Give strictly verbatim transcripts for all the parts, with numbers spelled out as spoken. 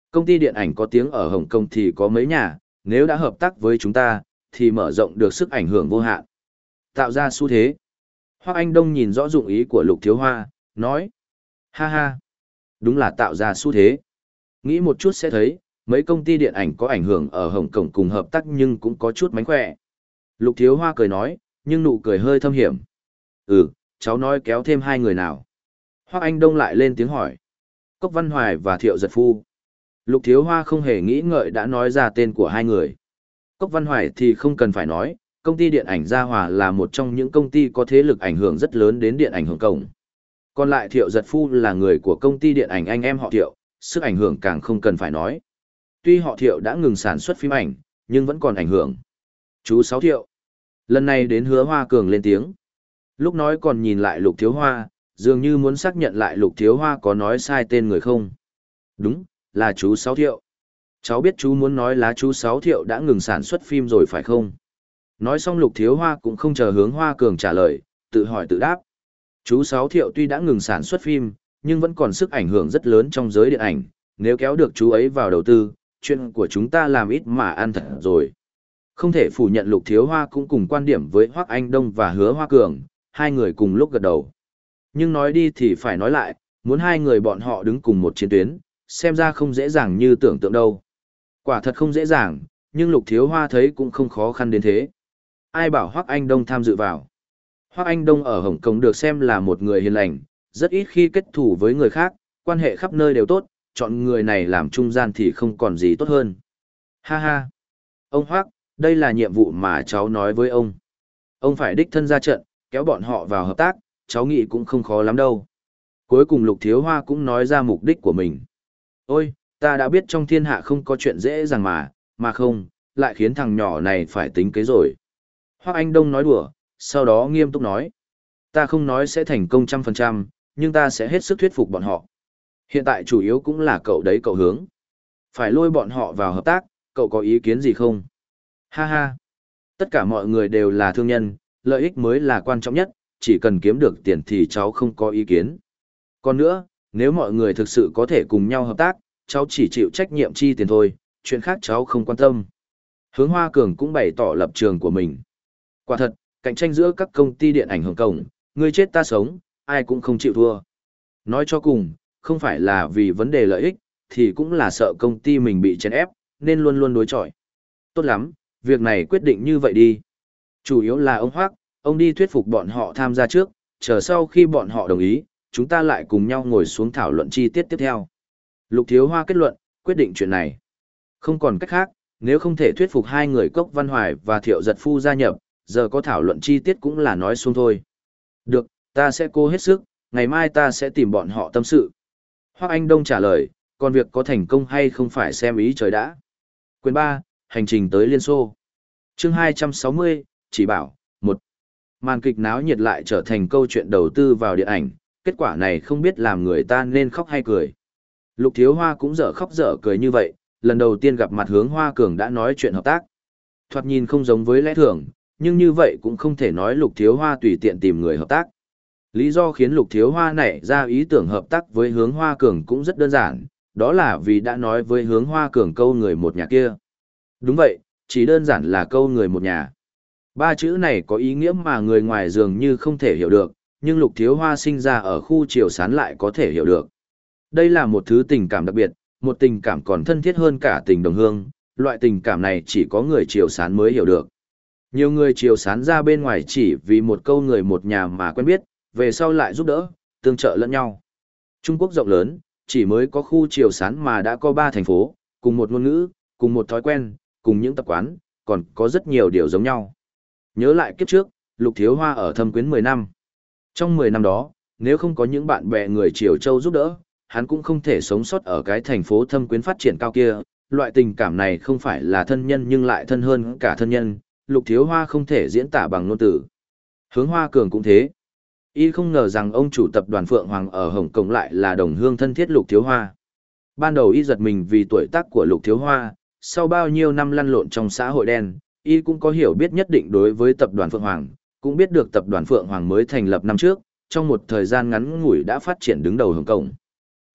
Công ty điện ảnh có tiếng ở Hồng Kông thì có mấy nhà, nếu đã hợp tác với chúng ta, thì mở rộng được sức ảnh hưởng vô hạn. Tạo ra xu thế. Hoắc Anh Đông nhìn rõ dụng ý của Lục Thiếu Hoa, nói. Ha ha, đúng là tạo ra xu thế. Nghĩ một chút sẽ thấy, mấy công ty điện ảnh có ảnh hưởng ở Hồng Kông cùng hợp tác nhưng cũng có chút mánh khỏe. Lục Thiếu Hoa cười nói, nhưng nụ cười hơi thâm hiểm. Ừ, cháu nói kéo thêm hai người nào. Hoắc Anh Đông lại lên tiếng hỏi. Cốc Văn Hoài và Thiệu Giật Phu. Lục Thiếu Hoa không hề nghĩ ngợi đã nói ra tên của hai người. Cốc Văn Hoài thì không cần phải nói, công ty điện ảnh Gia Hòa là một trong những công ty có thế lực ảnh hưởng rất lớn đến điện ảnh Hồng Kông. Còn lại Thiệu Giật Phu là người của công ty điện ảnh anh em họ Thiệu, sức ảnh hưởng càng không cần phải nói. Tuy họ Thiệu đã ngừng sản xuất phim ảnh, nhưng vẫn còn ảnh hưởng. Chú Sáu Thiệu. Lần này đến Hứa Hoa Cường lên tiếng. Lúc nói còn nhìn lại Lục Thiếu Hoa, dường như muốn xác nhận lại Lục Thiếu Hoa có nói sai tên người không. Đúng, là chú Sáu Thiệu. Cháu biết chú muốn nói là chú Sáu Thiệu đã ngừng sản xuất phim rồi phải không? Nói xong Lục Thiếu Hoa cũng không chờ Hướng Hoa Cường trả lời, tự hỏi tự đáp. Chú Sáu Thiệu tuy đã ngừng sản xuất phim, nhưng vẫn còn sức ảnh hưởng rất lớn trong giới điện ảnh. Nếu kéo được chú ấy vào đầu tư, chuyện của chúng ta làm ít mà ăn thật rồi. Không thể phủ nhận Lục Thiếu Hoa cũng cùng quan điểm với Hoắc Anh Đông và Hứa Hoa Cường, hai người cùng lúc gật đầu. Nhưng nói đi thì phải nói lại, muốn hai người bọn họ đứng cùng một chiến tuyến, xem ra không dễ dàng như tưởng tượng đâu. Quả thật không dễ dàng, nhưng Lục Thiếu Hoa thấy cũng không khó khăn đến thế. Ai bảo Hoắc Anh Đông tham dự vào. Hoắc Anh Đông ở Hồng Kông được xem là một người hiền lành, rất ít khi kết thù với người khác, quan hệ khắp nơi đều tốt, chọn người này làm trung gian thì không còn gì tốt hơn. Ha ha! Ông Hoắc, đây là nhiệm vụ mà cháu nói với ông. Ông phải đích thân ra trận, kéo bọn họ vào hợp tác, cháu nghĩ cũng không khó lắm đâu. Cuối cùng Lục Thiếu Hoa cũng nói ra mục đích của mình. Ôi, ta đã biết trong thiên hạ không có chuyện dễ dàng mà, mà không, lại khiến thằng nhỏ này phải tính kế rồi. Hoắc Anh Đông nói đùa, sau đó nghiêm túc nói. Ta không nói sẽ thành công trăm phần trăm, nhưng ta sẽ hết sức thuyết phục bọn họ. Hiện tại chủ yếu cũng là cậu đấy cậu Hướng. Phải lôi bọn họ vào hợp tác, cậu có ý kiến gì không? Ha ha! Tất cả mọi người đều là thương nhân, lợi ích mới là quan trọng nhất, chỉ cần kiếm được tiền thì cháu không có ý kiến. Còn nữa, nếu mọi người thực sự có thể cùng nhau hợp tác, cháu chỉ chịu trách nhiệm chi tiền thôi, chuyện khác cháu không quan tâm. Hướng Hoa Cường cũng bày tỏ lập trường của mình. Quả thật, cạnh tranh giữa các công ty điện ảnh Hồng Kông, người chết ta sống, ai cũng không chịu thua. Nói cho cùng, không phải là vì vấn đề lợi ích, thì cũng là sợ công ty mình bị chèn ép, nên luôn luôn đối chọi. Tốt lắm, việc này quyết định như vậy đi. Chủ yếu là ông Hoắc, ông đi thuyết phục bọn họ tham gia trước, chờ sau khi bọn họ đồng ý, chúng ta lại cùng nhau ngồi xuống thảo luận chi tiết tiếp theo. Lục Thiếu Hoa kết luận, quyết định chuyện này. Không còn cách khác, nếu không thể thuyết phục hai người Cốc Văn Hoài và Thiệu Giật Phu gia nhập, giờ có thảo luận chi tiết cũng là nói xuông thôi. Được, ta sẽ cố hết sức, ngày mai ta sẽ tìm bọn họ tâm sự. Hoắc Anh Đông trả lời, còn việc có thành công hay không phải xem ý trời đã. Quyền ba, hành trình tới Liên Xô. Chương hai trăm sáu mươi, chỉ bảo, một. Màn kịch náo nhiệt lại trở thành câu chuyện đầu tư vào điện ảnh, kết quả này không biết làm người ta nên khóc hay cười. Lục Thiếu Hoa cũng dở khóc dở cười như vậy, lần đầu tiên gặp mặt Hướng Hoa Cường đã nói chuyện hợp tác. Thoạt nhìn không giống với lẽ thường, nhưng như vậy cũng không thể nói Lục Thiếu Hoa tùy tiện tìm người hợp tác. Lý do khiến Lục Thiếu Hoa nảy ra ý tưởng hợp tác với Hướng Hoa Cường cũng rất đơn giản, đó là vì đã nói với Hướng Hoa Cường câu người một nhà kia. Đúng vậy, chỉ đơn giản là câu người một nhà. Ba chữ này có ý nghĩa mà người ngoài dường như không thể hiểu được, nhưng Lục Thiếu Hoa sinh ra ở khu Triều Sán lại có thể hiểu được. Đây là một thứ tình cảm đặc biệt, một tình cảm còn thân thiết hơn cả tình đồng hương, loại tình cảm này chỉ có người Triều Sán mới hiểu được. Nhiều người Triều Sán ra bên ngoài chỉ vì một câu người một nhà mà quen biết, về sau lại giúp đỡ, tương trợ lẫn nhau. Trung Quốc rộng lớn, chỉ mới có khu Triều Sán mà đã có ba thành phố, cùng một ngôn ngữ, cùng một thói quen, cùng những tập quán, còn có rất nhiều điều giống nhau. Nhớ lại kiếp trước, Lục Thiếu Hoa ở Thâm Quyến mười năm. Trong mười năm đó, nếu không có những bạn bè người Triều Châu giúp đỡ, hắn cũng không thể sống sót ở cái thành phố Thâm Quyến phát triển cao kia. Loại tình cảm này không phải là thân nhân nhưng lại thân hơn cả thân nhân, Lục Thiếu Hoa không thể diễn tả bằng ngôn từ. Hướng Hoa Cường cũng thế. Y không ngờ rằng ông chủ tập đoàn Phượng Hoàng ở Hồng Kông lại là đồng hương thân thiết Lục Thiếu Hoa. Ban đầu Y giật mình vì tuổi tác của Lục Thiếu Hoa, sau bao nhiêu năm lăn lộn trong xã hội đen, Y cũng có hiểu biết nhất định đối với tập đoàn Phượng Hoàng, cũng biết được tập đoàn Phượng Hoàng mới thành lập năm trước, trong một thời gian ngắn ngủi đã phát triển đứng đầu Hồng Kông.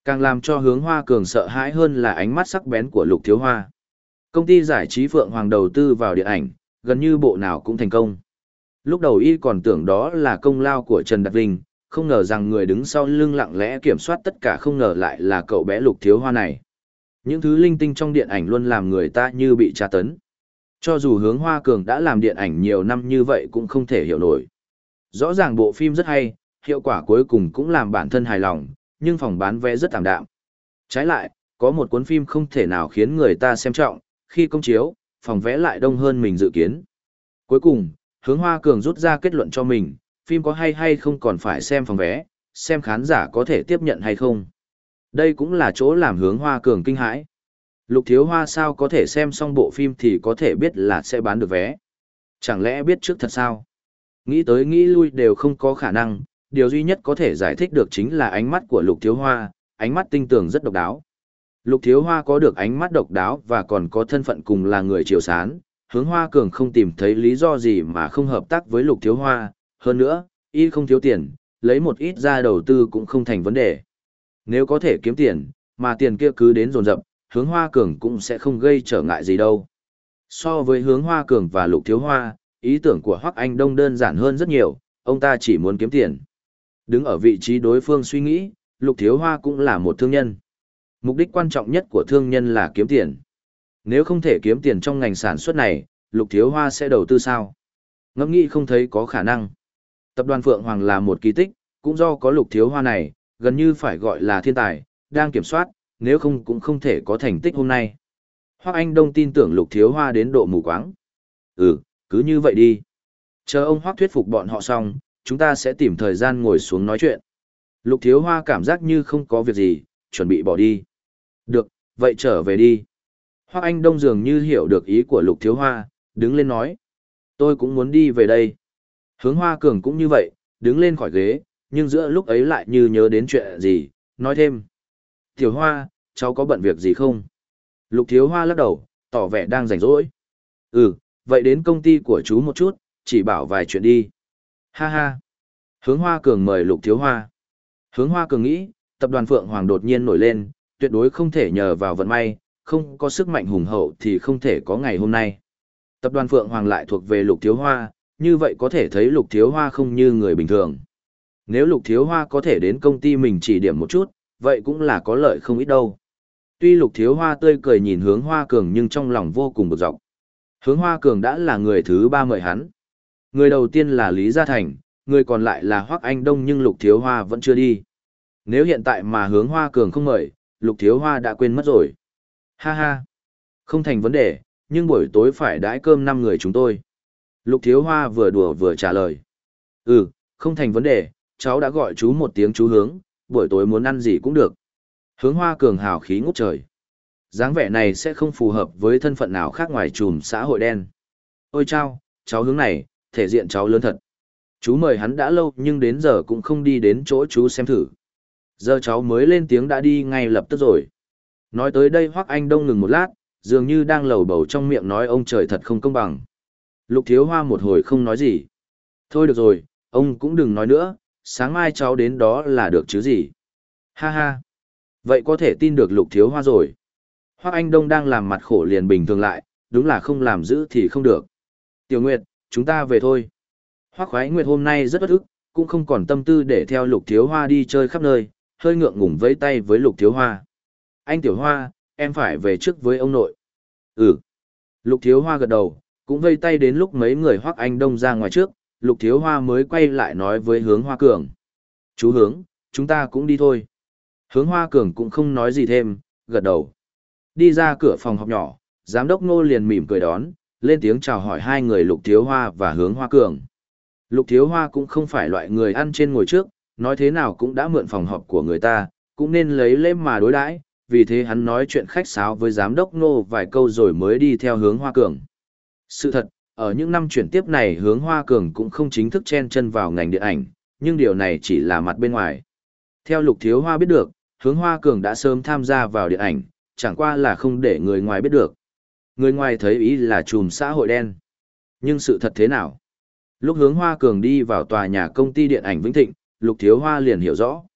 Càng làm cho Hướng Hoa Cường sợ hãi hơn là ánh mắt sắc bén của Lục Thiếu Hoa. Công ty giải trí Phượng Hoàng đầu tư vào điện ảnh, gần như bộ nào cũng thành công. Lúc đầu y còn tưởng đó là công lao của Trần Đạt Vinh, không ngờ rằng người đứng sau lưng lặng lẽ kiểm soát tất cả không ngờ lại là cậu bé Lục Thiếu Hoa này. Những thứ linh tinh trong điện ảnh luôn làm người ta như bị tra tấn. Cho dù Hướng Hoa Cường đã làm điện ảnh nhiều năm như vậy cũng không thể hiểu nổi. Rõ ràng bộ phim rất hay, hiệu quả cuối cùng cũng làm bản thân hài lòng, nhưng phòng bán vé rất tạm đạm. Trái lại, có một cuốn phim không thể nào khiến người ta xem trọng, khi công chiếu, phòng vé lại đông hơn mình dự kiến. Cuối cùng, Hướng Hoa Cường rút ra kết luận cho mình, phim có hay hay không còn phải xem phòng vé, xem khán giả có thể tiếp nhận hay không. Đây cũng là chỗ làm Hướng Hoa Cường kinh hãi. Lục Thiếu Hoa sao có thể xem xong bộ phim thì có thể biết là sẽ bán được vé. Chẳng lẽ biết trước thật sao? Nghĩ tới nghĩ lui đều không có khả năng, điều duy nhất có thể giải thích được chính là ánh mắt của Lục Thiếu Hoa, ánh mắt tinh tường rất độc đáo. Lục Thiếu Hoa có được ánh mắt độc đáo và còn có thân phận cùng là người Triều Sán, Hướng Hoa Cường không tìm thấy lý do gì mà không hợp tác với Lục Thiếu Hoa, hơn nữa, y không thiếu tiền, lấy một ít ra đầu tư cũng không thành vấn đề. Nếu có thể kiếm tiền, mà tiền kia cứ đến dồn dập, Hướng Hoa Cường cũng sẽ không gây trở ngại gì đâu. So với Hướng Hoa Cường và Lục Thiếu Hoa, ý tưởng của Hoắc Anh Đông đơn giản hơn rất nhiều, ông ta chỉ muốn kiếm tiền. Đứng ở vị trí đối phương suy nghĩ, Lục Thiếu Hoa cũng là một thương nhân. Mục đích quan trọng nhất của thương nhân là kiếm tiền. Nếu không thể kiếm tiền trong ngành sản xuất này, Lục Thiếu Hoa sẽ đầu tư sao? Ngẫm nghĩ không thấy có khả năng. Tập đoàn Phượng Hoàng là một kỳ tích, cũng do có Lục Thiếu Hoa này, gần như phải gọi là thiên tài, đang kiểm soát, nếu không cũng không thể có thành tích hôm nay. Hoắc Anh Đông tin tưởng Lục Thiếu Hoa đến độ mù quáng. Ừ, cứ như vậy đi. Chờ ông Hoắc thuyết phục bọn họ xong, chúng ta sẽ tìm thời gian ngồi xuống nói chuyện. Lục Thiếu Hoa cảm giác như không có việc gì, chuẩn bị bỏ đi. Được, vậy trở về đi. Hoắc Anh Đông dường như hiểu được ý của Lục Thiếu Hoa, đứng lên nói. Tôi cũng muốn đi về đây. Hướng Hoa Cường cũng như vậy, đứng lên khỏi ghế, nhưng giữa lúc ấy lại như nhớ đến chuyện gì, nói thêm. Tiểu Hoa, cháu có bận việc gì không? Lục Thiếu Hoa lắc đầu, tỏ vẻ đang rảnh rỗi. Ừ, vậy đến công ty của chú một chút, chỉ bảo vài chuyện đi. Ha ha. Hướng Hoa Cường mời Lục Thiếu Hoa. Hướng Hoa Cường nghĩ, tập đoàn Phượng Hoàng đột nhiên nổi lên, tuyệt đối không thể nhờ vào vận may, không có sức mạnh hùng hậu thì không thể có ngày hôm nay. Tập đoàn Phượng Hoàng lại thuộc về Lục Thiếu Hoa, như vậy có thể thấy Lục Thiếu Hoa không như người bình thường. Nếu Lục Thiếu Hoa có thể đến công ty mình chỉ điểm một chút, vậy cũng là có lợi không ít đâu. Tuy Lục Thiếu Hoa tươi cười nhìn Hướng Hoa Cường nhưng trong lòng vô cùng bực dọc. Hướng Hoa Cường đã là người thứ ba mời hắn. Người đầu tiên là Lý Gia Thành, người còn lại là Hoắc Anh Đông nhưng Lục Thiếu Hoa vẫn chưa đi. Nếu hiện tại mà Hướng Hoa Cường không mời, Lục Thiếu Hoa đã quên mất rồi. Ha ha, không thành vấn đề, nhưng buổi tối phải đãi cơm năm người chúng tôi. Lục Thiếu Hoa vừa đùa vừa trả lời. Ừ, không thành vấn đề, cháu đã gọi chú một tiếng chú Hướng, buổi tối muốn ăn gì cũng được. Hướng Hoa Cường hào khí ngút trời. Dáng vẻ này sẽ không phù hợp với thân phận nào khác ngoài trùm xã hội đen. Ôi chao, cháu Hướng này, thể diện cháu lớn thật. Chú mời hắn đã lâu nhưng đến giờ cũng không đi đến chỗ chú xem thử. Giờ cháu mới lên tiếng đã đi ngay lập tức rồi. Nói tới đây Hoắc Anh Đông ngừng một lát, dường như đang lầu bầu trong miệng nói ông trời thật không công bằng. Lục Thiếu Hoa một hồi không nói gì. Thôi được rồi, ông cũng đừng nói nữa, sáng mai cháu đến đó là được chứ gì. Ha ha. Vậy có thể tin được Lục Thiếu Hoa rồi. Hoắc Anh Đông đang làm mặt khổ liền bình thường lại, đúng là không làm giữ thì không được. Tiểu Nguyệt, chúng ta về thôi. Hoắc Khoái Nguyệt hôm nay rất bất ức, cũng không còn tâm tư để theo Lục Thiếu Hoa đi chơi khắp nơi, hơi ngượng ngùng vẫy tay với Lục Thiếu Hoa. Anh Tiểu Hoa, em phải về trước với ông nội. Ừ. Lục Thiếu Hoa gật đầu, cũng vây tay đến lúc mấy người Hoắc Anh Đông ra ngoài trước, Lục Thiếu Hoa mới quay lại nói với Hướng Hoa Cường. Chú Hướng, chúng ta cũng đi thôi. Hướng Hoa Cường cũng không nói gì thêm, gật đầu. Đi ra cửa phòng học nhỏ, giám đốc Ngô liền mỉm cười đón, lên tiếng chào hỏi hai người Lục Thiếu Hoa và Hướng Hoa Cường. Lục Thiếu Hoa cũng không phải loại người ăn trên ngồi trước, nói thế nào cũng đã mượn phòng họp của người ta, cũng nên lấy lễ mà đối đãi, vì thế hắn nói chuyện khách sáo với giám đốc Ngô vài câu rồi mới đi theo Hướng Hoa Cường. Sự thật, ở những năm chuyển tiếp này Hướng Hoa Cường cũng không chính thức chen chân vào ngành điện ảnh, nhưng điều này chỉ là mặt bên ngoài. Theo Lục Thiếu Hoa biết được, Hướng Hoa Cường đã sớm tham gia vào điện ảnh, chẳng qua là không để người ngoài biết được. Người ngoài thấy ý là trùm xã hội đen. Nhưng sự thật thế nào? Lúc Hướng Hoa Cường đi vào tòa nhà công ty điện ảnh Vĩnh Thịnh, Lục Thiếu Hoa liền hiểu rõ.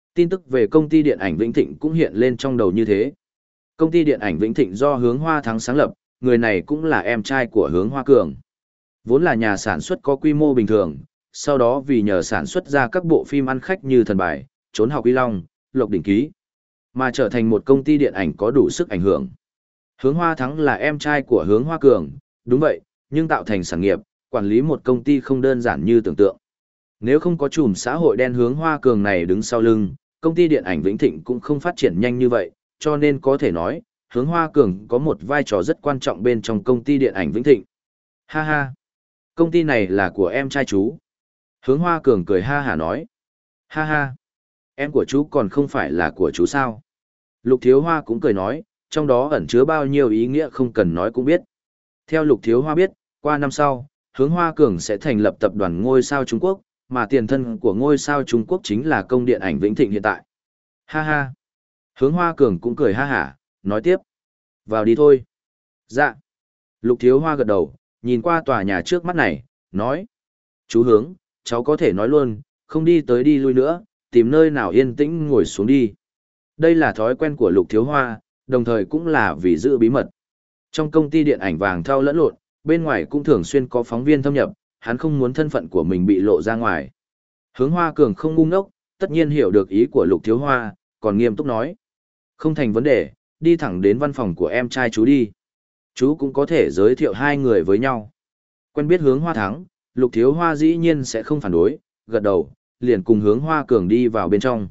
Tin tức về công ty điện ảnh Vĩnh Thịnh cũng hiện lên trong đầu như thế. Công ty điện ảnh Vĩnh Thịnh do Hướng Hoa Thắng sáng lập, người này cũng là em trai của Hướng Hoa Cường. Vốn là nhà sản xuất có quy mô bình thường, sau đó vì nhờ sản xuất ra các bộ phim ăn khách như Thần Bài, Trốn học Uy Long, Lộc Đỉnh Ký, mà trở thành một công ty điện ảnh có đủ sức ảnh hưởng. Hướng Hoa Thắng là em trai của Hướng Hoa Cường, đúng vậy, nhưng tạo thành sản nghiệp, quản lý một công ty không đơn giản như tưởng tượng. Nếu không có chùm xã hội đen Hướng Hoa Cường này đứng sau lưng, công ty điện ảnh Vĩnh Thịnh cũng không phát triển nhanh như vậy, cho nên có thể nói, Hướng Hoa Cường có một vai trò rất quan trọng bên trong công ty điện ảnh Vĩnh Thịnh. Ha ha, công ty này là của em trai chú. Hướng Hoa Cường cười ha hả nói. Ha ha, em của chú còn không phải là của chú sao? Lục Thiếu Hoa cũng cười nói, trong đó ẩn chứa bao nhiêu ý nghĩa không cần nói cũng biết. Theo Lục Thiếu Hoa biết, qua năm sau, Hướng Hoa Cường sẽ thành lập tập đoàn ngôi sao Trung Quốc, mà tiền thân của ngôi sao Trung Quốc chính là công điện ảnh Vĩnh Thịnh hiện tại. Ha ha. Hướng Hoa Cường cũng cười ha hả, nói tiếp. Vào đi thôi. Dạ. Lục Thiếu Hoa gật đầu, nhìn qua tòa nhà trước mắt này, nói. Chú Hướng, cháu có thể nói luôn, không đi tới đi lui nữa, tìm nơi nào yên tĩnh ngồi xuống đi. Đây là thói quen của Lục Thiếu Hoa, đồng thời cũng là vì giữ bí mật. Trong công ty điện ảnh vàng thau lẫn lộn, bên ngoài cũng thường xuyên có phóng viên thâm nhập, hắn không muốn thân phận của mình bị lộ ra ngoài. Hướng Hoa Cường không ngu ngốc, tất nhiên hiểu được ý của Lục Thiếu Hoa, còn nghiêm túc nói. Không thành vấn đề, đi thẳng đến văn phòng của em trai chú đi. Chú cũng có thể giới thiệu hai người với nhau. Quen biết Hướng Hoa Thắng, Lục Thiếu Hoa dĩ nhiên sẽ không phản đối, gật đầu, liền cùng Hướng Hoa Cường đi vào bên trong.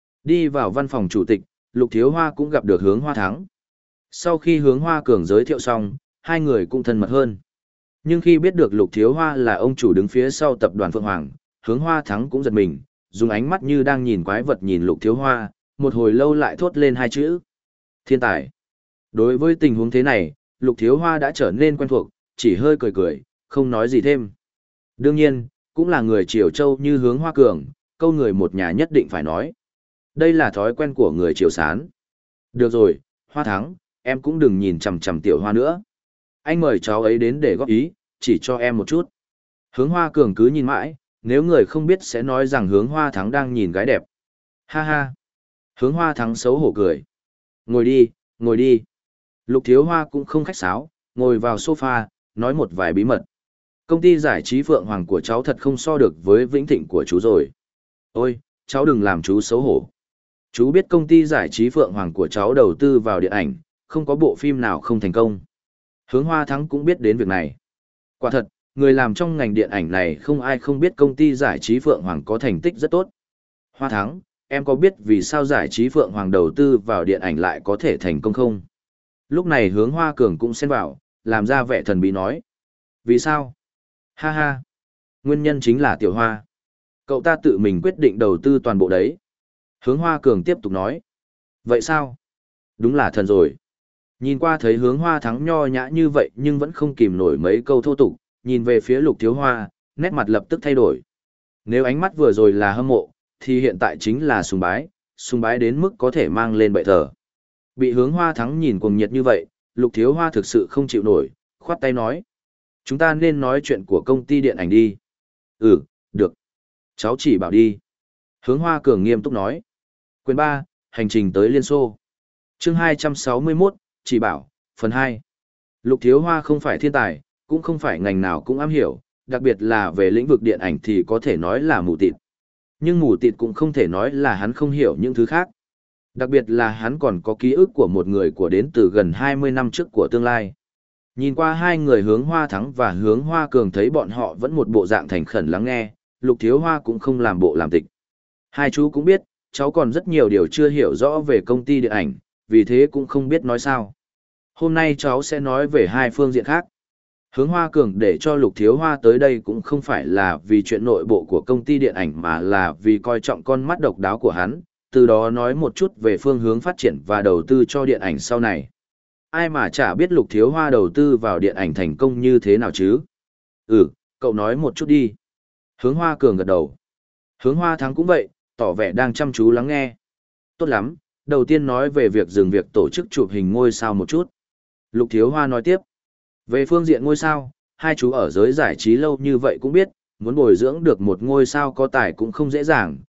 Đi vào văn phòng chủ tịch, Lục Thiếu Hoa cũng gặp được Hướng Hoa Thắng. Sau khi Hướng Hoa Cường giới thiệu xong, hai người cũng thân mật hơn. Nhưng khi biết được Lục Thiếu Hoa là ông chủ đứng phía sau tập đoàn Phượng Hoàng, Hướng Hoa Thắng cũng giật mình, dùng ánh mắt như đang nhìn quái vật nhìn Lục Thiếu Hoa, một hồi lâu lại thốt lên hai chữ. Thiên tài. Đối với tình huống thế này, Lục Thiếu Hoa đã trở nên quen thuộc, chỉ hơi cười cười, không nói gì thêm. Đương nhiên, cũng là người Triều Châu như Hướng Hoa Cường, câu người một nhà nhất định phải nói. Đây là thói quen của người Triều Sán. Được rồi, Hoa Thắng, em cũng đừng nhìn chằm chằm Tiểu Hoa nữa. Anh mời cháu ấy đến để góp ý, chỉ cho em một chút. Hướng Hoa Cường cứ nhìn mãi, nếu người không biết sẽ nói rằng Hướng Hoa Thắng đang nhìn gái đẹp. Ha ha. Hướng Hoa Thắng xấu hổ cười. Ngồi đi, ngồi đi. Lục Thiếu Hoa cũng không khách sáo, ngồi vào sofa, nói một vài bí mật. Công ty giải trí Phượng Hoàng của cháu thật không so được với Vĩnh Thịnh của chú rồi. Ôi, cháu đừng làm chú xấu hổ. Chú biết công ty giải trí Phượng Hoàng của cháu đầu tư vào điện ảnh, không có bộ phim nào không thành công. Hướng Hoa Thắng cũng biết đến việc này. Quả thật, người làm trong ngành điện ảnh này không ai không biết công ty giải trí Phượng Hoàng có thành tích rất tốt. Hoa Thắng, em có biết vì sao giải trí Phượng Hoàng đầu tư vào điện ảnh lại có thể thành công không? Lúc này Hướng Hoa Cường cũng xen vào, làm ra vẻ thần bí nói. Vì sao? Ha ha. Nguyên nhân chính là Tiểu Hoa. Cậu ta tự mình quyết định đầu tư toàn bộ đấy. Hướng Hoa Cường tiếp tục nói. Vậy sao? Đúng là thần rồi. Nhìn qua thấy Hướng Hoa Thắng nho nhã như vậy nhưng vẫn không kìm nổi mấy câu thô tục, nhìn về phía Lục Thiếu Hoa, nét mặt lập tức thay đổi. Nếu ánh mắt vừa rồi là hâm mộ, thì hiện tại chính là sùng bái, sùng bái đến mức có thể mang lên bệ thờ. Bị Hướng Hoa Thắng nhìn cuồng nhiệt như vậy, Lục Thiếu Hoa thực sự không chịu nổi, khoát tay nói. Chúng ta nên nói chuyện của công ty điện ảnh đi. Ừ, được. Cháu chỉ bảo đi. Hướng Hoa Cường nghiêm túc nói. Quyền ba, hành trình tới Liên Xô. Chương hai trăm sáu mươi mốt, chỉ bảo, phần hai. Lục Thiếu Hoa không phải thiên tài, cũng không phải ngành nào cũng am hiểu, đặc biệt là về lĩnh vực điện ảnh thì có thể nói là mù tịt. Nhưng mù tịt cũng không thể nói là hắn không hiểu những thứ khác. Đặc biệt là hắn còn có ký ức của một người của đến từ gần hai mươi năm trước của tương lai. Nhìn qua hai người Hướng Hoa Thắng và Hướng Hoa Cường thấy bọn họ vẫn một bộ dạng thành khẩn lắng nghe, Lục Thiếu Hoa cũng không làm bộ làm tịch. Hai chú cũng biết, cháu còn rất nhiều điều chưa hiểu rõ về công ty điện ảnh, vì thế cũng không biết nói sao. Hôm nay cháu sẽ nói về hai phương diện khác. Hướng Hoa Cường để cho Lục Thiếu Hoa tới đây cũng không phải là vì chuyện nội bộ của công ty điện ảnh mà là vì coi trọng con mắt độc đáo của hắn, từ đó nói một chút về phương hướng phát triển và đầu tư cho điện ảnh sau này. Ai mà chả biết Lục Thiếu Hoa đầu tư vào điện ảnh thành công như thế nào chứ? Ừ, cậu nói một chút đi. Hướng Hoa Cường gật đầu. Hướng Hoa Thắng cũng vậy, tỏ vẻ đang chăm chú lắng nghe. Tốt lắm, đầu tiên nói về việc dừng việc tổ chức chụp hình ngôi sao một chút. Lục Thiếu Hoa nói tiếp. Về phương diện ngôi sao, hai chú ở giới giải trí lâu như vậy cũng biết, muốn bồi dưỡng được một ngôi sao có tài cũng không dễ dàng,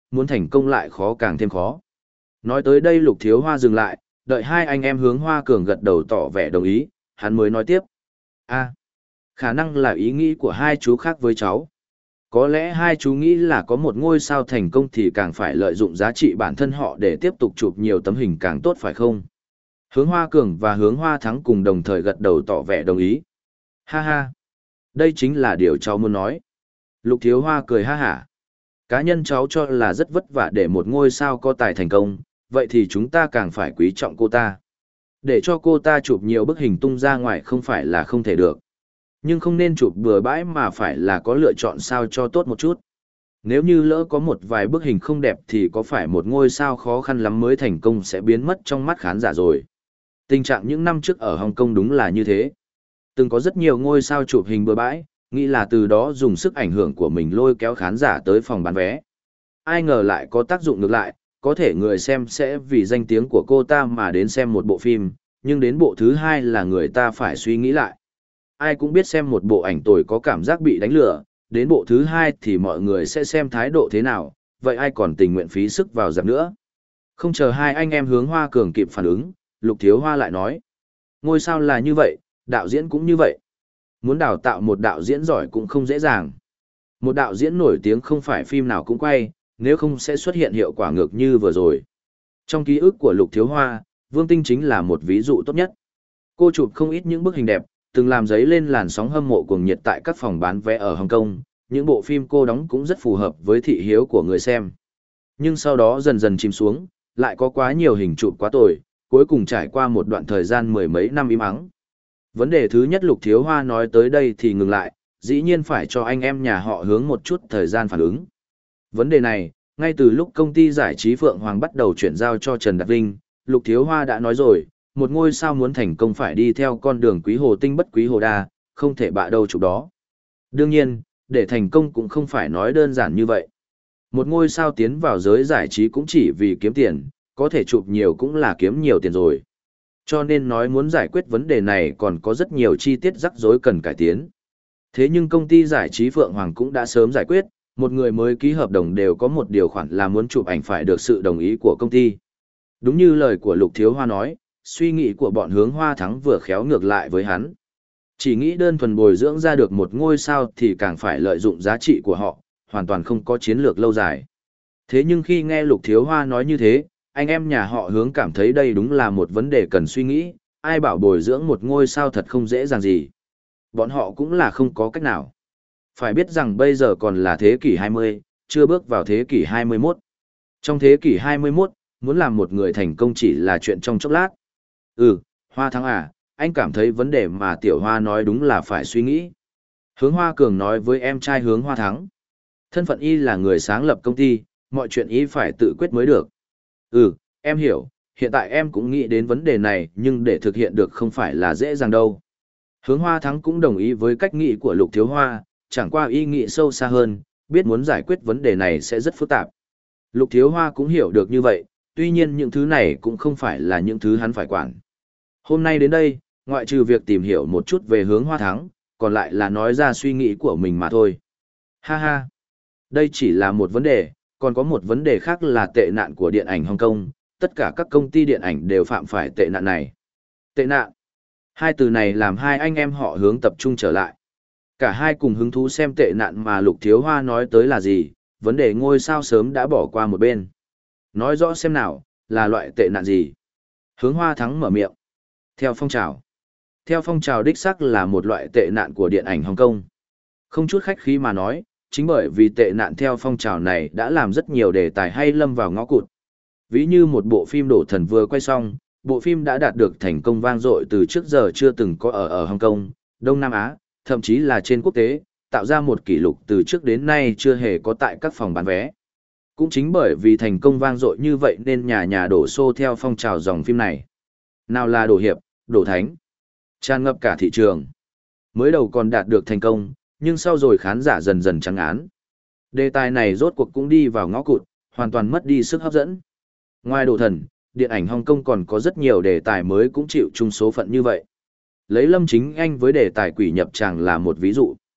muốn thành công lại khó càng thêm khó. Nói tới đây Lục Thiếu Hoa dừng lại, đợi hai anh em Hướng Hoa Cường gật đầu tỏ vẻ đồng ý, hắn mới nói tiếp. A, khả năng là ý nghĩ của hai chú khác với cháu. Có lẽ hai chú nghĩ là có một ngôi sao thành công thì càng phải lợi dụng giá trị bản thân họ để tiếp tục chụp nhiều tấm hình càng tốt phải không? Hướng Hoa Cường và Hướng Hoa Thắng cùng đồng thời gật đầu tỏ vẻ đồng ý. Ha ha, đây chính là điều cháu muốn nói. Lục Thiếu Hoa cười ha hả. Cá nhân cháu cho là rất vất vả để một ngôi sao có tài thành công, vậy thì chúng ta càng phải quý trọng cô ta. Để cho cô ta chụp nhiều bức hình tung ra ngoài không phải là không thể được. Nhưng không nên chụp bừa bãi mà phải là có lựa chọn sao cho tốt một chút. Nếu như lỡ có một vài bức hình không đẹp thì có phải một ngôi sao khó khăn lắm mới thành công sẽ biến mất trong mắt khán giả rồi. Tình trạng những năm trước ở Hồng Kông đúng là như thế. Từng có rất nhiều ngôi sao chụp hình bừa bãi, nghĩ là từ đó dùng sức ảnh hưởng của mình lôi kéo khán giả tới phòng bán vé. Ai ngờ lại có tác dụng ngược lại, có thể người xem sẽ vì danh tiếng của cô ta mà đến xem một bộ phim, nhưng đến bộ thứ hai là người ta phải suy nghĩ lại. Ai cũng biết xem một bộ ảnh tồi có cảm giác bị đánh lừa, đến bộ thứ hai thì mọi người sẽ xem thái độ thế nào, vậy ai còn tình nguyện phí sức vào dạp nữa. Không chờ hai anh em Hướng Hoa Cường kịp phản ứng, Lục Thiếu Hoa lại nói. Ngôi sao là như vậy, đạo diễn cũng như vậy. Muốn đào tạo một đạo diễn giỏi cũng không dễ dàng. Một đạo diễn nổi tiếng không phải phim nào cũng quay, nếu không sẽ xuất hiện hiệu quả ngược như vừa rồi. Trong ký ức của Lục Thiếu Hoa, Vương Tinh chính là một ví dụ tốt nhất. Cô chụp không ít những bức hình đẹp, từng làm dấy lên làn sóng hâm mộ cuồng nhiệt tại các phòng bán vé ở Hồng Kông, những bộ phim cô đóng cũng rất phù hợp với thị hiếu của người xem. Nhưng sau đó dần dần chìm xuống, lại có quá nhiều hình chụp quá tồi, cuối cùng trải qua một đoạn thời gian mười mấy năm im ắng. Vấn đề thứ nhất Lục Thiếu Hoa nói tới đây thì ngừng lại, dĩ nhiên phải cho anh em nhà họ Hướng một chút thời gian phản ứng. Vấn đề này, ngay từ lúc công ty giải trí Phượng Hoàng bắt đầu chuyển giao cho Trần Đạt Vinh, Lục Thiếu Hoa đã nói rồi, một ngôi sao muốn thành công phải đi theo con đường quý hồ tinh bất quý hồ đa, không thể bạ đâu chụp đó. Đương nhiên, để thành công cũng không phải nói đơn giản như vậy. Một ngôi sao tiến vào giới giải trí cũng chỉ vì kiếm tiền, có thể chụp nhiều cũng là kiếm nhiều tiền rồi. Cho nên nói muốn giải quyết vấn đề này còn có rất nhiều chi tiết rắc rối cần cải tiến. Thế nhưng công ty giải trí Phượng Hoàng cũng đã sớm giải quyết, một người mới ký hợp đồng đều có một điều khoản là muốn chụp ảnh phải được sự đồng ý của công ty. Đúng như lời của Lục Thiếu Hoa nói, suy nghĩ của bọn Hướng Hoa Thắng vừa khéo ngược lại với hắn. Chỉ nghĩ đơn thuần bồi dưỡng ra được một ngôi sao thì càng phải lợi dụng giá trị của họ, hoàn toàn không có chiến lược lâu dài. Thế nhưng khi nghe Lục Thiếu Hoa nói như thế, anh em nhà họ Hướng cảm thấy đây đúng là một vấn đề cần suy nghĩ, ai bảo bồi dưỡng một ngôi sao thật không dễ dàng gì. Bọn họ cũng là không có cách nào. Phải biết rằng bây giờ còn là thế kỷ hai mươi, chưa bước vào thế kỷ hai mươi mốt. Trong thế kỷ hai mươi mốt, muốn làm một người thành công chỉ là chuyện trong chốc lát. Ừ, Hoa Thắng à, anh cảm thấy vấn đề mà Tiểu Hoa nói đúng là phải suy nghĩ. Hướng Hoa Cường nói với em trai Hướng Hoa Thắng. Thân phận y là người sáng lập công ty, mọi chuyện y phải tự quyết mới được. Ừ, em hiểu, hiện tại em cũng nghĩ đến vấn đề này nhưng để thực hiện được không phải là dễ dàng đâu. Hướng Hoa Thắng cũng đồng ý với cách nghĩ của Lục Thiếu Hoa, chẳng qua ý nghĩ sâu xa hơn, biết muốn giải quyết vấn đề này sẽ rất phức tạp. Lục Thiếu Hoa cũng hiểu được như vậy, tuy nhiên những thứ này cũng không phải là những thứ hắn phải quản. Hôm nay đến đây, ngoại trừ việc tìm hiểu một chút về Hướng Hoa Thắng, còn lại là nói ra suy nghĩ của mình mà thôi. Ha ha, đây chỉ là một vấn đề, còn có một vấn đề khác là tệ nạn của điện ảnh Hồng Kông, tất cả các công ty điện ảnh đều phạm phải tệ nạn này. Tệ nạn. Hai từ này làm hai anh em họ Hướng tập trung trở lại. Cả hai cùng hứng thú xem tệ nạn mà Lục Thiếu Hoa nói tới là gì, vấn đề ngôi sao sớm đã bỏ qua một bên. Nói rõ xem nào, là loại tệ nạn gì? Hướng Hoa Thắng mở miệng. Theo phong trào. Theo phong trào đích sắc là một loại tệ nạn của điện ảnh Hồng Kông. Không chút khách khí mà nói, chính bởi vì tệ nạn theo phong trào này đã làm rất nhiều đề tài hay lâm vào ngõ cụt. Ví như một bộ phim Đổ Thần vừa quay xong, bộ phim đã đạt được thành công vang dội từ trước giờ chưa từng có ở ở Hồng Kông, Đông Nam Á, thậm chí là trên quốc tế, tạo ra một kỷ lục từ trước đến nay chưa hề có tại các phòng bán vé. Cũng chính bởi vì thành công vang dội như vậy nên nhà nhà đổ xô theo phong trào dòng phim này. Nào là Đổ Hiệp, Đổ Thánh, tràn ngập cả thị trường. Mới đầu còn đạt được thành công, nhưng sau rồi khán giả dần dần trắng án. Đề tài này rốt cuộc cũng đi vào ngõ cụt, hoàn toàn mất đi sức hấp dẫn. Ngoài Đổ Thần, điện ảnh Hồng Kông còn có rất nhiều đề tài mới cũng chịu chung số phận như vậy. Lấy Lâm Chính Anh với đề tài quỷ nhập tràng là một ví dụ.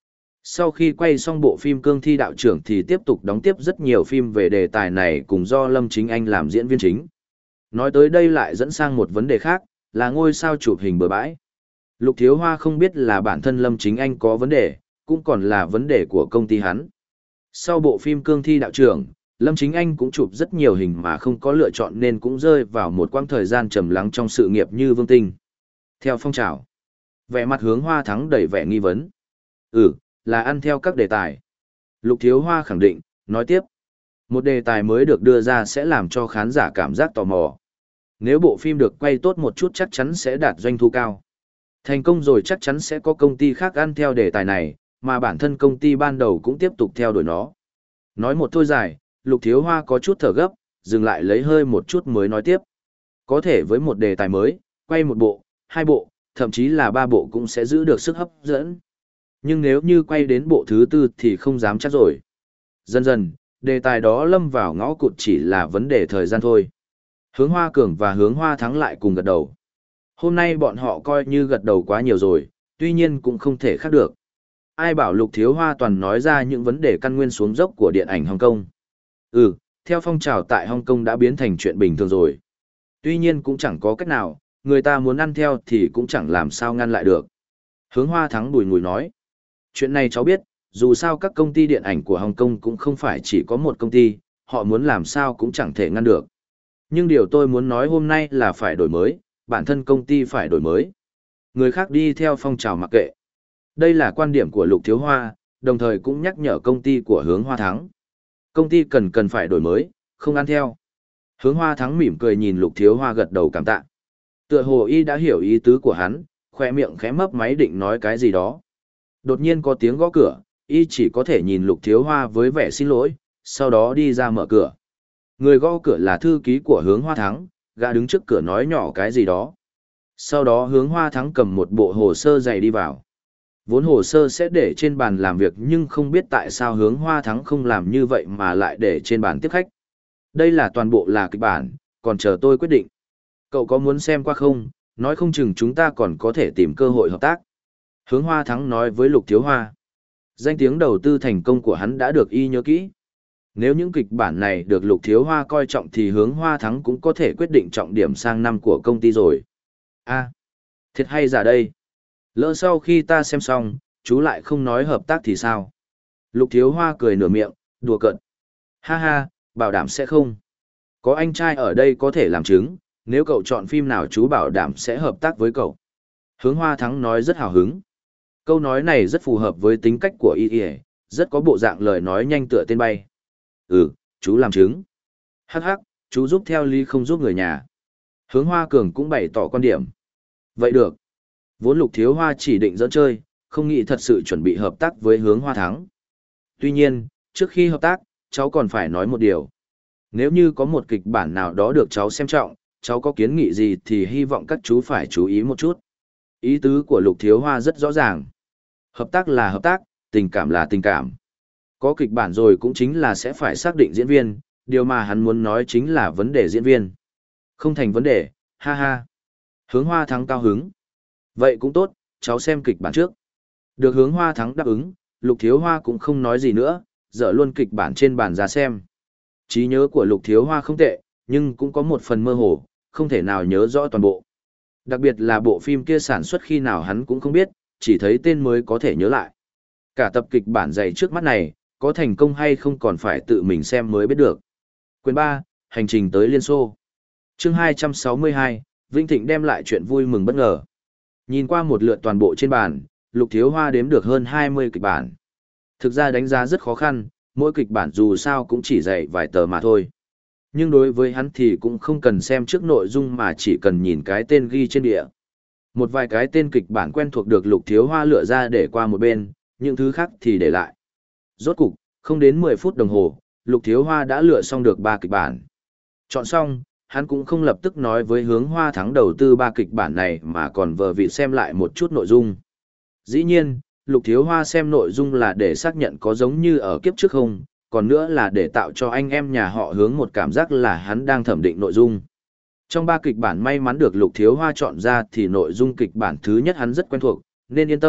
Sau khi quay xong bộ phim Cương Thi Đạo Trưởng thì tiếp tục đóng tiếp rất nhiều phim về đề tài này cùng do Lâm Chính Anh làm diễn viên chính. Nói tới đây lại dẫn sang một vấn đề khác, là ngôi sao chụp hình bừa bãi. Lục Thiếu Hoa không biết là bản thân Lâm Chính Anh có vấn đề, cũng còn là vấn đề của công ty hắn. Sau bộ phim Cương Thi Đạo Trưởng, Lâm Chính Anh cũng chụp rất nhiều hình mà không có lựa chọn nên cũng rơi vào một quãng thời gian trầm lắng trong sự nghiệp như Vương Tinh. Theo phong trào, vẻ mặt Hướng Hoa Thắng đầy vẻ nghi vấn. Ừ, là ăn theo các đề tài. Lục Thiếu Hoa khẳng định, nói tiếp. Một đề tài mới được đưa ra sẽ làm cho khán giả cảm giác tò mò. Nếu bộ phim được quay tốt một chút chắc chắn sẽ đạt doanh thu cao. Thành công rồi chắc chắn sẽ có công ty khác ăn theo đề tài này, mà bản thân công ty ban đầu cũng tiếp tục theo đuổi nó. Nói một thôi dài, Lục Thiếu Hoa có chút thở gấp, dừng lại lấy hơi một chút mới nói tiếp. Có thể với một đề tài mới, quay một bộ, hai bộ, thậm chí là ba bộ cũng sẽ giữ được sức hấp dẫn. Nhưng nếu như quay đến bộ thứ tư thì không dám chắc rồi. Dần dần, đề tài đó lâm vào ngõ cụt chỉ là vấn đề thời gian thôi. Hướng Hoa Cường và Hướng Hoa Thắng lại cùng gật đầu. Hôm nay bọn họ coi như gật đầu quá nhiều rồi, tuy nhiên cũng không thể khác được. Ai bảo Lục Thiếu Hoa toàn nói ra những vấn đề căn nguyên xuống dốc của điện ảnh Hồng Kông. Ừ, theo phong trào tại Hồng Kông đã biến thành chuyện bình thường rồi. Tuy nhiên cũng chẳng có cách nào, người ta muốn ăn theo thì cũng chẳng làm sao ngăn lại được. Hướng Hoa Thắng bùi ngùi nói. Chuyện này cháu biết, dù sao các công ty điện ảnh của Hồng Kông cũng không phải chỉ có một công ty, họ muốn làm sao cũng chẳng thể ngăn được. Nhưng điều tôi muốn nói hôm nay là phải đổi mới, bản thân công ty phải đổi mới. Người khác đi theo phong trào mặc kệ. Đây là quan điểm của Lục Thiếu Hoa, đồng thời cũng nhắc nhở công ty của Hướng Hoa Thắng. Công ty cần cần phải đổi mới, không ăn theo. Hướng Hoa Thắng mỉm cười nhìn Lục Thiếu Hoa gật đầu cảm tạ. Tựa hồ y đã hiểu ý tứ của hắn, khoe miệng khẽ mấp máy định nói cái gì đó. Đột nhiên có tiếng gõ cửa, y chỉ có thể nhìn Lục Thiếu Hoa với vẻ xin lỗi, sau đó đi ra mở cửa. Người gõ cửa là thư ký của Hướng Hoa Thắng, gã đứng trước cửa nói nhỏ cái gì đó. Sau đó Hướng Hoa Thắng cầm một bộ hồ sơ dày đi vào. Vốn hồ sơ sẽ để trên bàn làm việc nhưng không biết tại sao Hướng Hoa Thắng không làm như vậy mà lại để trên bàn tiếp khách. Đây là toàn bộ là kịch bản, còn chờ tôi quyết định. Cậu có muốn xem qua không, nói không chừng chúng ta còn có thể tìm cơ hội hợp tác. Hướng Hoa Thắng nói với Lục Thiếu Hoa. Danh tiếng đầu tư thành công của hắn đã được y nhớ kỹ. Nếu những kịch bản này được Lục Thiếu Hoa coi trọng thì Hướng Hoa Thắng cũng có thể quyết định trọng điểm sang năm của công ty rồi. À, thiệt hay giả đây. Lỡ sau khi ta xem xong, chú lại không nói hợp tác thì sao? Lục Thiếu Hoa cười nửa miệng, đùa cợt. Ha ha, bảo đảm sẽ không. Có anh trai ở đây có thể làm chứng, nếu cậu chọn phim nào chú bảo đảm sẽ hợp tác với cậu. Hướng Hoa Thắng nói rất hào hứng. Câu nói này rất phù hợp với tính cách của y y, rất có bộ dạng lời nói nhanh tựa tên bay. Ừ, chú làm chứng. Hắc hắc, chú giúp theo lý không giúp người nhà. Hướng Hoa Cường cũng bày tỏ quan điểm. Vậy được. Vốn Lục Thiếu Hoa chỉ định dẫn chơi, không nghĩ thật sự chuẩn bị hợp tác với Hướng Hoa Thắng. Tuy nhiên, trước khi hợp tác, cháu còn phải nói một điều. Nếu như có một kịch bản nào đó được cháu xem trọng, cháu có kiến nghị gì thì hy vọng các chú phải chú ý một chút. Ý tứ của Lục Thiếu Hoa rất rõ ràng. Hợp tác là hợp tác, tình cảm là tình cảm. Có kịch bản rồi cũng chính là sẽ phải xác định diễn viên, điều mà hắn muốn nói chính là vấn đề diễn viên. Không thành vấn đề, ha ha. Hướng Hoa Thắng cao hứng. Vậy cũng tốt, cháu xem kịch bản trước. Được Hướng Hoa Thắng đáp ứng, Lục Thiếu Hoa cũng không nói gì nữa, dở luôn kịch bản trên bàn ra xem. Trí nhớ của Lục Thiếu Hoa không tệ, nhưng cũng có một phần mơ hồ, không thể nào nhớ rõ toàn bộ. Đặc biệt là bộ phim kia sản xuất khi nào hắn cũng không biết, chỉ thấy tên mới có thể nhớ lại. Cả tập kịch bản dày trước mắt này, có thành công hay không còn phải tự mình xem mới biết được. Quyền ba, Hành trình tới Liên Xô. Chương hai trăm sáu mươi hai, Vinh Thịnh đem lại chuyện vui mừng bất ngờ. Nhìn qua một lượt toàn bộ trên bàn, Lục Thiếu Hoa đếm được hơn hai mươi kịch bản. Thực ra đánh giá rất khó khăn, mỗi kịch bản dù sao cũng chỉ dạy vài tờ mà thôi. Nhưng đối với hắn thì cũng không cần xem trước nội dung mà chỉ cần nhìn cái tên ghi trên địa. Một vài cái tên kịch bản quen thuộc được Lục Thiếu Hoa lựa ra để qua một bên, những thứ khác thì để lại. Rốt cục, không đến mười phút đồng hồ, Lục Thiếu Hoa đã lựa xong được ba kịch bản. Chọn xong, hắn cũng không lập tức nói với Hướng Hoa Thắng đầu tư ba kịch bản này mà còn vờ vịt xem lại một chút nội dung. Dĩ nhiên, Lục Thiếu Hoa xem nội dung là để xác nhận có giống như ở kiếp trước không, còn nữa là để tạo cho anh em nhà họ Hướng một cảm giác là hắn đang thẩm định nội dung. Trong ba kịch bản may mắn được Lục Thiếu Hoa chọn ra thì nội dung kịch bản thứ nhất hắn rất quen thuộc, nên yên tâm,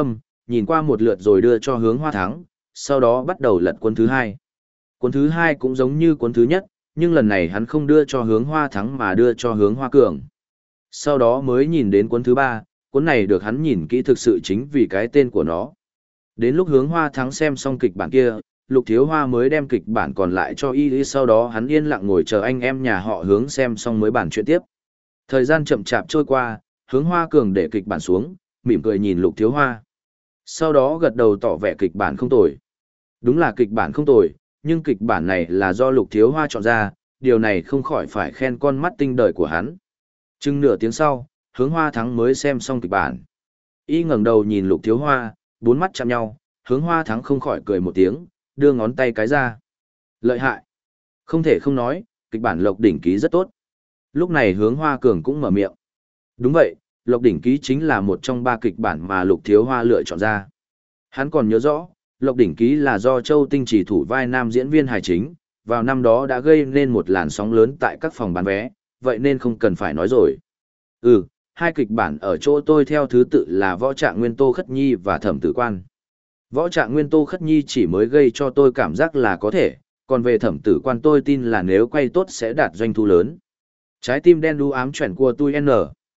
nhìn qua một lượt rồi đưa cho Hướng Hoa Thắng, sau đó bắt đầu lật cuốn thứ hai. Cuốn thứ hai cũng giống như cuốn thứ nhất, nhưng lần này hắn không đưa cho Hướng Hoa Thắng mà đưa cho Hướng Hoa Cường. Sau đó mới nhìn đến cuốn thứ ba, cuốn này được hắn nhìn kỹ thực sự chính vì cái tên của nó. Đến lúc Hướng Hoa Thắng xem xong kịch bản kia, Lục Thiếu Hoa mới đem kịch bản còn lại cho y, sau đó hắn yên lặng ngồi chờ anh em nhà họ Hướng xem xong mới bàn chuyện tiếp. Thời gian chậm chạp trôi qua, Hướng Hoa Cường để kịch bản xuống, mỉm cười nhìn Lục Thiếu Hoa. Sau đó gật đầu tỏ vẻ kịch bản không tồi. Đúng là kịch bản không tồi, nhưng kịch bản này là do Lục Thiếu Hoa chọn ra, điều này không khỏi phải khen con mắt tinh đời của hắn. Chừng nửa tiếng sau, Hướng Hoa Thắng mới xem xong kịch bản. Y ngẩng đầu nhìn Lục Thiếu Hoa, bốn mắt chạm nhau, Hướng Hoa Thắng không khỏi cười một tiếng, đưa ngón tay cái ra. Lợi hại. Không thể không nói, kịch bản Lộc Đỉnh Ký rất tốt. Lúc này Hướng Hoa Cường cũng mở miệng. Đúng vậy, Lộc Đỉnh Ký chính là một trong ba kịch bản mà Lục Thiếu Hoa lựa chọn ra. Hắn còn nhớ rõ, Lộc Đỉnh Ký là do Châu Tinh chỉ thủ vai nam diễn viên hài chính, vào năm đó đã gây nên một làn sóng lớn tại các phòng bán vé, vậy nên không cần phải nói rồi. Ừ, hai kịch bản ở chỗ tôi theo thứ tự là Võ Trạng Nguyên Tô Khất Nhi và Thẩm Tử Quan. Võ Trạng Nguyên Tô Khất Nhi chỉ mới gây cho tôi cảm giác là có thể, còn về Thẩm Tử Quan tôi tin là nếu quay tốt sẽ đạt doanh thu lớn. Trái tim đen đu ám chuyển của tôi N.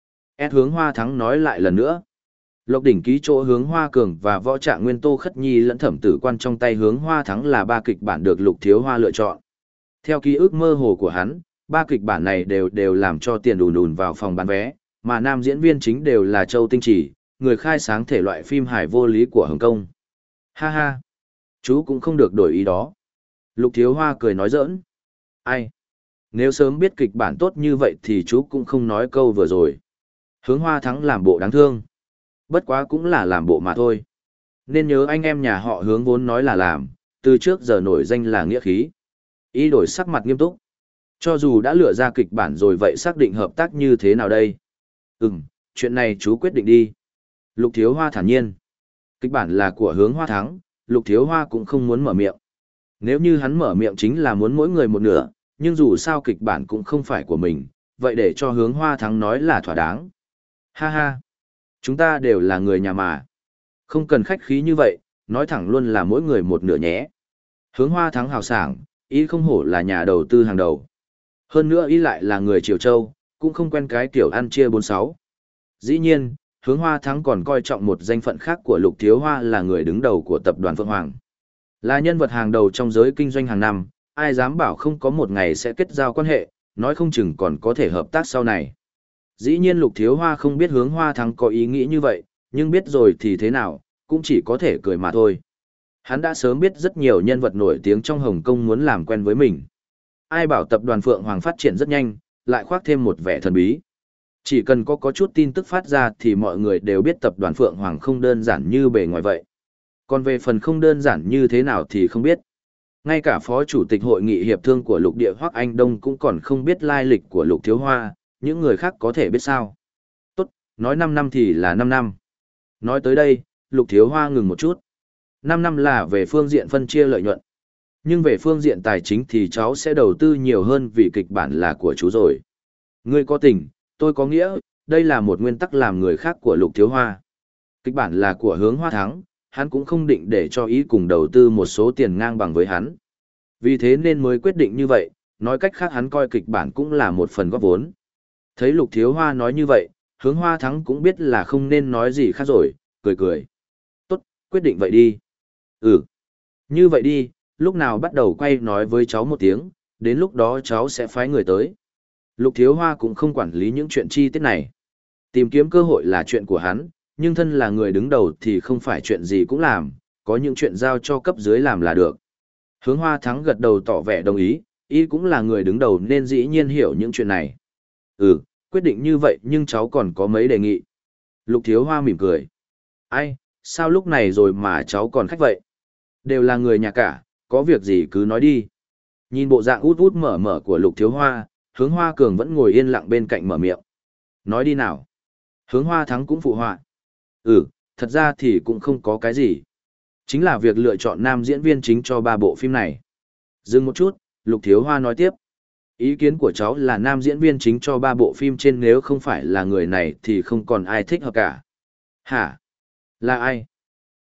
S Hướng Hoa Thắng nói lại lần nữa. Lộc Đỉnh Ký chỗ Hướng Hoa Cường và Võ Trạng Nguyên Tô Khất Nhi lẫn Thẩm Tử Quan trong tay Hướng Hoa Thắng là ba kịch bản được Lục Thiếu Hoa lựa chọn. Theo ký ức mơ hồ của hắn, ba kịch bản này đều đều làm cho tiền đùn đùn vào phòng bán vé, mà nam diễn viên chính đều là Châu Tinh Chỉ, người khai sáng thể loại phim hài vô lý của Hồng Kông. Ha ha, chú cũng không được đổi ý đó. Lục Thiếu Hoa cười nói giỡn. Ai? Nếu sớm biết kịch bản tốt như vậy thì chú cũng không nói câu vừa rồi. Hướng Hoa Thắng làm bộ đáng thương. Bất quá cũng là làm bộ mà thôi. Nên nhớ anh em nhà họ Hướng vốn nói là làm, từ trước giờ nổi danh là nghĩa khí. Ý đổi sắc mặt nghiêm túc. Cho dù đã lựa ra kịch bản rồi vậy xác định hợp tác như thế nào đây? Ừm, chuyện này chú quyết định đi. Lục Thiếu Hoa thản nhiên. Kịch bản là của Hướng Hoa Thắng, Lục Thiếu Hoa cũng không muốn mở miệng. Nếu như hắn mở miệng chính là muốn mỗi người một nửa, nhưng dù sao kịch bản cũng không phải của mình, vậy để cho Hướng Hoa Thắng nói là thỏa đáng. Ha ha, chúng ta đều là người nhà mà. Không cần khách khí như vậy, nói thẳng luôn là mỗi người một nửa nhé. Hướng Hoa Thắng hào sảng, ý không hổ là nhà đầu tư hàng đầu. Hơn nữa ý lại là người Triều Châu, cũng không quen cái kiểu ăn chia bốn sáu. Dĩ nhiên, Hướng Hoa Thắng còn coi trọng một danh phận khác của Lục Thiếu Hoa là người đứng đầu của tập đoàn Phượng Hoàng. Là nhân vật hàng đầu trong giới kinh doanh hàng năm, ai dám bảo không có một ngày sẽ kết giao quan hệ, nói không chừng còn có thể hợp tác sau này. Dĩ nhiên Lục Thiếu Hoa không biết Hướng Hoa Thắng có ý nghĩ như vậy, nhưng biết rồi thì thế nào, cũng chỉ có thể cười mà thôi. Hắn đã sớm biết rất nhiều nhân vật nổi tiếng trong Hồng Kông muốn làm quen với mình. Ai bảo tập đoàn Phượng Hoàng phát triển rất nhanh, lại khoác thêm một vẻ thần bí. Chỉ cần có có chút tin tức phát ra thì mọi người đều biết tập đoàn Phượng Hoàng không đơn giản như bề ngoài vậy. Còn về phần không đơn giản như thế nào thì không biết. Ngay cả phó chủ tịch hội nghị hiệp thương của Lục Địa Hoắc Anh Đông cũng còn không biết lai lịch của Lục Thiếu Hoa, những người khác có thể biết sao. Tốt, nói năm năm thì là năm năm. Nói tới đây, Lục Thiếu Hoa ngừng một chút. năm năm là về phương diện phân chia lợi nhuận. Nhưng về phương diện tài chính thì cháu sẽ đầu tư nhiều hơn vì kịch bản là của chú rồi. Ngươi có tình, tôi có nghĩa, đây là một nguyên tắc làm người khác của Lục Thiếu Hoa. Kịch bản là của Hướng Hoa Thắng, hắn cũng không định để cho ý cùng đầu tư một số tiền ngang bằng với hắn. Vì thế nên mới quyết định như vậy, nói cách khác hắn coi kịch bản cũng là một phần góp vốn. Thấy Lục Thiếu Hoa nói như vậy, Hướng Hoa Thắng cũng biết là không nên nói gì khác rồi, cười cười. Tốt, quyết định vậy đi. Ừ, như vậy đi, lúc nào bắt đầu quay nói với cháu một tiếng, đến lúc đó cháu sẽ phái người tới. Lục Thiếu Hoa cũng không quản lý những chuyện chi tiết này. Tìm kiếm cơ hội là chuyện của hắn, nhưng thân là người đứng đầu thì không phải chuyện gì cũng làm, có những chuyện giao cho cấp dưới làm là được. Hướng Hoa Thắng gật đầu tỏ vẻ đồng ý, y cũng là người đứng đầu nên dĩ nhiên hiểu những chuyện này. Ừ, quyết định như vậy nhưng cháu còn có mấy đề nghị. Lục Thiếu Hoa mỉm cười. Ai, sao lúc này rồi mà cháu còn khách vậy? Đều là người nhà cả, có việc gì cứ nói đi. Nhìn bộ dạng út út mở mở của Lục Thiếu Hoa, Hướng Hoa Cường vẫn ngồi yên lặng bên cạnh mở miệng. Nói đi nào. Hướng Hoa Thắng cũng phụ họa. Ừ, thật ra thì cũng không có cái gì. Chính là việc lựa chọn nam diễn viên chính cho ba bộ phim này. Dừng một chút, Lục Thiếu Hoa nói tiếp. Ý kiến của cháu là nam diễn viên chính cho ba bộ phim trên, nếu không phải là người này thì không còn ai thích hợp cả. Hả? Là ai?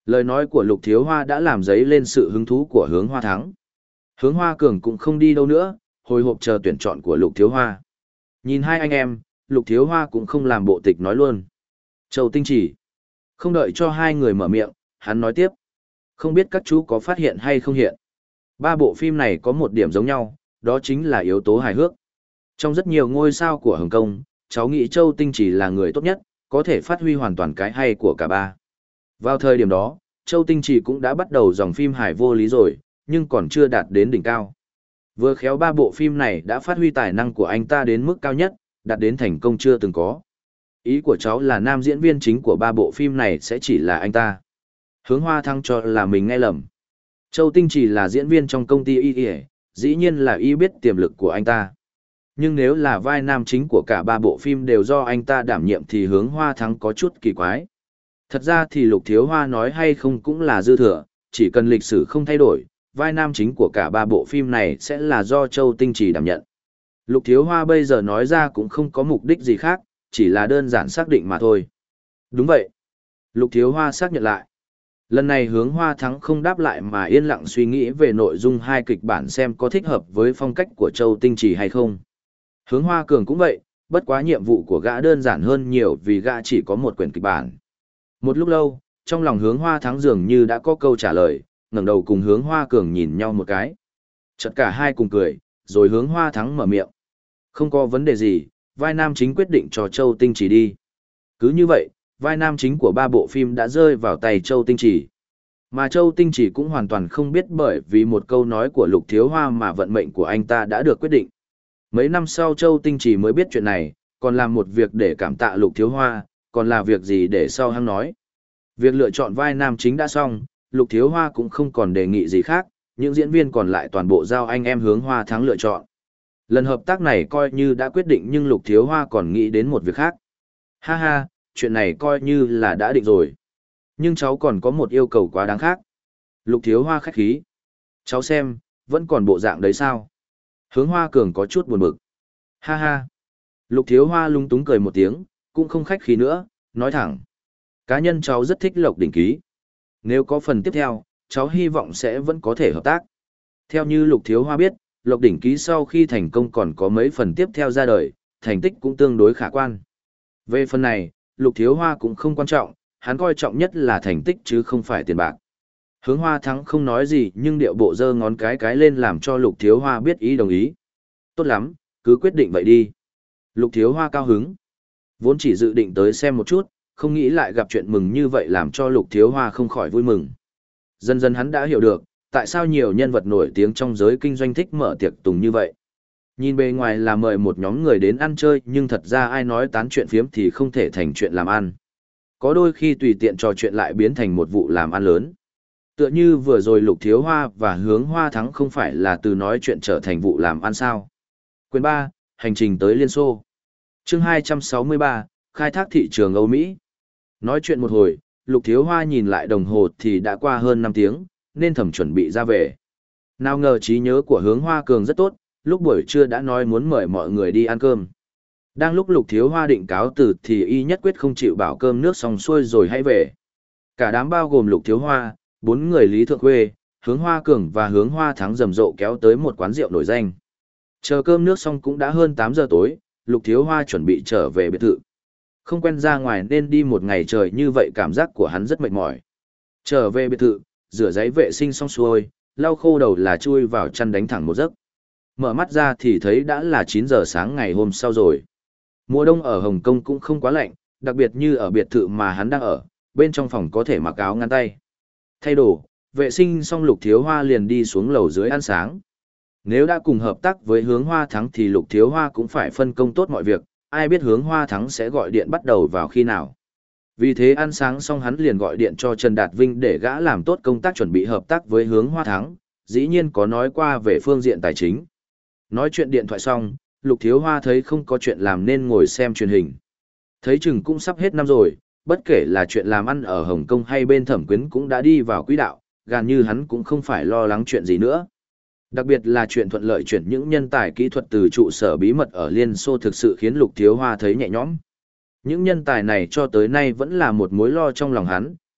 Lời nói của Lục Thiếu Hoa đã làm dấy lên sự hứng thú của Hướng Hoa Thắng. Hướng Hoa Cường cũng không đi đâu nữa, hồi hộp chờ tuyển chọn của Lục Thiếu Hoa. Nhìn hai anh em, Lục Thiếu Hoa cũng không làm bộ tịch nói luôn. Châu Tinh Chỉ. Không đợi cho hai người mở miệng, hắn nói tiếp. Không biết các chú có phát hiện hay không hiện. Ba bộ phim này có một điểm giống nhau, đó chính là yếu tố hài hước. Trong rất nhiều ngôi sao của Hồng Kông, cháu nghĩ Châu Tinh Chỉ là người tốt nhất, có thể phát huy hoàn toàn cái hay của cả ba. Vào thời điểm đó, Châu Tinh Chỉ cũng đã bắt đầu dòng phim hài vô lý rồi, nhưng còn chưa đạt đến đỉnh cao. Vừa khéo ba bộ phim này đã phát huy tài năng của anh ta đến mức cao nhất, đạt đến thành công chưa từng có. Ý của cháu là nam diễn viên chính của ba bộ phim này sẽ chỉ là anh ta. Hướng Hoa Thắng cho là mình nghe lầm. Châu Tinh Chỉ là diễn viên trong công ty y y, dĩ nhiên là y biết tiềm lực của anh ta. Nhưng nếu là vai nam chính của cả ba bộ phim đều do anh ta đảm nhiệm thì Hướng Hoa Thắng có chút kỳ quái. Thật ra thì Lục Thiếu Hoa nói hay không cũng là dư thừa, chỉ cần lịch sử không thay đổi, vai nam chính của cả ba bộ phim này sẽ là do Châu Tinh Chỉ đảm nhận. Lục Thiếu Hoa bây giờ nói ra cũng không có mục đích gì khác, chỉ là đơn giản xác định mà thôi. Đúng vậy. Lục Thiếu Hoa xác nhận lại. Lần này Hướng Hoa Thắng không đáp lại mà yên lặng suy nghĩ về nội dung hai kịch bản xem có thích hợp với phong cách của Châu Tinh Chỉ hay không. Hướng Hoa Cường cũng vậy, bất quá nhiệm vụ của gã đơn giản hơn nhiều vì gã chỉ có một quyển kịch bản. Một lúc lâu, trong lòng Hướng Hoa Thắng dường như đã có câu trả lời, ngẩng đầu cùng Hướng Hoa Cường nhìn nhau một cái. Chợt cả hai cùng cười, rồi Hướng Hoa Thắng mở miệng. Không có vấn đề gì, vai nam chính quyết định cho Châu Tinh Chỉ đi. Cứ như vậy, vai nam chính của ba bộ phim đã rơi vào tay Châu Tinh Chỉ. Mà Châu Tinh Chỉ cũng hoàn toàn không biết bởi vì một câu nói của Lục Thiếu Hoa mà vận mệnh của anh ta đã được quyết định. Mấy năm sau Châu Tinh Chỉ mới biết chuyện này, còn làm một việc để cảm tạ Lục Thiếu Hoa, còn là việc gì để sau hắn nói. Việc lựa chọn vai nam chính đã xong, Lục Thiếu Hoa cũng không còn đề nghị gì khác, những diễn viên còn lại toàn bộ giao anh em Hướng Hoa Thắng lựa chọn. Lần hợp tác này coi như đã quyết định nhưng Lục Thiếu Hoa còn nghĩ đến một việc khác. Ha ha, chuyện này coi như là đã định rồi. Nhưng cháu còn có một yêu cầu quá đáng khác. Lục Thiếu Hoa khách khí. Cháu xem, vẫn còn bộ dạng đấy sao? Hướng Hoa Cường có chút buồn bực. Ha ha. Lục Thiếu Hoa lung túng cười một tiếng, cũng không khách khí nữa, nói thẳng. Cá nhân cháu rất thích Lộc Đỉnh Ký. Nếu có phần tiếp theo, cháu hy vọng sẽ vẫn có thể hợp tác. Theo như Lục Thiếu Hoa biết, Lộc Đỉnh Ký sau khi thành công còn có mấy phần tiếp theo ra đời, thành tích cũng tương đối khả quan. Về phần này, Lục Thiếu Hoa cũng không quan trọng, hắn coi trọng nhất là thành tích chứ không phải tiền bạc. Hướng Hoa Thắng không nói gì nhưng điệu bộ giơ ngón cái cái lên làm cho Lục Thiếu Hoa biết ý đồng ý. Tốt lắm, cứ quyết định vậy đi. Lục Thiếu Hoa cao hứng. Vốn chỉ dự định tới xem một chút, không nghĩ lại gặp chuyện mừng như vậy làm cho Lục Thiếu Hoa không khỏi vui mừng. Dần dần hắn đã hiểu được, tại sao nhiều nhân vật nổi tiếng trong giới kinh doanh thích mở tiệc tùng như vậy. Nhìn bề ngoài là mời một nhóm người đến ăn chơi nhưng thật ra ai nói tán chuyện phiếm thì không thể thành chuyện làm ăn. Có đôi khi tùy tiện trò chuyện lại biến thành một vụ làm ăn lớn. Tựa như vừa rồi Lục Thiếu Hoa và Hướng Hoa Thắng không phải là từ nói chuyện trở thành vụ làm ăn sao. Quyền ba, hành trình tới Liên Xô. Chương hai trăm sáu mươi ba, khai thác thị trường Âu Mỹ. Nói chuyện một hồi, Lục Thiếu Hoa nhìn lại đồng hồ thì đã qua hơn năm tiếng, nên thầm chuẩn bị ra về. Nào ngờ trí nhớ của Hướng Hoa Cường rất tốt, lúc buổi trưa đã nói muốn mời mọi người đi ăn cơm. Đang lúc Lục Thiếu Hoa định cáo từ thì y nhất quyết không chịu bảo cơm nước xong xuôi rồi hãy về. Cả đám bao gồm Lục Thiếu Hoa, bốn người Lý Thượng Khuê, Hướng Hoa Cường và Hướng Hoa Thắng rầm rộ kéo tới một quán rượu nổi danh. Chờ cơm nước xong cũng đã hơn tám giờ tối, Lục Thiếu Hoa chuẩn bị trở về biệt thự. Không quen ra ngoài nên đi một ngày trời như vậy cảm giác của hắn rất mệt mỏi. Trở về biệt thự, rửa giấy vệ sinh xong xuôi, lau khô đầu là chui vào chăn đánh thẳng một giấc. Mở mắt ra thì thấy đã là chín giờ sáng ngày hôm sau rồi. Mùa đông ở Hồng Kông cũng không quá lạnh, đặc biệt như ở biệt thự mà hắn đang ở, bên trong phòng có thể mặc áo ngắn tay. Thay đồ, vệ sinh xong Lục Thiếu Hoa liền đi xuống lầu dưới ăn sáng. Nếu đã cùng hợp tác với Hướng Hoa Thắng thì Lục Thiếu Hoa cũng phải phân công tốt mọi việc, ai biết Hướng Hoa Thắng sẽ gọi điện bắt đầu vào khi nào. Vì thế ăn sáng xong hắn liền gọi điện cho Trần Đạt Vinh để gã làm tốt công tác chuẩn bị hợp tác với Hướng Hoa Thắng, dĩ nhiên có nói qua về phương diện tài chính. Nói chuyện điện thoại xong, Lục Thiếu Hoa thấy không có chuyện làm nên ngồi xem truyền hình. Thấy chừng cũng sắp hết năm rồi, bất kể là chuyện làm ăn ở Hồng Kông hay bên Thẩm Quyến cũng đã đi vào quỹ đạo, gần như hắn cũng không phải lo lắng chuyện gì nữa. Đặc biệt là chuyện thuận lợi chuyển những nhân tài kỹ thuật từ trụ sở bí mật ở Liên Xô thực sự khiến Lục Thiếu Hoa thấy nhẹ nhõm. Những nhân tài này cho tới nay vẫn là một mối lo trong lòng hắn,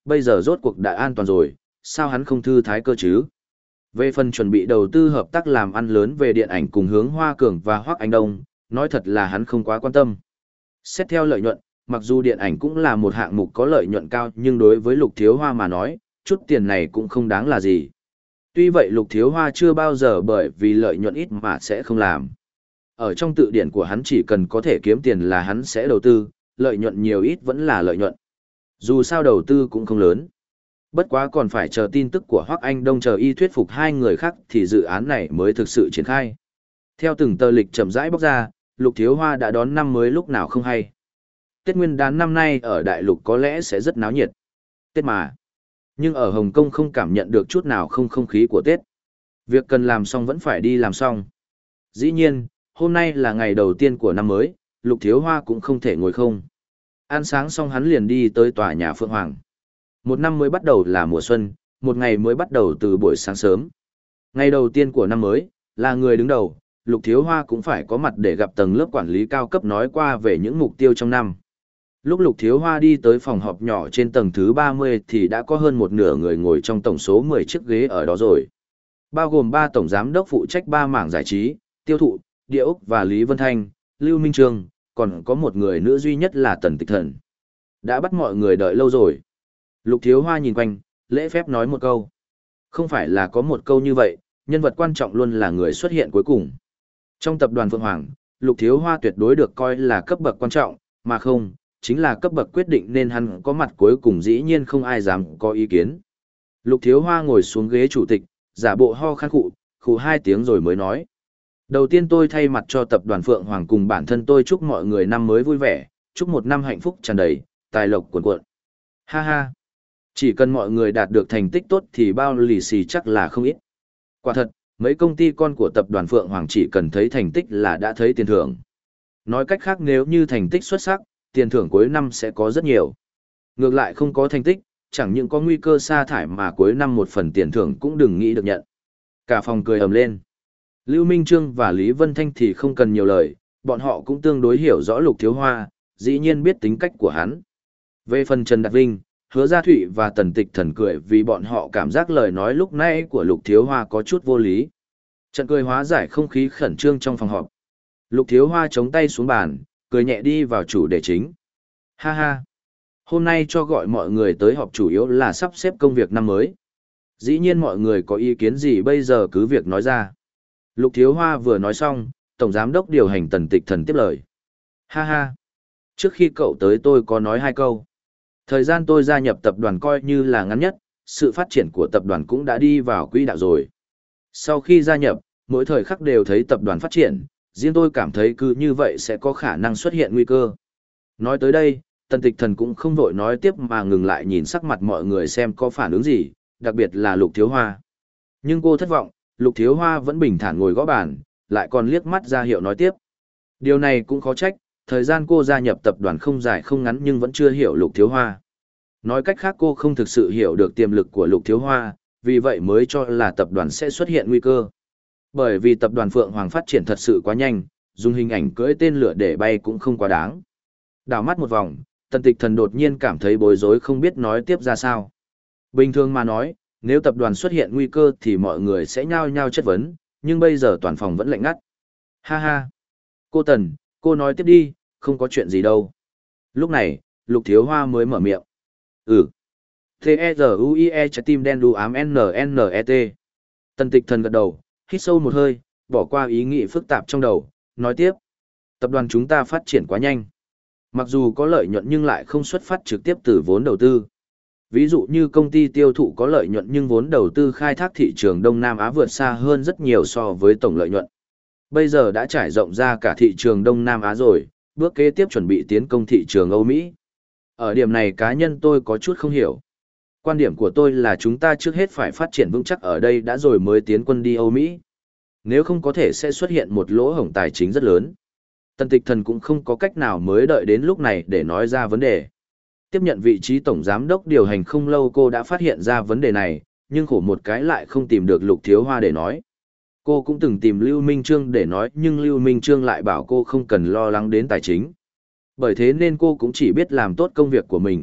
bây giờ rốt cuộc đã an toàn rồi, sao hắn không thư thái cơ chứ? Về phần chuẩn bị đầu tư hợp tác làm ăn lớn về điện ảnh cùng Hướng Hoa Cường và Hoắc Anh Đông, nói thật là hắn không quá quan tâm. Xét theo lợi nhuận, mặc dù điện ảnh cũng là một hạng mục có lợi nhuận cao nhưng đối với Lục Thiếu Hoa mà nói, chút tiền này cũng không đáng là gì. Tuy vậy Lục Thiếu Hoa chưa bao giờ bởi vì lợi nhuận ít mà sẽ không làm. Ở trong tự điển của hắn chỉ cần có thể kiếm tiền là hắn sẽ đầu tư, lợi nhuận nhiều ít vẫn là lợi nhuận. Dù sao đầu tư cũng không lớn. Bất quá còn phải chờ tin tức của Hoắc Anh Đông chờ y thuyết phục hai người khác thì dự án này mới thực sự triển khai. Theo từng tờ lịch chậm rãi bóc ra, Lục Thiếu Hoa đã đón năm mới lúc nào không hay. Tết Nguyên đán năm nay ở Đại Lục có lẽ sẽ rất náo nhiệt. Tết mà. Nhưng ở Hồng Kông không cảm nhận được chút nào không không khí của Tết. Việc cần làm xong vẫn phải đi làm xong. Dĩ nhiên, hôm nay là ngày đầu tiên của năm mới, Lục Thiếu Hoa cũng không thể ngồi không. Ăn sáng xong hắn liền đi tới tòa nhà Phượng Hoàng. Một năm mới bắt đầu là mùa xuân, một ngày mới bắt đầu từ buổi sáng sớm. Ngày đầu tiên của năm mới, là người đứng đầu, Lục Thiếu Hoa cũng phải có mặt để gặp tầng lớp quản lý cao cấp nói qua về những mục tiêu trong năm. Lúc Lục Thiếu Hoa đi tới phòng họp nhỏ trên tầng thứ ba mươi thì đã có hơn một nửa người ngồi trong tổng số mười chiếc ghế ở đó rồi. Bao gồm ba tổng giám đốc phụ trách ba mảng giải trí, tiêu thụ, địa ốc và Lý Vân Thanh, Lưu Minh Trương, còn có một người nữ duy nhất là Tần Tịch Thần. Đã bắt mọi người đợi lâu rồi. Lục Thiếu Hoa nhìn quanh, lễ phép nói một câu. Không phải là có một câu như vậy, nhân vật quan trọng luôn là người xuất hiện cuối cùng. Trong tập đoàn Phượng Hoàng, Lục Thiếu Hoa tuyệt đối được coi là cấp bậc quan trọng, mà không, chính là cấp bậc quyết định nên hắn có mặt cuối cùng dĩ nhiên không ai dám có ý kiến. Lục Thiếu Hoa ngồi xuống ghế chủ tịch, giả bộ ho khan khụ, khụ hai tiếng rồi mới nói. Đầu tiên tôi thay mặt cho tập đoàn Phượng Hoàng cùng bản thân tôi chúc mọi người năm mới vui vẻ, chúc một năm hạnh phúc tràn đầy, tài lộc cuồn cuộn. Ha ha! Chỉ cần mọi người đạt được thành tích tốt thì bao lì xì chắc là không ít. Quả thật, mấy công ty con của tập đoàn Phượng Hoàng chỉ cần thấy thành tích là đã thấy tiền thưởng. Nói cách khác nếu như thành tích xuất sắc, tiền thưởng cuối năm sẽ có rất nhiều. Ngược lại không có thành tích, chẳng những có nguy cơ sa thải mà cuối năm một phần tiền thưởng cũng đừng nghĩ được nhận. Cả phòng cười ầm lên. Lưu Minh Trương và Lý Vân Thanh thì không cần nhiều lời, bọn họ cũng tương đối hiểu rõ Lục Thiếu Hoa, dĩ nhiên biết tính cách của hắn. Về phần Trần Đạt Vinh, Hứa Gia Thụy và Tần Tịch Thần cười vì bọn họ cảm giác lời nói lúc nãy của Lục Thiếu Hoa có chút vô lý. Trận cười hóa giải không khí khẩn trương trong phòng họp. Lục Thiếu Hoa chống tay xuống bàn, cười nhẹ đi vào chủ đề chính. Ha ha! Hôm nay cho gọi mọi người tới họp chủ yếu là sắp xếp công việc năm mới. Dĩ nhiên mọi người có ý kiến gì bây giờ cứ việc nói ra. Lục Thiếu Hoa vừa nói xong, Tổng Giám đốc điều hành Tần Tịch Thần tiếp lời. Ha ha! Trước khi cậu tới tôi có nói hai câu. Thời gian tôi gia nhập tập đoàn coi như là ngắn nhất, sự phát triển của tập đoàn cũng đã đi vào quỹ đạo rồi. Sau khi gia nhập, mỗi thời khắc đều thấy tập đoàn phát triển, riêng tôi cảm thấy cứ như vậy sẽ có khả năng xuất hiện nguy cơ. Nói tới đây, Tần Tịch Thần cũng không vội nói tiếp mà ngừng lại nhìn sắc mặt mọi người xem có phản ứng gì, đặc biệt là Lục Thiếu Hoa. Nhưng cô thất vọng, Lục Thiếu Hoa vẫn bình thản ngồi gõ bàn, lại còn liếc mắt ra hiệu nói tiếp. Điều này cũng khó trách, thời gian cô gia nhập tập đoàn không dài không ngắn nhưng vẫn chưa hiểu Lục Thiếu Hoa. Nói cách khác cô không thực sự hiểu được tiềm lực của Lục Thiếu Hoa, vì vậy mới cho là tập đoàn sẽ xuất hiện nguy cơ. Bởi vì tập đoàn Phượng Hoàng phát triển thật sự quá nhanh, dùng hình ảnh cưỡi tên lửa để bay cũng không quá đáng. Đảo mắt một vòng, Tần Tịch Thần đột nhiên cảm thấy bối rối không biết nói tiếp ra sao. Bình thường mà nói, nếu tập đoàn xuất hiện nguy cơ thì mọi người sẽ nhao nhao chất vấn, nhưng bây giờ toàn phòng vẫn lạnh ngắt. Ha ha! Cô Tần, cô nói tiếp đi, không có chuyện gì đâu. Lúc này, Lục Thiếu Hoa mới mở miệng. Ừ. T-E-Z-U-I-E trái tim đen đu ám N-N-E-T. Tần Tịch Thần gật đầu, hít sâu một hơi, bỏ qua ý nghĩ phức tạp trong đầu, nói tiếp. Tập đoàn chúng ta phát triển quá nhanh. Mặc dù có lợi nhuận nhưng lại không xuất phát trực tiếp từ vốn đầu tư. Ví dụ như công ty tiêu thụ có lợi nhuận nhưng vốn đầu tư khai thác thị trường Đông Nam Á vượt xa hơn rất nhiều so với tổng lợi nhuận. Bây giờ đã trải rộng ra cả thị trường Đông Nam Á rồi, bước kế tiếp chuẩn bị tiến công thị trường Âu Mỹ. Ở điểm này cá nhân tôi có chút không hiểu. Quan điểm của tôi là chúng ta trước hết phải phát triển vững chắc ở đây đã rồi mới tiến quân đi Âu Mỹ. Nếu không có thể sẽ xuất hiện một lỗ hổng tài chính rất lớn. Tần Tịch Thần cũng không có cách nào mới đợi đến lúc này để nói ra vấn đề. Tiếp nhận vị trí tổng giám đốc điều hành không lâu cô đã phát hiện ra vấn đề này, nhưng khổ một cái lại không tìm được Lục Thiếu Hoa để nói. Cô cũng từng tìm Lưu Minh Trương để nói nhưng Lưu Minh Trương lại bảo cô không cần lo lắng đến tài chính. Bởi thế nên cô cũng chỉ biết làm tốt công việc của mình,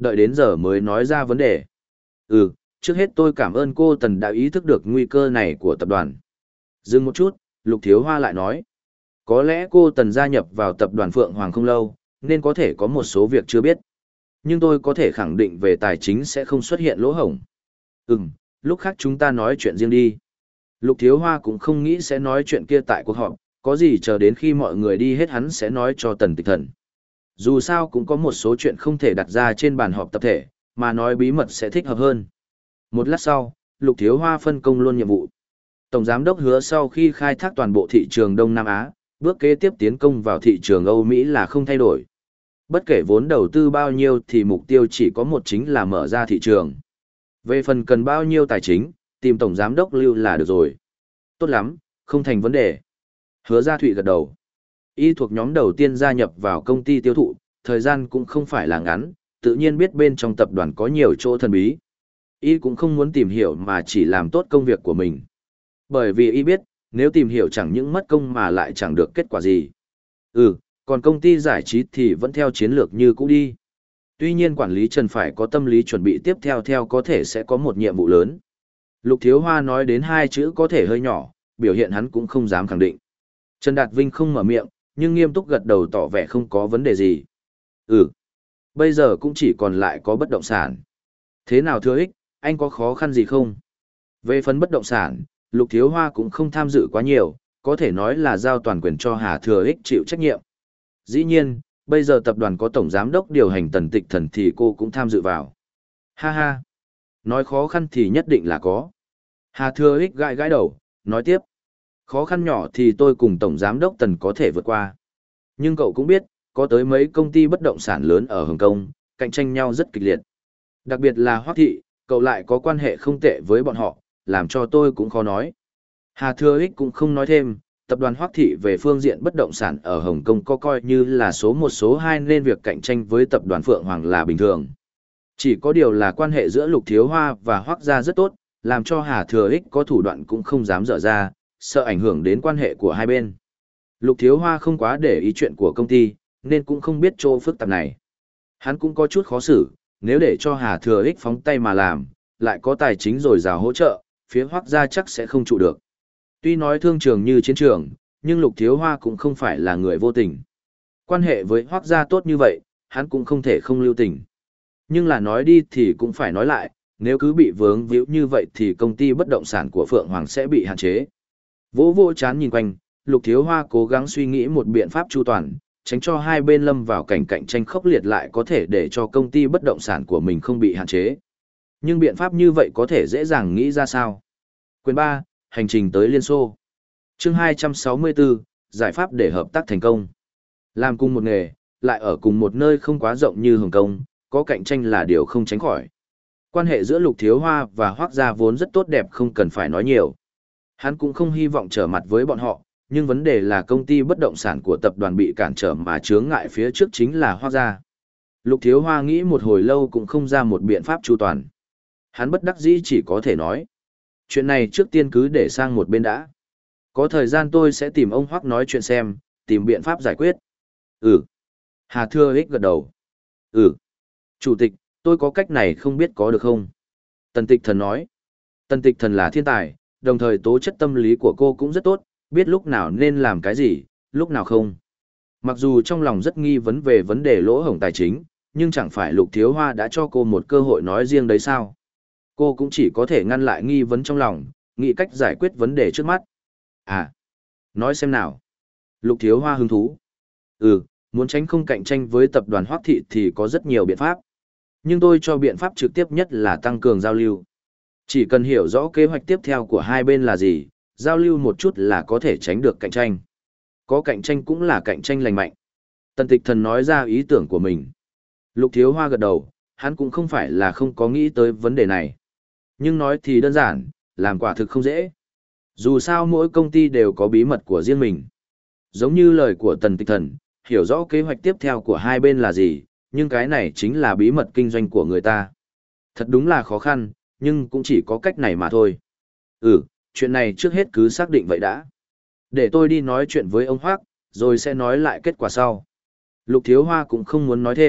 đợi đến giờ mới nói ra vấn đề. Ừ, trước hết tôi cảm ơn cô Tần đã ý thức được nguy cơ này của tập đoàn. Dừng một chút, Lục Thiếu Hoa lại nói. Có lẽ cô Tần gia nhập vào tập đoàn Phượng Hoàng không lâu, nên có thể có một số việc chưa biết. Nhưng tôi có thể khẳng định về tài chính sẽ không xuất hiện lỗ hổng. Ừm, lúc khác chúng ta nói chuyện riêng đi. Lục Thiếu Hoa cũng không nghĩ sẽ nói chuyện kia tại cuộc họp, có gì chờ đến khi mọi người đi hết hắn sẽ nói cho Tần Tịch Thần. Dù sao cũng có một số chuyện không thể đặt ra trên bàn họp tập thể, mà nói bí mật sẽ thích hợp hơn. Một lát sau, Lục Thiếu Hoa phân công luôn nhiệm vụ. Tổng Giám đốc hứa sau khi khai thác toàn bộ thị trường Đông Nam Á, bước kế tiếp tiến công vào thị trường Âu Mỹ là không thay đổi. Bất kể vốn đầu tư bao nhiêu thì mục tiêu chỉ có một chính là mở ra thị trường. Về phần cần bao nhiêu tài chính, tìm Tổng Giám đốc Lưu là được rồi. Tốt lắm, không thành vấn đề. Hứa Gia Thụy gật đầu. Y thuộc nhóm đầu tiên gia nhập vào công ty tiêu thụ, thời gian cũng không phải là ngắn, tự nhiên biết bên trong tập đoàn có nhiều chỗ thần bí. Y cũng không muốn tìm hiểu mà chỉ làm tốt công việc của mình. Bởi vì Y biết, nếu tìm hiểu chẳng những mất công mà lại chẳng được kết quả gì. Ừ, còn công ty giải trí thì vẫn theo chiến lược như cũ đi. Tuy nhiên quản lý Trần phải có tâm lý chuẩn bị tiếp theo theo có thể sẽ có một nhiệm vụ lớn. Lục Thiếu Hoa nói đến hai chữ có thể hơi nhỏ, biểu hiện hắn cũng không dám khẳng định. Trần Đạt Vinh không mở miệng, nhưng nghiêm túc gật đầu tỏ vẻ không có vấn đề gì. Ừ, bây giờ cũng chỉ còn lại có bất động sản. Thế nào thưa ích, anh có khó khăn gì không? Về phần bất động sản, Lục Thiếu Hoa cũng không tham dự quá nhiều, có thể nói là giao toàn quyền cho Hà Thừa Ích chịu trách nhiệm. Dĩ nhiên, bây giờ tập đoàn có tổng giám đốc điều hành Tần Tịch Thần thì cô cũng tham dự vào. Ha ha, nói khó khăn thì nhất định là có. Hà Thừa Ích gãi gãi đầu, nói tiếp. Khó khăn nhỏ thì tôi cùng tổng giám đốc Tần có thể vượt qua. Nhưng cậu cũng biết, có tới mấy công ty bất động sản lớn ở Hồng Kông, cạnh tranh nhau rất kịch liệt. Đặc biệt là Hoắc Thị, cậu lại có quan hệ không tệ với bọn họ, làm cho tôi cũng khó nói. Hà Thừa Ích cũng không nói thêm, tập đoàn Hoắc Thị về phương diện bất động sản ở Hồng Kông có coi như là số một số hai nên việc cạnh tranh với tập đoàn Phượng Hoàng là bình thường. Chỉ có điều là quan hệ giữa Lục Thiếu Hoa và Hoắc gia rất tốt, làm cho Hà Thừa Ích có thủ đoạn cũng không dám dở ra, sợ ảnh hưởng đến quan hệ của hai bên. Lục Thiếu Hoa không quá để ý chuyện của công ty, nên cũng không biết chỗ phức tạp này. Hắn cũng có chút khó xử, nếu để cho Hà Thừa Ích phóng tay mà làm, lại có tài chính dồi dào hỗ trợ, phía Hoắc gia chắc sẽ không trụ được. Tuy nói thương trường như chiến trường, nhưng Lục Thiếu Hoa cũng không phải là người vô tình. Quan hệ với Hoắc gia tốt như vậy, hắn cũng không thể không lưu tình. Nhưng là nói đi thì cũng phải nói lại, nếu cứ bị vướng víu như vậy thì công ty bất động sản của Phượng Hoàng sẽ bị hạn chế. Vỗ vỗ chán nhìn quanh, Lục Thiếu Hoa cố gắng suy nghĩ một biện pháp chu toàn, tránh cho hai bên lâm vào cảnh cạnh tranh khốc liệt lại có thể để cho công ty bất động sản của mình không bị hạn chế. Nhưng biện pháp như vậy có thể dễ dàng nghĩ ra sao? Quyền ba, hành trình tới Liên Xô. Chương hai trăm sáu mươi bốn, giải pháp để hợp tác thành công. Làm cùng một nghề, lại ở cùng một nơi không quá rộng như Hồng Kông, có cạnh tranh là điều không tránh khỏi. Quan hệ giữa Lục Thiếu Hoa và Hoắc gia vốn rất tốt đẹp không cần phải nói nhiều. Hắn cũng không hy vọng trở mặt với bọn họ, nhưng vấn đề là công ty bất động sản của tập đoàn bị cản trở mà chướng ngại phía trước chính là Hoắc gia. Lục Thiếu Hoa nghĩ một hồi lâu cũng không ra một biện pháp chu toàn. Hắn bất đắc dĩ chỉ có thể nói. Chuyện này trước tiên cứ để sang một bên đã. Có thời gian tôi sẽ tìm ông Hoắc nói chuyện xem, tìm biện pháp giải quyết. Ừ. Hà Thừa Ích gật đầu. Ừ. Chủ tịch, tôi có cách này không biết có được không? Tần Tịch Thần nói. Tần Tịch Thần là thiên tài, đồng thời tố chất tâm lý của cô cũng rất tốt, biết lúc nào nên làm cái gì, lúc nào không. Mặc dù trong lòng rất nghi vấn về vấn đề lỗ hổng tài chính, nhưng chẳng phải Lục Thiếu Hoa đã cho cô một cơ hội nói riêng đấy sao? Cô cũng chỉ có thể ngăn lại nghi vấn trong lòng, nghĩ cách giải quyết vấn đề trước mắt. À, nói xem nào. Lục Thiếu Hoa hứng thú. Ừ, muốn tránh không cạnh tranh với tập đoàn Hoắc Thị thì có rất nhiều biện pháp. Nhưng tôi cho biện pháp trực tiếp nhất là tăng cường giao lưu. Chỉ cần hiểu rõ kế hoạch tiếp theo của hai bên là gì, giao lưu một chút là có thể tránh được cạnh tranh. Có cạnh tranh cũng là cạnh tranh lành mạnh. Tần Tịch Thần nói ra ý tưởng của mình. Lục Thiếu Hoa gật đầu, hắn cũng không phải là không có nghĩ tới vấn đề này. Nhưng nói thì đơn giản, làm quả thực không dễ. Dù sao mỗi công ty đều có bí mật của riêng mình. Giống như lời của Tần Tịch Thần, hiểu rõ kế hoạch tiếp theo của hai bên là gì, nhưng cái này chính là bí mật kinh doanh của người ta. Thật đúng là khó khăn, nhưng cũng chỉ có cách này mà thôi. Ừ, chuyện này trước hết cứ xác định vậy đã. Để tôi đi nói chuyện với ông Hoắc, rồi sẽ nói lại kết quả sau. Lục Thiếu Hoa cũng không muốn nói thêm,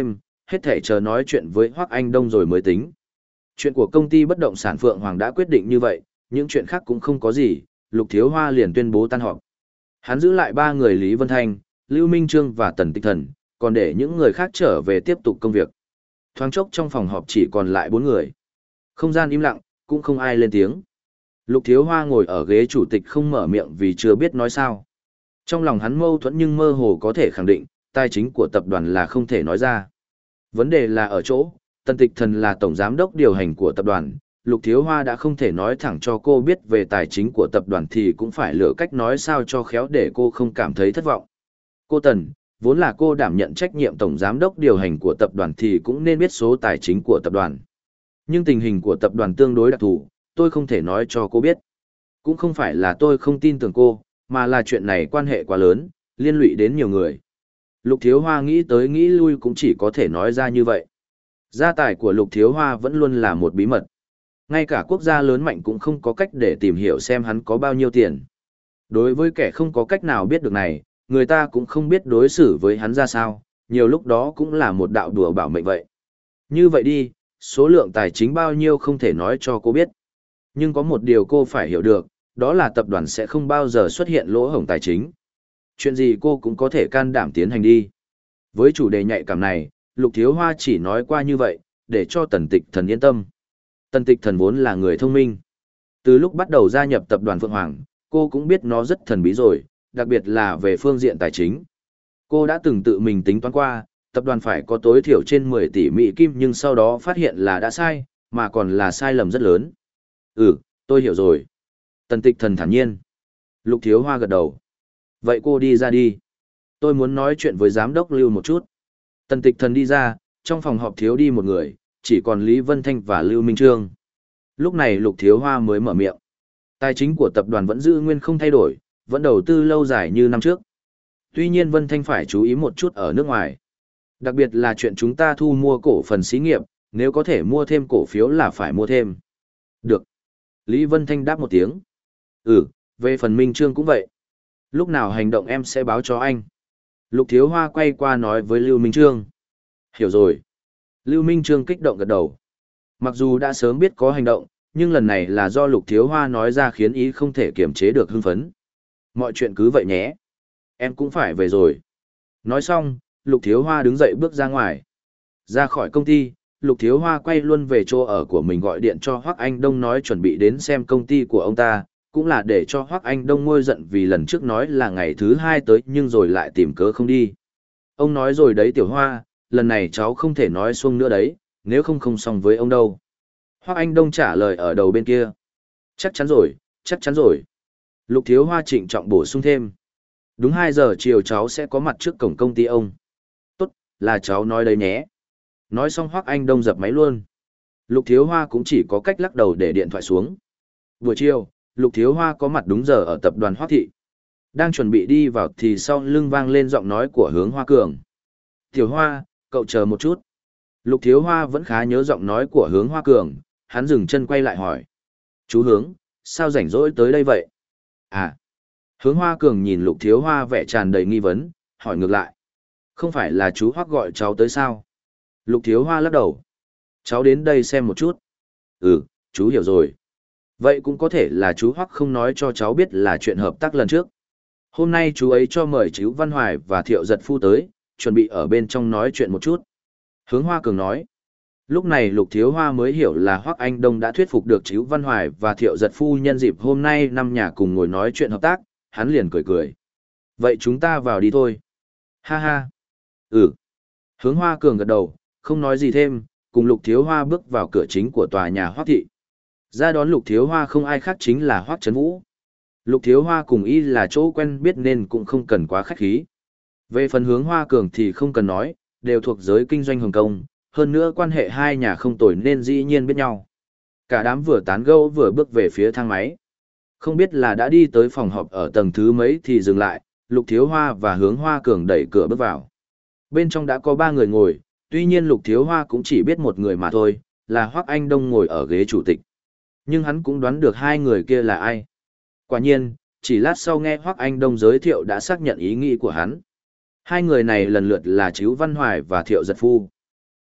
hết thể chờ nói chuyện với Hoắc Anh Đông rồi mới tính. Chuyện của công ty bất động sản Phượng Hoàng đã quyết định như vậy, những chuyện khác cũng không có gì, Lục Thiếu Hoa liền tuyên bố tan họp. Hắn giữ lại ba người Lý Vân Thanh, Lưu Minh Trương và Tần Tịch Thần, còn để những người khác trở về tiếp tục công việc. Thoáng chốc trong phòng họp chỉ còn lại bốn người. Không gian im lặng, cũng không ai lên tiếng. Lục Thiếu Hoa ngồi ở ghế chủ tịch không mở miệng vì chưa biết nói sao. Trong lòng hắn mâu thuẫn nhưng mơ hồ có thể khẳng định, tài chính của tập đoàn là không thể nói ra. Vấn đề là ở chỗ, Tần Tịch Thần là tổng giám đốc điều hành của tập đoàn, Lục Thiếu Hoa đã không thể nói thẳng cho cô biết về tài chính của tập đoàn thì cũng phải lựa cách nói sao cho khéo để cô không cảm thấy thất vọng. Cô Tần, vốn là cô đảm nhận trách nhiệm tổng giám đốc điều hành của tập đoàn thì cũng nên biết số tài chính của tập đoàn. Nhưng tình hình của tập đoàn tương đối đặc thù, tôi không thể nói cho cô biết. Cũng không phải là tôi không tin tưởng cô, mà là chuyện này quan hệ quá lớn, liên lụy đến nhiều người. Lục Thiếu Hoa nghĩ tới nghĩ lui cũng chỉ có thể nói ra như vậy. Gia tài của Lục Thiếu Hoa vẫn luôn là một bí mật. Ngay cả quốc gia lớn mạnh cũng không có cách để tìm hiểu xem hắn có bao nhiêu tiền. Đối với kẻ không có cách nào biết được này, người ta cũng không biết đối xử với hắn ra sao, nhiều lúc đó cũng là một đạo đùa bảo mệnh vậy. Như vậy đi, số lượng tài chính bao nhiêu không thể nói cho cô biết. Nhưng có một điều cô phải hiểu được, đó là tập đoàn sẽ không bao giờ xuất hiện lỗ hổng tài chính. Chuyện gì cô cũng có thể can đảm tiến hành đi. Với chủ đề nhạy cảm này, Lục Thiếu Hoa chỉ nói qua như vậy, để cho Tần Tịch Thần yên tâm. Tần Tịch Thần vốn là người thông minh. Từ lúc bắt đầu gia nhập tập đoàn Phượng Hoàng, cô cũng biết nó rất thần bí rồi, đặc biệt là về phương diện tài chính. Cô đã từng tự mình tính toán qua, tập đoàn phải có tối thiểu trên mười tỷ Mỹ Kim nhưng sau đó phát hiện là đã sai, mà còn là sai lầm rất lớn. Ừ, tôi hiểu rồi. Tần Tịch Thần thản nhiên. Lục Thiếu Hoa gật đầu. Vậy cô đi ra đi. Tôi muốn nói chuyện với giám đốc Lưu một chút. Tần Tịch Thần đi ra, trong phòng họp thiếu đi một người, chỉ còn Lý Vân Thanh và Lưu Minh Trương. Lúc này Lục Thiếu Hoa mới mở miệng. Tài chính của tập đoàn vẫn giữ nguyên không thay đổi, vẫn đầu tư lâu dài như năm trước. Tuy nhiên Vân Thanh phải chú ý một chút ở nước ngoài. Đặc biệt là chuyện chúng ta thu mua cổ phần xí nghiệp, nếu có thể mua thêm cổ phiếu là phải mua thêm. Được. Lý Vân Thanh đáp một tiếng. Ừ, về phần Minh Trương cũng vậy. Lúc nào hành động em sẽ báo cho anh. Lục Thiếu Hoa quay qua nói với Lưu Minh Trương. Hiểu rồi. Lưu Minh Trương kích động gật đầu. Mặc dù đã sớm biết có hành động, nhưng lần này là do Lục Thiếu Hoa nói ra khiến ý không thể kiềm chế được hưng phấn. Mọi chuyện cứ vậy nhé. Em cũng phải về rồi. Nói xong, Lục Thiếu Hoa đứng dậy bước ra ngoài. Ra khỏi công ty, Lục Thiếu Hoa quay luôn về chỗ ở của mình gọi điện cho Hoắc Anh Đông nói chuẩn bị đến xem công ty của ông ta, cũng là để cho Hoắc Anh Đông nguôi giận vì lần trước nói là ngày thứ hai tới nhưng rồi lại tìm cớ không đi. Ông nói rồi đấy Tiểu Hoa, lần này cháu không thể nói xuông nữa đấy, nếu không không xong với ông đâu. Hoắc Anh Đông trả lời ở đầu bên kia. Chắc chắn rồi, chắc chắn rồi. Lục Thiếu Hoa trịnh trọng bổ sung thêm. Đúng hai giờ chiều cháu sẽ có mặt trước cổng công ty ông. Tốt, là cháu nói đấy nhé. Nói xong Hoắc Anh Đông dập máy luôn. Lục Thiếu Hoa cũng chỉ có cách lắc đầu để điện thoại xuống. Buổi chiều, Lục Thiếu Hoa có mặt đúng giờ ở tập đoàn Hoắc Thị. Đang chuẩn bị đi vào thì sau lưng vang lên giọng nói của Hướng Hoa Cường. Tiểu Hoa, cậu chờ một chút. Lục Thiếu Hoa vẫn khá nhớ giọng nói của Hướng Hoa Cường, hắn dừng chân quay lại hỏi. Chú Hướng, sao rảnh rỗi tới đây vậy? À. Hướng Hoa Cường nhìn Lục Thiếu Hoa vẻ tràn đầy nghi vấn, hỏi ngược lại. Không phải là chú Hoắc gọi cháu tới sao? Lục Thiếu Hoa lắc đầu. Cháu đến đây xem một chút. Ừ, chú hiểu rồi. Vậy cũng có thể là chú Hoắc không nói cho cháu biết là chuyện hợp tác lần trước. Hôm nay chú ấy cho mời Chíu Văn Hoài và Thiệu Giật Phu tới, chuẩn bị ở bên trong nói chuyện một chút. Hướng Hoa Cường nói. Lúc này Lục Thiếu Hoa mới hiểu là Hoắc Anh Đông đã thuyết phục được Chíu Văn Hoài và Thiệu Giật Phu nhân dịp hôm nay năm nhà cùng ngồi nói chuyện hợp tác, hắn liền cười cười. Vậy chúng ta vào đi thôi. Ha ha. Ừ. Hướng Hoa Cường gật đầu, không nói gì thêm, cùng Lục Thiếu Hoa bước vào cửa chính của tòa nhà Hoắc Thị. Ra đón Lục Thiếu Hoa không ai khác chính là Hoắc Trấn Vũ. Lục Thiếu Hoa cùng y là chỗ quen biết nên cũng không cần quá khách khí. Về phần Hướng Hoa Cường thì không cần nói, đều thuộc giới kinh doanh Hồng Kông, hơn nữa quan hệ hai nhà không tồi nên dĩ nhiên biết nhau. Cả đám vừa tán gẫu vừa bước về phía thang máy. Không biết là đã đi tới phòng họp ở tầng thứ mấy thì dừng lại, Lục Thiếu Hoa và Hướng Hoa Cường đẩy cửa bước vào. Bên trong đã có ba người ngồi, tuy nhiên Lục Thiếu Hoa cũng chỉ biết một người mà thôi, là Hoắc Anh Đông ngồi ở ghế chủ tịch. Nhưng hắn cũng đoán được hai người kia là ai. Quả nhiên, chỉ lát sau nghe Hoắc Anh Đông giới thiệu đã xác nhận ý nghĩ của hắn. Hai người này lần lượt là Chíu Văn Hoài và Thiệu Giật Phu.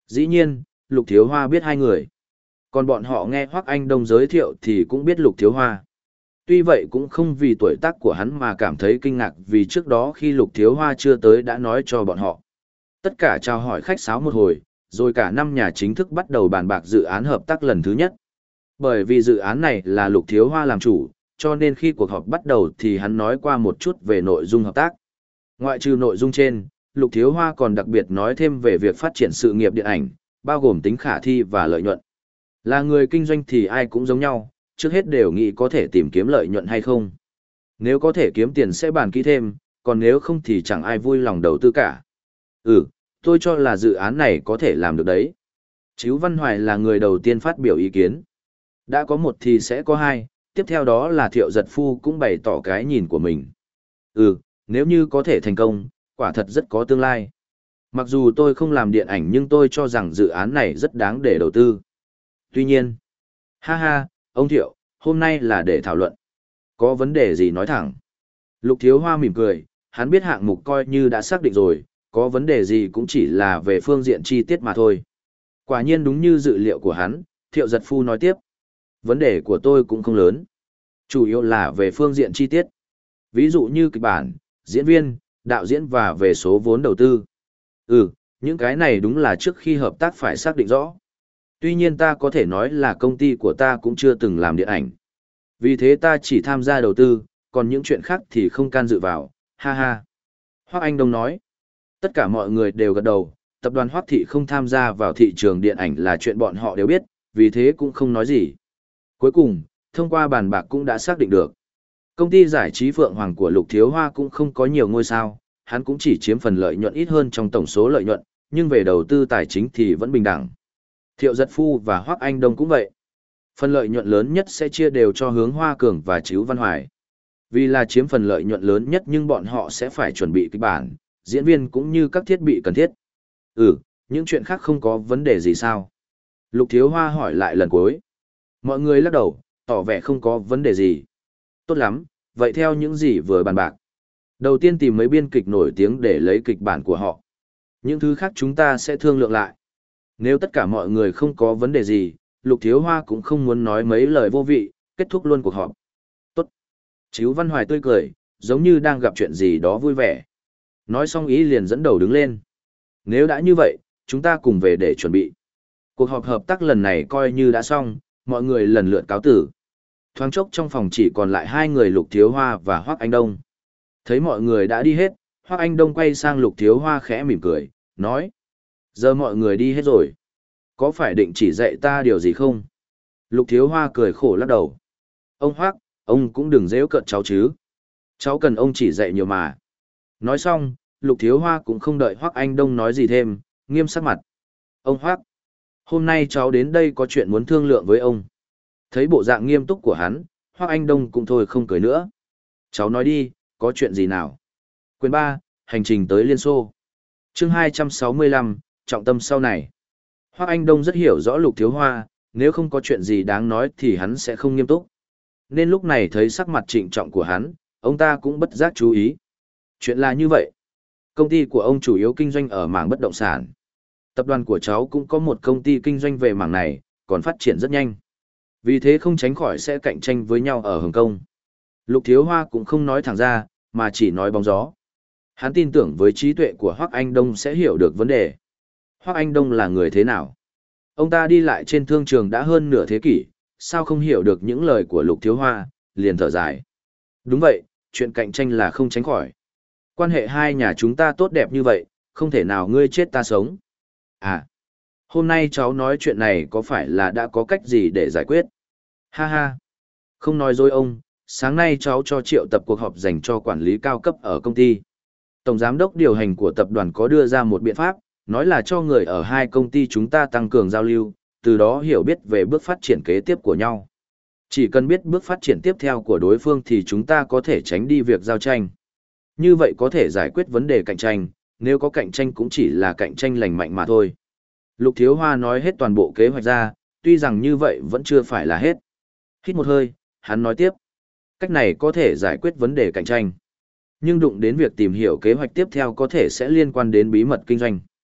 Dĩ nhiên, Lục Thiếu Hoa biết hai người. Còn bọn họ nghe Hoắc Anh Đông giới thiệu thì cũng biết Lục Thiếu Hoa. Tuy vậy cũng không vì tuổi tác của hắn mà cảm thấy kinh ngạc vì trước đó khi Lục Thiếu Hoa chưa tới đã nói cho bọn họ. Tất cả chào hỏi khách sáo một hồi, rồi cả năm nhà chính thức bắt đầu bàn bạc dự án hợp tác lần thứ nhất. Bởi vì dự án này là Lục Thiếu Hoa làm chủ, cho nên khi cuộc họp bắt đầu thì hắn nói qua một chút về nội dung hợp tác. Ngoại trừ nội dung trên, Lục Thiếu Hoa còn đặc biệt nói thêm về việc phát triển sự nghiệp điện ảnh, bao gồm tính khả thi và lợi nhuận. Là người kinh doanh thì ai cũng giống nhau, trước hết đều nghĩ có thể tìm kiếm lợi nhuận hay không. Nếu có thể kiếm tiền sẽ bàn kỹ thêm, còn nếu không thì chẳng ai vui lòng đầu tư cả. Ừ, tôi cho là dự án này có thể làm được đấy. Chíu Văn Hoài là người đầu tiên phát biểu ý kiến. Đã có một thì sẽ có hai, tiếp theo đó là Thiệu Giật Phu cũng bày tỏ cái nhìn của mình. Ừ, nếu như có thể thành công, quả thật rất có tương lai. Mặc dù tôi không làm điện ảnh nhưng tôi cho rằng dự án này rất đáng để đầu tư. Tuy nhiên, ha ha, ông Thiệu, hôm nay là để thảo luận. Có vấn đề gì nói thẳng. Lục Thiếu Hoa mỉm cười, hắn biết hạng mục coi như đã xác định rồi, có vấn đề gì cũng chỉ là về phương diện chi tiết mà thôi. Quả nhiên đúng như dự liệu của hắn, Thiệu Giật Phu nói tiếp. Vấn đề của tôi cũng không lớn. Chủ yếu là về phương diện chi tiết. Ví dụ như kịch bản, diễn viên, đạo diễn và về số vốn đầu tư. Ừ, những cái này đúng là trước khi hợp tác phải xác định rõ. Tuy nhiên ta có thể nói là công ty của ta cũng chưa từng làm điện ảnh. Vì thế ta chỉ tham gia đầu tư, còn những chuyện khác thì không can dự vào, ha ha. Hoắc Anh Đông nói. Tất cả mọi người đều gật đầu, tập đoàn Hoắc Thị không tham gia vào thị trường điện ảnh là chuyện bọn họ đều biết, vì thế cũng không nói gì. Cuối cùng, thông qua bàn bạc cũng đã xác định được. Công ty giải trí Phượng Hoàng của Lục Thiếu Hoa cũng không có nhiều ngôi sao, hắn cũng chỉ chiếm phần lợi nhuận ít hơn trong tổng số lợi nhuận, nhưng về đầu tư tài chính thì vẫn bình đẳng. Thiệu Giật Phu và Hoắc Anh Đông cũng vậy. Phần lợi nhuận lớn nhất sẽ chia đều cho Hướng Hoa Cường và Chíu Văn Hoài. Vì là chiếm phần lợi nhuận lớn nhất nhưng bọn họ sẽ phải chuẩn bị kịch bản, diễn viên cũng như các thiết bị cần thiết. Ừ, những chuyện khác không có vấn đề gì sao? Lục Thiếu Hoa hỏi lại lần cuối. Mọi người lắc đầu, tỏ vẻ không có vấn đề gì. Tốt lắm, vậy theo những gì vừa bàn bạc. Đầu tiên tìm mấy biên kịch nổi tiếng để lấy kịch bản của họ. Những thứ khác chúng ta sẽ thương lượng lại. Nếu tất cả mọi người không có vấn đề gì, Lục Thiếu Hoa cũng không muốn nói mấy lời vô vị, kết thúc luôn cuộc họp. Tốt. Chíu Văn Hoài tươi cười, giống như đang gặp chuyện gì đó vui vẻ. Nói xong ý liền dẫn đầu đứng lên. Nếu đã như vậy, chúng ta cùng về để chuẩn bị. Cuộc họp hợp tác lần này coi như đã xong, mọi người lần lượt cáo tử. Thoáng chốc trong phòng chỉ còn lại hai người Lục Thiếu Hoa và Hoắc Anh Đông. Thấy mọi người đã đi hết, Hoắc Anh Đông quay sang Lục Thiếu Hoa khẽ mỉm cười, nói. Giờ mọi người đi hết rồi. Có phải định chỉ dạy ta điều gì không? Lục Thiếu Hoa cười khổ lắc đầu. Ông Hoắc, ông cũng đừng giễu cợt cháu chứ. Cháu cần ông chỉ dạy nhiều mà. Nói xong, Lục Thiếu Hoa cũng không đợi Hoắc Anh Đông nói gì thêm, nghiêm sắc mặt. Ông Hoắc, hôm nay cháu đến đây có chuyện muốn thương lượng với ông. Thấy bộ dạng nghiêm túc của hắn, Hoắc Anh Đông cũng thôi không cười nữa. Cháu nói đi, có chuyện gì nào? Quyền ba, hành trình tới Liên Xô. Chương hai trăm sáu mươi lăm, trọng tâm sau này. Hoắc Anh Đông rất hiểu rõ Lục Thiếu Hoa, nếu không có chuyện gì đáng nói thì hắn sẽ không nghiêm túc. Nên lúc này thấy sắc mặt trịnh trọng của hắn, ông ta cũng bất giác chú ý. Chuyện là như vậy. Công ty của ông chủ yếu kinh doanh ở mảng bất động sản. Tập đoàn của cháu cũng có một công ty kinh doanh về mảng này, còn phát triển rất nhanh. Vì thế không tránh khỏi sẽ cạnh tranh với nhau ở Hồng Kông. Lục Thiếu Hoa cũng không nói thẳng ra, mà chỉ nói bóng gió. Hắn tin tưởng với trí tuệ của Hoắc Anh Đông sẽ hiểu được vấn đề. Hoắc Anh Đông là người thế nào? Ông ta đi lại trên thương trường đã hơn nửa thế kỷ, sao không hiểu được những lời của Lục Thiếu Hoa, liền thở dài. Đúng vậy, chuyện cạnh tranh là không tránh khỏi. Quan hệ hai nhà chúng ta tốt đẹp như vậy, không thể nào ngươi chết ta sống. À, hôm nay cháu nói chuyện này có phải là đã có cách gì để giải quyết? Ha ha, không nói dối ông, sáng nay cháu cho triệu tập cuộc họp dành cho quản lý cao cấp ở công ty. Tổng giám đốc điều hành của tập đoàn có đưa ra một biện pháp, nói là cho người ở hai công ty chúng ta tăng cường giao lưu, từ đó hiểu biết về bước phát triển kế tiếp của nhau. Chỉ cần biết bước phát triển tiếp theo của đối phương thì chúng ta có thể tránh đi việc giao tranh. Như vậy có thể giải quyết vấn đề cạnh tranh, nếu có cạnh tranh cũng chỉ là cạnh tranh lành mạnh mà thôi. Lục Thiếu Hoa nói hết toàn bộ kế hoạch ra, tuy rằng như vậy vẫn chưa phải là hết. Hít một hơi, hắn nói tiếp. Cách này có thể giải quyết vấn đề cạnh tranh. Nhưng đụng đến việc tìm hiểu kế hoạch tiếp theo có thể sẽ liên quan đến bí mật kinh doanh.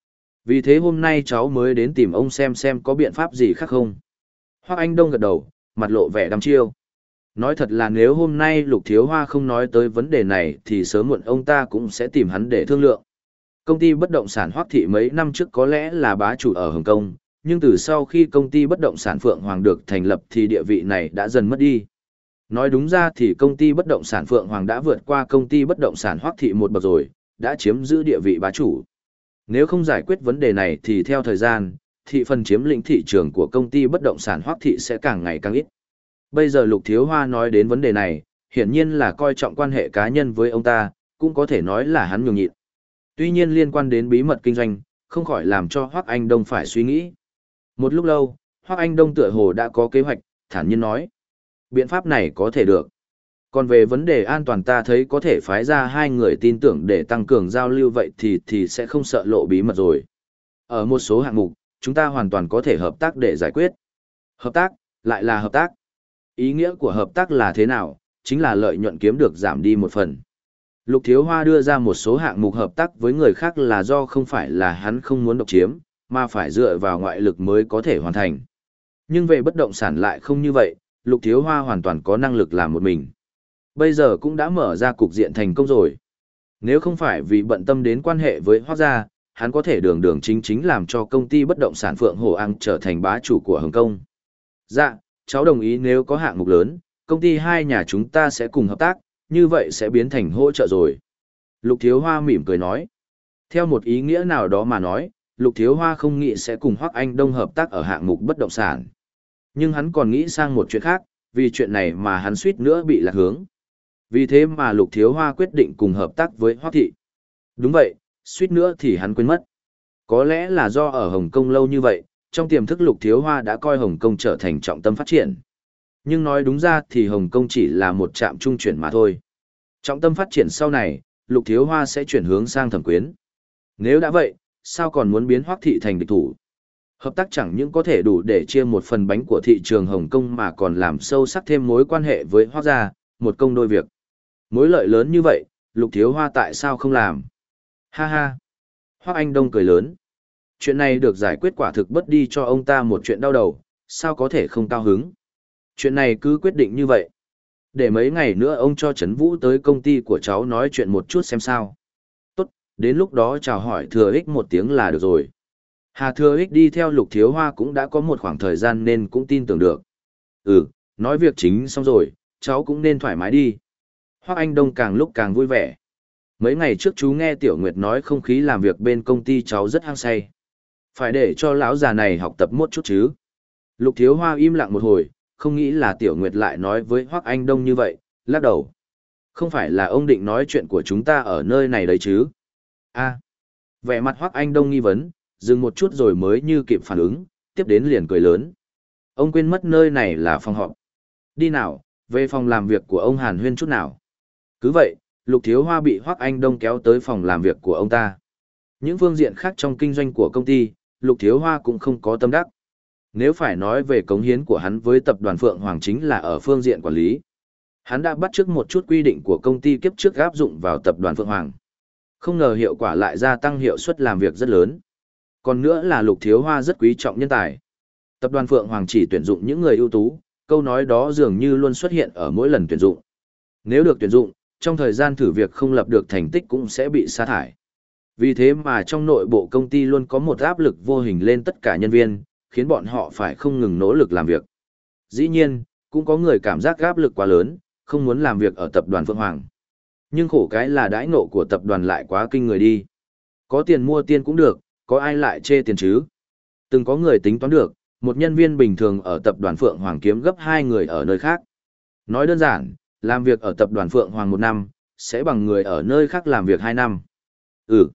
Vì thế hôm nay cháu mới đến tìm ông xem xem có biện pháp gì khác không. Hoắc Anh Đông gật đầu, mặt lộ vẻ đăm chiêu. Nói thật là nếu hôm nay Lục Thiếu Hoa không nói tới vấn đề này thì sớm muộn ông ta cũng sẽ tìm hắn để thương lượng. Công ty bất động sản Hoắc Thị mấy năm trước có lẽ là bá chủ ở Hồng Kông, nhưng từ sau khi công ty bất động sản Phượng Hoàng được thành lập thì địa vị này đã dần mất đi. Nói đúng ra thì công ty bất động sản Phượng Hoàng đã vượt qua công ty bất động sản Hoắc Thị một bậc rồi, đã chiếm giữ địa vị bá chủ. Nếu không giải quyết vấn đề này thì theo thời gian, thị phần chiếm lĩnh thị trường của công ty bất động sản Hoắc Thị sẽ càng ngày càng ít. Bây giờ Lục Thiếu Hoa nói đến vấn đề này, hiển nhiên là coi trọng quan hệ cá nhân với ông ta, cũng có thể nói là hắn nhường nhịn. Tuy nhiên liên quan đến bí mật kinh doanh, không khỏi làm cho Hoắc Anh Đông phải suy nghĩ. Một lúc lâu, Hoắc Anh Đông tựa hồ đã có kế hoạch, thản nhiên nói. Biện pháp này có thể được. Còn về vấn đề an toàn ta thấy có thể phái ra hai người tin tưởng để tăng cường giao lưu vậy thì thì sẽ không sợ lộ bí mật rồi. Ở một số hạng mục, chúng ta hoàn toàn có thể hợp tác để giải quyết. Hợp tác, lại là hợp tác. Ý nghĩa của hợp tác là thế nào, chính là lợi nhuận kiếm được giảm đi một phần. Lục Thiếu Hoa đưa ra một số hạng mục hợp tác với người khác là do không phải là hắn không muốn độc chiếm, mà phải dựa vào ngoại lực mới có thể hoàn thành. Nhưng về bất động sản lại không như vậy, Lục Thiếu Hoa hoàn toàn có năng lực làm một mình. Bây giờ cũng đã mở ra cục diện thành công rồi. Nếu không phải vì bận tâm đến quan hệ với Hoắc gia, hắn có thể đường đường chính chính làm cho công ty bất động sản Phượng Hổ Ang trở thành bá chủ của Hồng Kông. Dạ, cháu đồng ý nếu có hạng mục lớn, công ty hai nhà chúng ta sẽ cùng hợp tác, như vậy sẽ biến thành hỗ trợ rồi. Lục Thiếu Hoa mỉm cười nói. Theo một ý nghĩa nào đó mà nói, Lục Thiếu Hoa không nghĩ sẽ cùng Hoắc Anh Đông hợp tác ở hạng mục bất động sản. Nhưng hắn còn nghĩ sang một chuyện khác, vì chuyện này mà hắn suýt nữa bị lạc hướng. Vì thế mà Lục Thiếu Hoa quyết định cùng hợp tác với Hoắc Thị. Đúng vậy, suýt nữa thì hắn quên mất. Có lẽ là do ở Hồng Kông lâu như vậy, trong tiềm thức Lục Thiếu Hoa đã coi Hồng Kông trở thành trọng tâm phát triển. Nhưng nói đúng ra thì Hồng Kông chỉ là một trạm trung chuyển mà thôi. Trọng tâm phát triển sau này, Lục Thiếu Hoa sẽ chuyển hướng sang Thẩm Quyến. Nếu đã vậy, sao còn muốn biến Hoắc Thị thành địch thủ? Hợp tác chẳng những có thể đủ để chia một phần bánh của thị trường Hồng Kông mà còn làm sâu sắc thêm mối quan hệ với Hoắc gia, một công đôi việc. Mối lợi lớn như vậy, Lục Thiếu Hoa tại sao không làm? Ha ha! Hoắc Anh Đông cười lớn. Chuyện này được giải quyết quả thực bất đi cho ông ta một chuyện đau đầu, sao có thể không cao hứng? Chuyện này cứ quyết định như vậy. Để mấy ngày nữa ông cho Trấn Vũ tới công ty của cháu nói chuyện một chút xem sao. Tốt, đến lúc đó chào hỏi Thừa Ích một tiếng là được rồi. Hà Thừa Ích đi theo Lục Thiếu Hoa cũng đã có một khoảng thời gian nên cũng tin tưởng được. Ừ, nói việc chính xong rồi, cháu cũng nên thoải mái đi. Hoắc Anh Đông càng lúc càng vui vẻ. Mấy ngày trước chú nghe Tiểu Nguyệt nói không khí làm việc bên công ty cháu rất hăng say. Phải để cho lão già này học tập một chút chứ. Lục Thiếu Hoa im lặng một hồi, không nghĩ là Tiểu Nguyệt lại nói với Hoắc Anh Đông như vậy, lắc đầu. Không phải là ông định nói chuyện của chúng ta ở nơi này đấy chứ? A. Vẻ mặt Hoắc Anh Đông nghi vấn, dừng một chút rồi mới như kịp phản ứng, tiếp đến liền cười lớn. Ông quên mất nơi này là phòng họp. Đi nào, về phòng làm việc của ông Hàn Huyên chút nào. Cứ vậy, Lục Thiếu Hoa bị Hoắc Anh Đông kéo tới phòng làm việc của ông ta. Những phương diện khác trong kinh doanh của công ty, Lục Thiếu Hoa cũng không có tâm đắc. Nếu phải nói về cống hiến của hắn với tập đoàn Phượng Hoàng chính là ở phương diện quản lý. Hắn đã bắt chước một chút quy định của công ty kiếp trước áp dụng vào tập đoàn Phượng Hoàng. Không ngờ hiệu quả lại gia tăng hiệu suất làm việc rất lớn. Còn nữa là Lục Thiếu Hoa rất quý trọng nhân tài. Tập đoàn Phượng Hoàng chỉ tuyển dụng những người ưu tú, câu nói đó dường như luôn xuất hiện ở mỗi lần tuyển dụng. Nếu được tuyển dụng, trong thời gian thử việc không lập được thành tích cũng sẽ bị sa thải. Vì thế mà trong nội bộ công ty luôn có một áp lực vô hình lên tất cả nhân viên, khiến bọn họ phải không ngừng nỗ lực làm việc. Dĩ nhiên, cũng có người cảm giác áp lực quá lớn, không muốn làm việc ở tập đoàn Phượng Hoàng. Nhưng khổ cái là đãi ngộ của tập đoàn lại quá kinh người đi. Có tiền mua tiền cũng được, có ai lại chê tiền chứ? Từng có người tính toán được, một nhân viên bình thường ở tập đoàn Phượng Hoàng kiếm gấp hai người ở nơi khác. Nói đơn giản, làm việc ở tập đoàn Phượng Hoàng một năm, sẽ bằng người ở nơi khác làm việc hai năm. Ừ,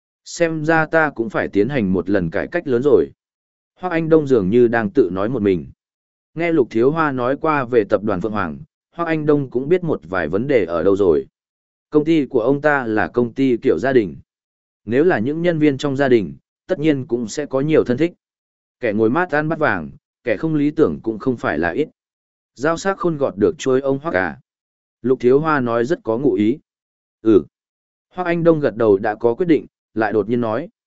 xem ra ta cũng phải tiến hành một lần cải cách lớn rồi. Hoắc Anh Đông dường như đang tự nói một mình. Nghe Lục Thiếu Hoa nói qua về tập đoàn Phượng Hoàng, Hoắc Anh Đông cũng biết một vài vấn đề ở đâu rồi. Công ty của ông ta là công ty kiểu gia đình. Nếu là những nhân viên trong gia đình, tất nhiên cũng sẽ có nhiều thân thích. Kẻ ngồi mát ăn bát vàng, kẻ không lý tưởng cũng không phải là ít. Giao sắc khôn gọt được trôi ông Hoắc cả. Lục Thiếu Hoa nói rất có ngụ ý. Ừ. Hoắc Anh Đông gật đầu đã có quyết định, lại đột nhiên nói.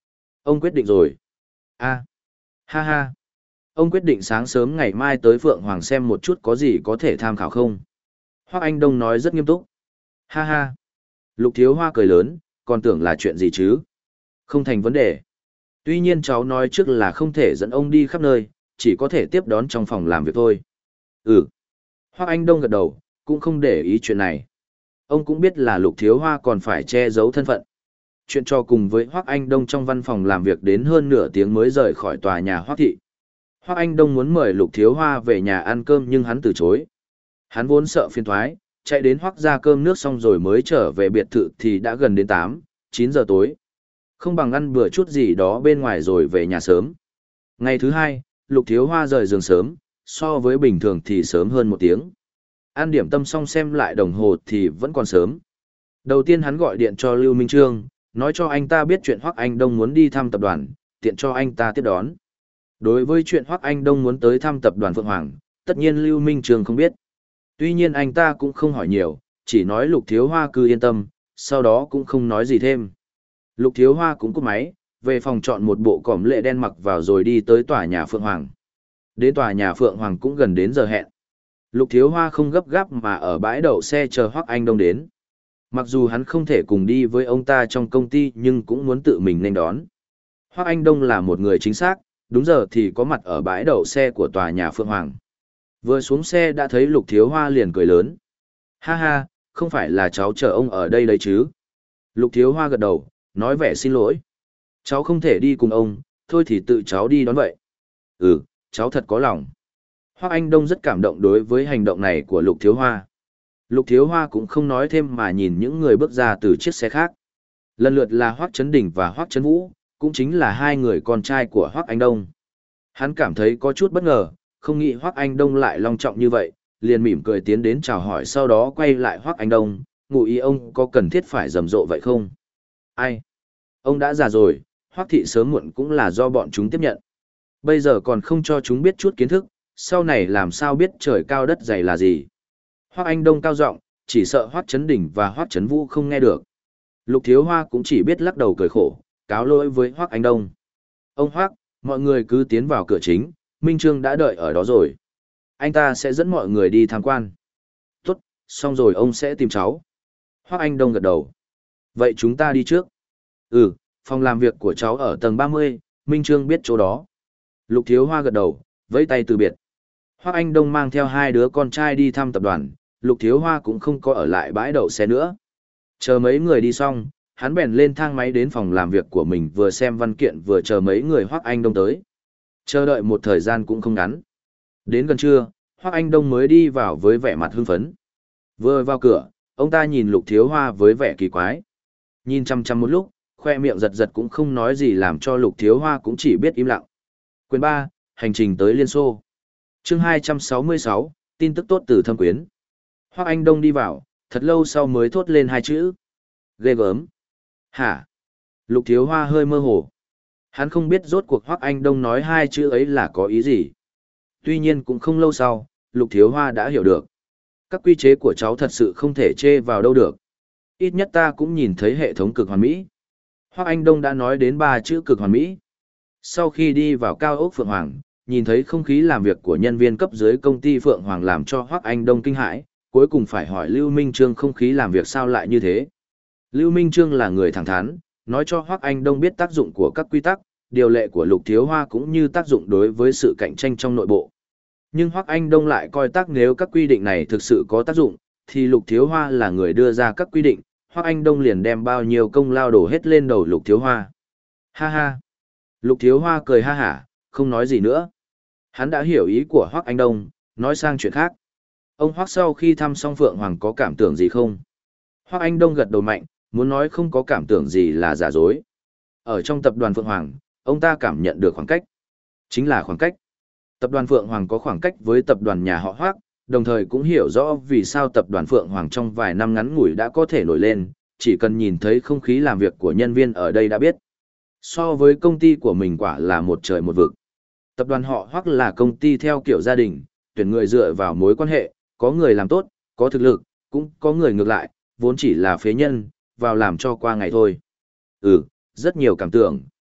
Ông quyết định rồi. A, ha ha. Ông quyết định sáng sớm ngày mai tới Phượng Hoàng xem một chút có gì có thể tham khảo không. Hoắc Anh Đông nói rất nghiêm túc. Ha ha. Lục Thiếu Hoa cười lớn, còn tưởng là chuyện gì chứ? Không thành vấn đề. Tuy nhiên cháu nói trước là không thể dẫn ông đi khắp nơi, chỉ có thể tiếp đón trong phòng làm việc thôi. Ừ. Hoắc Anh Đông gật đầu, cũng không để ý chuyện này. Ông cũng biết là Lục Thiếu Hoa còn phải che giấu thân phận. Chuyện cho cùng với Hoắc Anh Đông trong văn phòng làm việc đến hơn nửa tiếng mới rời khỏi tòa nhà Hoắc thị. Hoắc Anh Đông muốn mời Lục Thiếu Hoa về nhà ăn cơm nhưng hắn từ chối. Hắn vốn sợ phiền toái, chạy đến Hoắc ra cơm nước xong rồi mới trở về biệt thự thì đã gần đến tám, chín giờ tối. Không bằng ăn bữa chút gì đó bên ngoài rồi về nhà sớm. Ngày thứ hai, Lục Thiếu Hoa rời giường sớm, so với bình thường thì sớm hơn một tiếng. Ăn điểm tâm xong xem lại đồng hồ thì vẫn còn sớm. Đầu tiên hắn gọi điện cho Lưu Minh Trương, nói cho anh ta biết chuyện Hoắc Anh Đông muốn đi thăm tập đoàn, tiện cho anh ta tiếp đón. Đối với chuyện Hoắc Anh Đông muốn tới thăm tập đoàn Phượng Hoàng, tất nhiên Lưu Minh Trương không biết. Tuy nhiên anh ta cũng không hỏi nhiều, chỉ nói Lục Thiếu Hoa cứ yên tâm, sau đó cũng không nói gì thêm. Lục Thiếu Hoa cũng cúp máy, về phòng chọn một bộ cỏm lệ đen mặc vào rồi đi tới tòa nhà Phượng Hoàng. Đến tòa nhà Phượng Hoàng cũng gần đến giờ hẹn. Lục Thiếu Hoa không gấp gáp mà ở bãi đậu xe chờ Hoắc Anh Đông đến. Mặc dù hắn không thể cùng đi với ông ta trong công ty nhưng cũng muốn tự mình nên đón. Hoắc Anh Đông là một người chính xác, đúng giờ thì có mặt ở bãi đậu xe của tòa nhà Phượng Hoàng. Vừa xuống xe đã thấy Lục Thiếu Hoa liền cười lớn. Ha ha, không phải là cháu chờ ông ở đây đấy chứ? Lục Thiếu Hoa gật đầu, nói vẻ xin lỗi. Cháu không thể đi cùng ông, thôi thì tự cháu đi đón vậy. Ừ, cháu thật có lòng. Hoắc Anh Đông rất cảm động đối với hành động này của Lục Thiếu Hoa. Lục Thiếu Hoa cũng không nói thêm mà nhìn những người bước ra từ chiếc xe khác. Lần lượt là Hoắc Chấn Đình và Hoắc Chấn Vũ, cũng chính là hai người con trai của Hoắc Anh Đông. Hắn cảm thấy có chút bất ngờ, không nghĩ Hoắc Anh Đông lại long trọng như vậy, liền mỉm cười tiến đến chào hỏi sau đó quay lại Hoắc Anh Đông, ngụ ý ông có cần thiết phải rầm rộ vậy không? Ai? Ông đã già rồi, Hoắc thị sớm muộn cũng là do bọn chúng tiếp nhận. Bây giờ còn không cho chúng biết chút kiến thức, sau này làm sao biết trời cao đất dày là gì? Hoắc Anh Đông cao giọng, chỉ sợ Hoắc Chấn Đình và Hoắc Chấn Vũ không nghe được. Lục Thiếu Hoa cũng chỉ biết lắc đầu cười khổ, cáo lỗi với Hoắc Anh Đông. Ông Hoắc, mọi người cứ tiến vào cửa chính, Minh Trương đã đợi ở đó rồi. Anh ta sẽ dẫn mọi người đi tham quan. Tốt, xong rồi ông sẽ tìm cháu. Hoắc Anh Đông gật đầu. Vậy chúng ta đi trước. Ừ, phòng làm việc của cháu ở tầng ba mươi, Minh Trương biết chỗ đó. Lục Thiếu Hoa gật đầu, vẫy tay từ biệt. Hoắc Anh Đông mang theo hai đứa con trai đi thăm tập đoàn, Lục Thiếu Hoa cũng không có ở lại bãi đậu xe nữa. Chờ mấy người đi xong, hắn bèn lên thang máy đến phòng làm việc của mình vừa xem văn kiện vừa chờ mấy người Hoắc Anh Đông tới. Chờ đợi một thời gian cũng không ngắn. Đến gần trưa, Hoắc Anh Đông mới đi vào với vẻ mặt hưng phấn. Vừa vào cửa, ông ta nhìn Lục Thiếu Hoa với vẻ kỳ quái. Nhìn chăm chăm một lúc, khoe miệng giật giật cũng không nói gì làm cho Lục Thiếu Hoa cũng chỉ biết im lặng. Quyền ba, hành trình tới Liên Xô. Chương hai trăm sáu mươi sáu, tin tức tốt từ Thâm Quyến. Hoắc Anh Đông đi vào, thật lâu sau mới thốt lên hai chữ. Ghê gớm. Hả? Lục Thiếu Hoa hơi mơ hồ. Hắn không biết rốt cuộc Hoắc Anh Đông nói hai chữ ấy là có ý gì. Tuy nhiên cũng không lâu sau, Lục Thiếu Hoa đã hiểu được. Các quy chế của cháu thật sự không thể chê vào đâu được. Ít nhất ta cũng nhìn thấy hệ thống cực hoàn mỹ. Hoắc Anh Đông đã nói đến ba chữ cực hoàn mỹ. Sau khi đi vào cao ốc Phượng Hoàng, nhìn thấy không khí làm việc của nhân viên cấp dưới công ty Phượng Hoàng làm cho Hoắc Anh Đông kinh hãi, cuối cùng phải hỏi Lưu Minh Trương không khí làm việc sao lại như thế. Lưu Minh Trương là người thẳng thắn, nói cho Hoắc Anh Đông biết tác dụng của các quy tắc, điều lệ của Lục Thiếu Hoa cũng như tác dụng đối với sự cạnh tranh trong nội bộ. Nhưng Hoắc Anh Đông lại coi tác nếu các quy định này thực sự có tác dụng, thì Lục Thiếu Hoa là người đưa ra các quy định, Hoắc Anh Đông liền đem bao nhiêu công lao đổ hết lên đầu Lục Thiếu Hoa. Ha ha. Lục Thiếu Hoa cười ha hả, không nói gì nữa. Hắn đã hiểu ý của Hoắc Anh Đông, nói sang chuyện khác. Ông Hoắc sau khi thăm xong Phượng Hoàng có cảm tưởng gì không? Hoắc Anh Đông gật đầu mạnh, muốn nói không có cảm tưởng gì là giả dối. Ở trong tập đoàn Phượng Hoàng, ông ta cảm nhận được khoảng cách. Chính là khoảng cách. Tập đoàn Phượng Hoàng có khoảng cách với tập đoàn nhà họ Hoắc, đồng thời cũng hiểu rõ vì sao tập đoàn Phượng Hoàng trong vài năm ngắn ngủi đã có thể nổi lên, chỉ cần nhìn thấy không khí làm việc của nhân viên ở đây đã biết. So với công ty của mình quả là một trời một vực. Tập đoàn họ Hoắc là công ty theo kiểu gia đình, tuyển người dựa vào mối quan hệ, có người làm tốt, có thực lực, cũng có người ngược lại, vốn chỉ là phế nhân, vào làm cho qua ngày thôi. Ừ, rất nhiều cảm tưởng,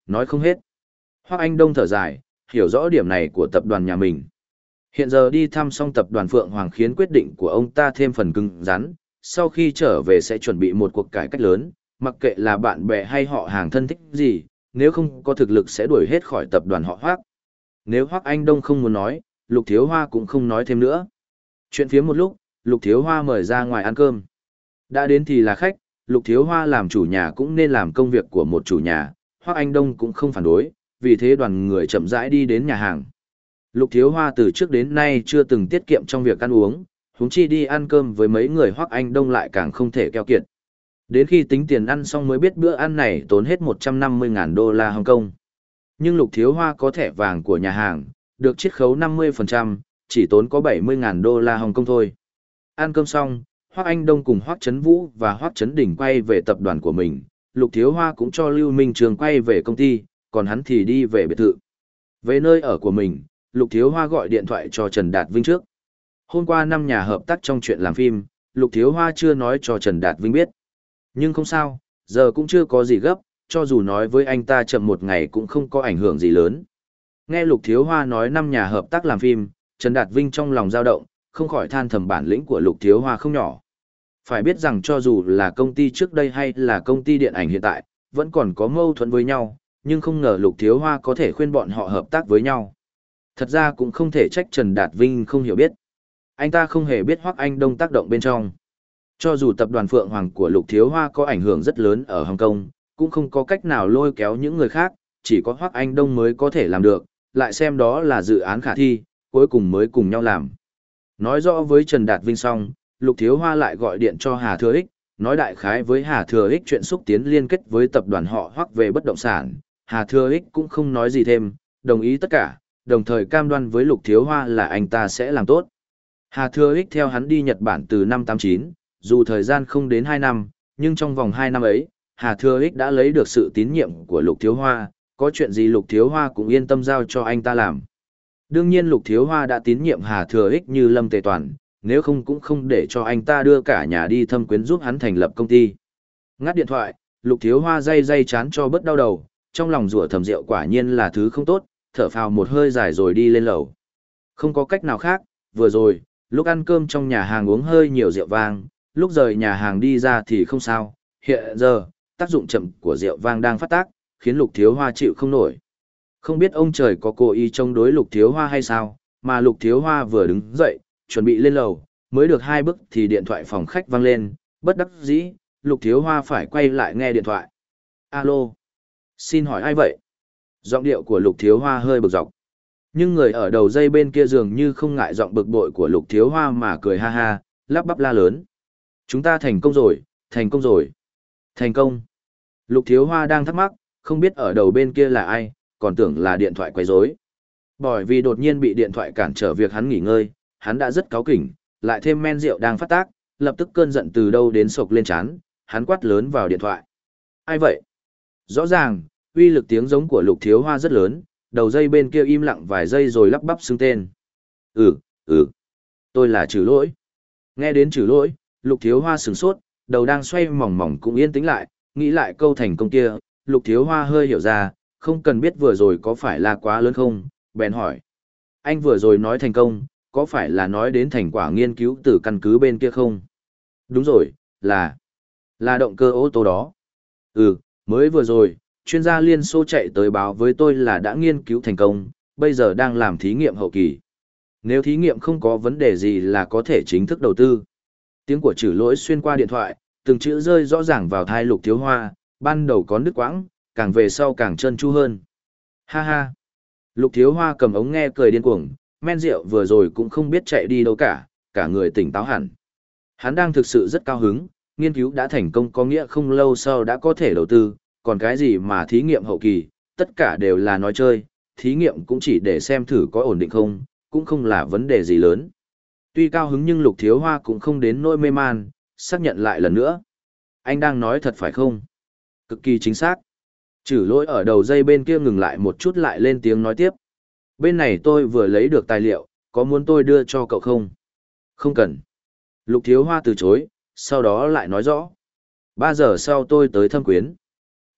nói không hết. Hoắc Anh Đông thở dài, hiểu rõ điểm này của tập đoàn nhà mình. Hiện giờ đi thăm xong tập đoàn Phượng Hoàng khiến quyết định của ông ta thêm phần cứng rắn, sau khi trở về sẽ chuẩn bị một cuộc cải cách lớn, mặc kệ là bạn bè hay họ hàng thân thích gì, nếu không có thực lực sẽ đuổi hết khỏi tập đoàn họ Hoắc. Nếu Hoắc Anh Đông không muốn nói, Lục Thiếu Hoa cũng không nói thêm nữa. Chuyện phía một lúc, Lục Thiếu Hoa mời ra ngoài ăn cơm. Đã đến thì là khách, Lục Thiếu Hoa làm chủ nhà cũng nên làm công việc của một chủ nhà, Hoắc Anh Đông cũng không phản đối, vì thế đoàn người chậm rãi đi đến nhà hàng. Lục Thiếu Hoa từ trước đến nay chưa từng tiết kiệm trong việc ăn uống, huống chi đi ăn cơm với mấy người Hoắc Anh Đông lại càng không thể keo kiệt. Đến khi tính tiền ăn xong mới biết bữa ăn này tốn hết một trăm năm mươi nghìn đô la Hồng Kông. Nhưng Lục Thiếu Hoa có thẻ vàng của nhà hàng, được chiết khấu năm mươi phần trăm, chỉ tốn có bảy mươi nghìn đô la Hồng Kông thôi. Ăn cơm xong, Hoắc Anh Đông cùng Hoắc Chấn Vũ và Hoắc Chấn Đỉnh quay về tập đoàn của mình, Lục Thiếu Hoa cũng cho Lưu Minh Trường quay về công ty, còn hắn thì đi về biệt thự. Về nơi ở của mình, Lục Thiếu Hoa gọi điện thoại cho Trần Đạt Vinh trước. Hôm qua năm nhà hợp tác trong chuyện làm phim, Lục Thiếu Hoa chưa nói cho Trần Đạt Vinh biết. Nhưng không sao, giờ cũng chưa có gì gấp, cho dù nói với anh ta chậm một ngày cũng không có ảnh hưởng gì lớn. Nghe Lục Thiếu Hoa nói năm nhà hợp tác làm phim, Trần Đạt Vinh trong lòng dao động, không khỏi than thầm bản lĩnh của Lục Thiếu Hoa không nhỏ. Phải biết rằng cho dù là công ty trước đây hay là công ty điện ảnh hiện tại, vẫn còn có mâu thuẫn với nhau, nhưng không ngờ Lục Thiếu Hoa có thể khuyên bọn họ hợp tác với nhau. Thật ra cũng không thể trách Trần Đạt Vinh không hiểu biết. Anh ta không hề biết Hoắc Anh Đông tác động bên trong. Cho dù tập đoàn Phượng Hoàng của Lục Thiếu Hoa có ảnh hưởng rất lớn ở Hồng Kông, cũng không có cách nào lôi kéo những người khác, chỉ có Hoắc Anh Đông mới có thể làm được, lại xem đó là dự án khả thi, cuối cùng mới cùng nhau làm. Nói rõ với Trần Đạt Vinh xong, Lục Thiếu Hoa lại gọi điện cho Hà Thừa Ích, nói đại khái với Hà Thừa Ích chuyện xúc tiến liên kết với tập đoàn họ Hoắc về bất động sản. Hà Thừa Ích cũng không nói gì thêm, đồng ý tất cả, đồng thời cam đoan với Lục Thiếu Hoa là anh ta sẽ làm tốt. Hà Thừa Ích theo hắn đi Nhật Bản từ năm tám chín, dù thời gian không đến hai năm, nhưng trong vòng hai năm ấy, Hà Thừa Ích đã lấy được sự tín nhiệm của Lục Thiếu Hoa, có chuyện gì Lục Thiếu Hoa cũng yên tâm giao cho anh ta làm. Đương nhiên Lục Thiếu Hoa đã tín nhiệm Hà Thừa Ích như Lâm Tề Toàn, nếu không cũng không để cho anh ta đưa cả nhà đi thâm quyến giúp hắn thành lập công ty. Ngắt điện thoại, Lục Thiếu Hoa day day chán cho bớt đau đầu, trong lòng rủa thầm rượu quả nhiên là thứ không tốt, thở phào một hơi dài rồi đi lên lầu. Không có cách nào khác, vừa rồi, lúc ăn cơm trong nhà hàng uống hơi nhiều rượu vang, lúc rời nhà hàng đi ra thì không sao, hiện giờ, tác dụng chậm của rượu vang đang phát tác, khiến Lục Thiếu Hoa chịu không nổi. Không biết ông trời có cố ý chống đối Lục Thiếu Hoa hay sao, mà Lục Thiếu Hoa vừa đứng dậy, chuẩn bị lên lầu, mới được hai bước thì điện thoại phòng khách vang lên, bất đắc dĩ, Lục Thiếu Hoa phải quay lại nghe điện thoại. Alo, xin hỏi ai vậy? Giọng điệu của Lục Thiếu Hoa hơi bực dọc. Nhưng người ở đầu dây bên kia dường như không ngại giọng bực bội của Lục Thiếu Hoa mà cười ha ha, lắp bắp la lớn. Chúng ta thành công rồi, thành công rồi. Thành công. Lục Thiếu Hoa đang thắc mắc, không biết ở đầu bên kia là ai, còn tưởng là điện thoại quấy rối. Bởi vì đột nhiên bị điện thoại cản trở việc hắn nghỉ ngơi, hắn đã rất cáu kỉnh, lại thêm men rượu đang phát tác, lập tức cơn giận từ đâu đến sộc lên trán, hắn quát lớn vào điện thoại. Ai vậy? Rõ ràng, uy lực tiếng giống của Lục Thiếu Hoa rất lớn, đầu dây bên kia im lặng vài giây rồi lắp bắp xưng tên. Ừ, ừ, tôi là Trừ Lỗi. Nghe đến Trừ Lỗi, Lục Thiếu Hoa sửng sốt, đầu đang xoay mỏng mỏng cũng yên tĩnh lại, nghĩ lại câu thành công kia, Lục Thiếu Hoa hơi hiểu ra, không cần biết vừa rồi có phải là quá lớn không, bèn hỏi. Anh vừa rồi nói thành công, có phải là nói đến thành quả nghiên cứu từ căn cứ bên kia không? Đúng rồi, là, là động cơ ô tô đó. Ừ, mới vừa rồi, chuyên gia Liên Xô chạy tới báo với tôi là đã nghiên cứu thành công, bây giờ đang làm thí nghiệm hậu kỳ. Nếu thí nghiệm không có vấn đề gì là có thể chính thức đầu tư. Tiếng của Trừ Lỗi xuyên qua điện thoại, từng chữ rơi rõ ràng vào tai Lục Thiếu Hoa, ban đầu có đứt quãng, càng về sau càng trơn tru hơn. Ha ha. Lục Thiếu Hoa cầm ống nghe cười điên cuồng, men rượu vừa rồi cũng không biết chạy đi đâu cả, cả người tỉnh táo hẳn. Hắn đang thực sự rất cao hứng, nghiên cứu đã thành công có nghĩa không lâu sau đã có thể đầu tư, còn cái gì mà thí nghiệm hậu kỳ, tất cả đều là nói chơi, thí nghiệm cũng chỉ để xem thử có ổn định không, cũng không là vấn đề gì lớn. Tuy cao hứng nhưng Lục Thiếu Hoa cũng không đến nỗi mê man, xác nhận lại lần nữa. Anh đang nói thật phải không? Cực kỳ chính xác. Trừ Lỗi ở đầu dây bên kia ngừng lại một chút lại lên tiếng nói tiếp. Bên này tôi vừa lấy được tài liệu, có muốn tôi đưa cho cậu không? Không cần. Lục Thiếu Hoa từ chối, sau đó lại nói rõ. Ba giờ sau tôi tới thâm quyến.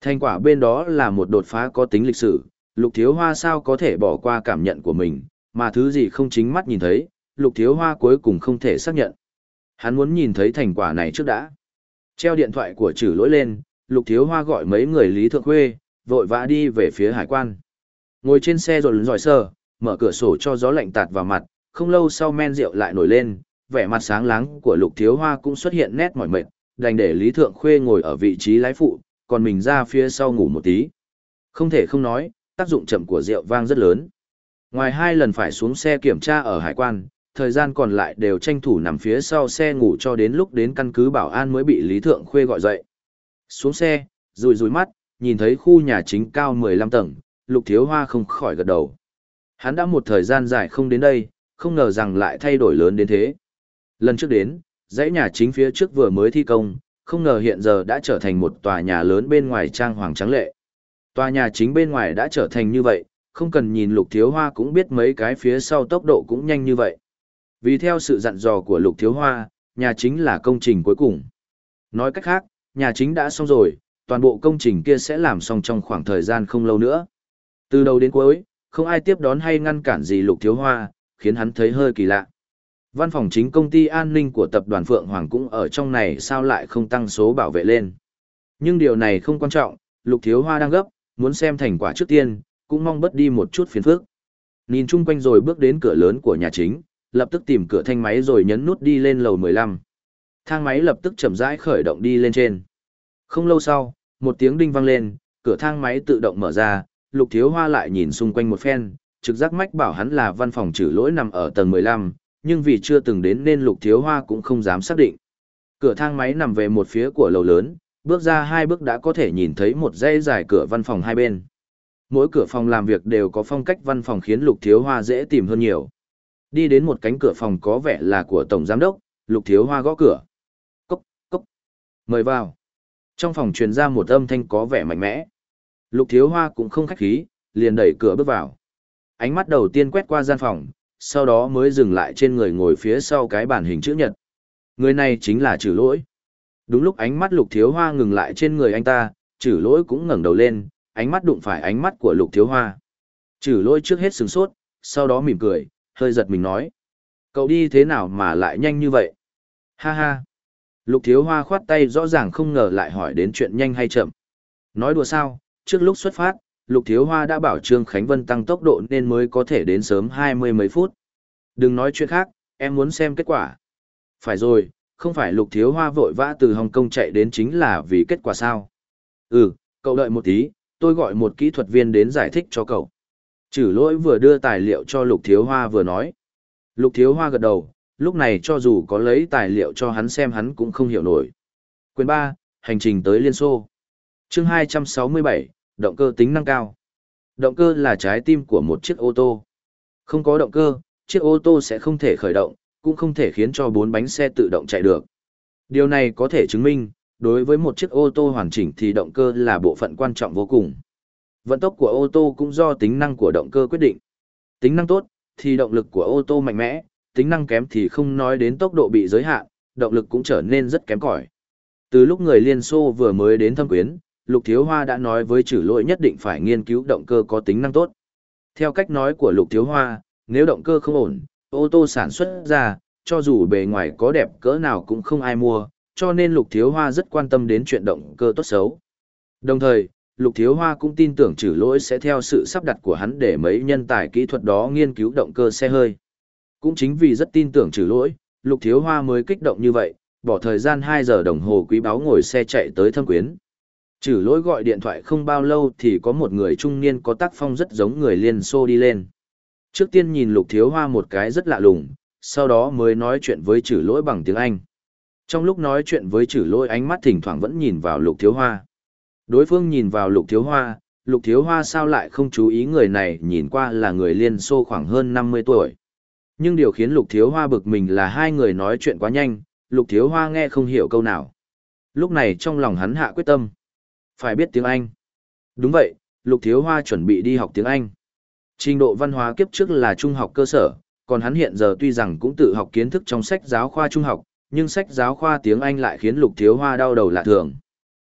Thành quả bên đó là một đột phá có tính lịch sử, Lục Thiếu Hoa sao có thể bỏ qua cảm nhận của mình, mà thứ gì không chính mắt nhìn thấy, Lục Thiếu Hoa cuối cùng không thể xác nhận. Hắn muốn nhìn thấy thành quả này trước đã. Treo điện thoại của Trử Lỗi lên, Lục Thiếu Hoa gọi mấy người Lý Thượng Khuê, vội vã đi về phía hải quan. Ngồi trên xe rồi giỏi sờ, mở cửa sổ cho gió lạnh tạt vào mặt, không lâu sau men rượu lại nổi lên, vẻ mặt sáng láng của Lục Thiếu Hoa cũng xuất hiện nét mỏi mệt, đành để Lý Thượng Khuê ngồi ở vị trí lái phụ, còn mình ra phía sau ngủ một tí. Không thể không nói, tác dụng chậm của rượu vang rất lớn. Ngoài hai lần phải xuống xe kiểm tra ở hải quan, thời gian còn lại đều tranh thủ nằm phía sau xe ngủ cho đến lúc đến căn cứ bảo an mới bị Lý Thượng Khuê gọi dậy. Xuống xe, rùi rùi mắt, nhìn thấy khu nhà chính cao mười lăm tầng, Lục Thiếu Hoa không khỏi gật đầu. Hắn đã một thời gian dài không đến đây, không ngờ rằng lại thay đổi lớn đến thế. Lần trước đến, dãy nhà chính phía trước vừa mới thi công, không ngờ hiện giờ đã trở thành một tòa nhà lớn bên ngoài trang hoàng trắng lệ. Tòa nhà chính bên ngoài đã trở thành như vậy, không cần nhìn Lục Thiếu Hoa cũng biết mấy cái phía sau tốc độ cũng nhanh như vậy. Vì theo sự dặn dò của Lục Thiếu Hoa, nhà chính là công trình cuối cùng. Nói cách khác, nhà chính đã xong rồi, toàn bộ công trình kia sẽ làm xong trong khoảng thời gian không lâu nữa. Từ đầu đến cuối, không ai tiếp đón hay ngăn cản gì Lục Thiếu Hoa, khiến hắn thấy hơi kỳ lạ. Văn phòng chính công ty an ninh của tập đoàn Phượng Hoàng cũng ở trong này, sao lại không tăng số bảo vệ lên. Nhưng điều này không quan trọng, Lục Thiếu Hoa đang gấp, muốn xem thành quả trước tiên, cũng mong bớt đi một chút phiền phức. Nhìn chung quanh rồi bước đến cửa lớn của nhà chính, lập tức tìm cửa thanh máy rồi nhấn nút đi lên lầu mười lăm. Thang máy lập tức chậm rãi khởi động đi lên trên. Không lâu sau, một tiếng đinh vang lên, cửa thang máy tự động mở ra, Lục Thiếu Hoa lại nhìn xung quanh một phen, trực giác mách bảo hắn là văn phòng Trử Lỗi nằm ở tầng mười lăm, nhưng vì chưa từng đến nên Lục Thiếu Hoa cũng không dám xác định. Cửa thang máy nằm về một phía của lầu lớn, bước ra hai bước đã có thể nhìn thấy một dãy dài cửa văn phòng hai bên. Mỗi cửa phòng làm việc đều có phong cách văn phòng khiến Lục Thiếu Hoa dễ tìm hơn nhiều. Đi đến một cánh cửa phòng có vẻ là của tổng giám đốc, Lục Thiếu Hoa gõ cửa. Cốc, cốc. Mời vào. Trong phòng truyền ra một âm thanh có vẻ mạnh mẽ. Lục Thiếu Hoa cũng không khách khí, liền đẩy cửa bước vào. Ánh mắt đầu tiên quét qua gian phòng, sau đó mới dừng lại trên người ngồi phía sau cái bàn hình chữ nhật. Người này chính là Trử Lỗi. Đúng lúc ánh mắt Lục Thiếu Hoa ngừng lại trên người anh ta, Trử Lỗi cũng ngẩng đầu lên, ánh mắt đụng phải ánh mắt của Lục Thiếu Hoa. Trử Lỗi trước hết sửng sốt, sau đó mỉm cười, hơi giật mình nói. Cậu đi thế nào mà lại nhanh như vậy? Ha ha. Lục Thiếu Hoa khoát tay, rõ ràng không ngờ lại hỏi đến chuyện nhanh hay chậm. Nói đùa sao, trước lúc xuất phát, Lục Thiếu Hoa đã bảo Trương Khánh Vân tăng tốc độ nên mới có thể đến sớm hai mươi mấy phút. Đừng nói chuyện khác, em muốn xem kết quả. Phải rồi, không phải Lục Thiếu Hoa vội vã từ Hồng Kông chạy đến chính là vì kết quả sao? Ừ, cậu đợi một tí, tôi gọi một kỹ thuật viên đến giải thích cho cậu. Trử Lỗi vừa đưa tài liệu cho Lục Thiếu Hoa vừa nói. Lục Thiếu Hoa gật đầu, lúc này cho dù có lấy tài liệu cho hắn xem hắn cũng không hiểu nổi. Quyền ba, hành trình tới Liên Xô. Chương hai trăm sáu mươi bảy, động cơ tính năng cao. Động cơ là trái tim của một chiếc ô tô. Không có động cơ, chiếc ô tô sẽ không thể khởi động, cũng không thể khiến cho bốn bánh xe tự động chạy được. Điều này có thể chứng minh, đối với một chiếc ô tô hoàn chỉnh thì động cơ là bộ phận quan trọng vô cùng. Vận tốc của ô tô cũng do tính năng của động cơ quyết định. Tính năng tốt, thì động lực của ô tô mạnh mẽ, tính năng kém thì không nói đến tốc độ bị giới hạn, động lực cũng trở nên rất kém cỏi. Từ lúc người Liên Xô vừa mới đến thăm quyến, Lục Thiếu Hoa đã nói với Trử Lỗi nhất định phải nghiên cứu động cơ có tính năng tốt. Theo cách nói của Lục Thiếu Hoa, nếu động cơ không ổn, ô tô sản xuất ra, cho dù bề ngoài có đẹp cỡ nào cũng không ai mua, cho nên Lục Thiếu Hoa rất quan tâm đến chuyện động cơ tốt xấu. Đồng thời, Lục Thiếu Hoa cũng tin tưởng Trử Lỗi sẽ theo sự sắp đặt của hắn để mấy nhân tài kỹ thuật đó nghiên cứu động cơ xe hơi. Cũng chính vì rất tin tưởng Trử Lỗi, Lục Thiếu Hoa mới kích động như vậy, bỏ thời gian hai giờ đồng hồ quý báu ngồi xe chạy tới Thâm Quyến. Trử Lỗi gọi điện thoại không bao lâu thì có một người trung niên có tác phong rất giống người Liên Xô đi lên. Trước tiên nhìn Lục Thiếu Hoa một cái rất lạ lùng, sau đó mới nói chuyện với Trử Lỗi bằng tiếng Anh. Trong lúc nói chuyện với Trử Lỗi, ánh mắt thỉnh thoảng vẫn nhìn vào Lục Thiếu Hoa. Đối phương nhìn vào Lục Thiếu Hoa, Lục Thiếu Hoa sao lại không chú ý người này nhìn qua là người Liên Xô khoảng hơn năm mươi tuổi. Nhưng điều khiến Lục Thiếu Hoa bực mình là hai người nói chuyện quá nhanh, Lục Thiếu Hoa nghe không hiểu câu nào. Lúc này trong lòng hắn hạ quyết tâm. Phải biết tiếng Anh. Đúng vậy, Lục Thiếu Hoa chuẩn bị đi học tiếng Anh. Trình độ văn hóa kiếp trước là trung học cơ sở, còn hắn hiện giờ tuy rằng cũng tự học kiến thức trong sách giáo khoa trung học, nhưng sách giáo khoa tiếng Anh lại khiến Lục Thiếu Hoa đau đầu lạ thường.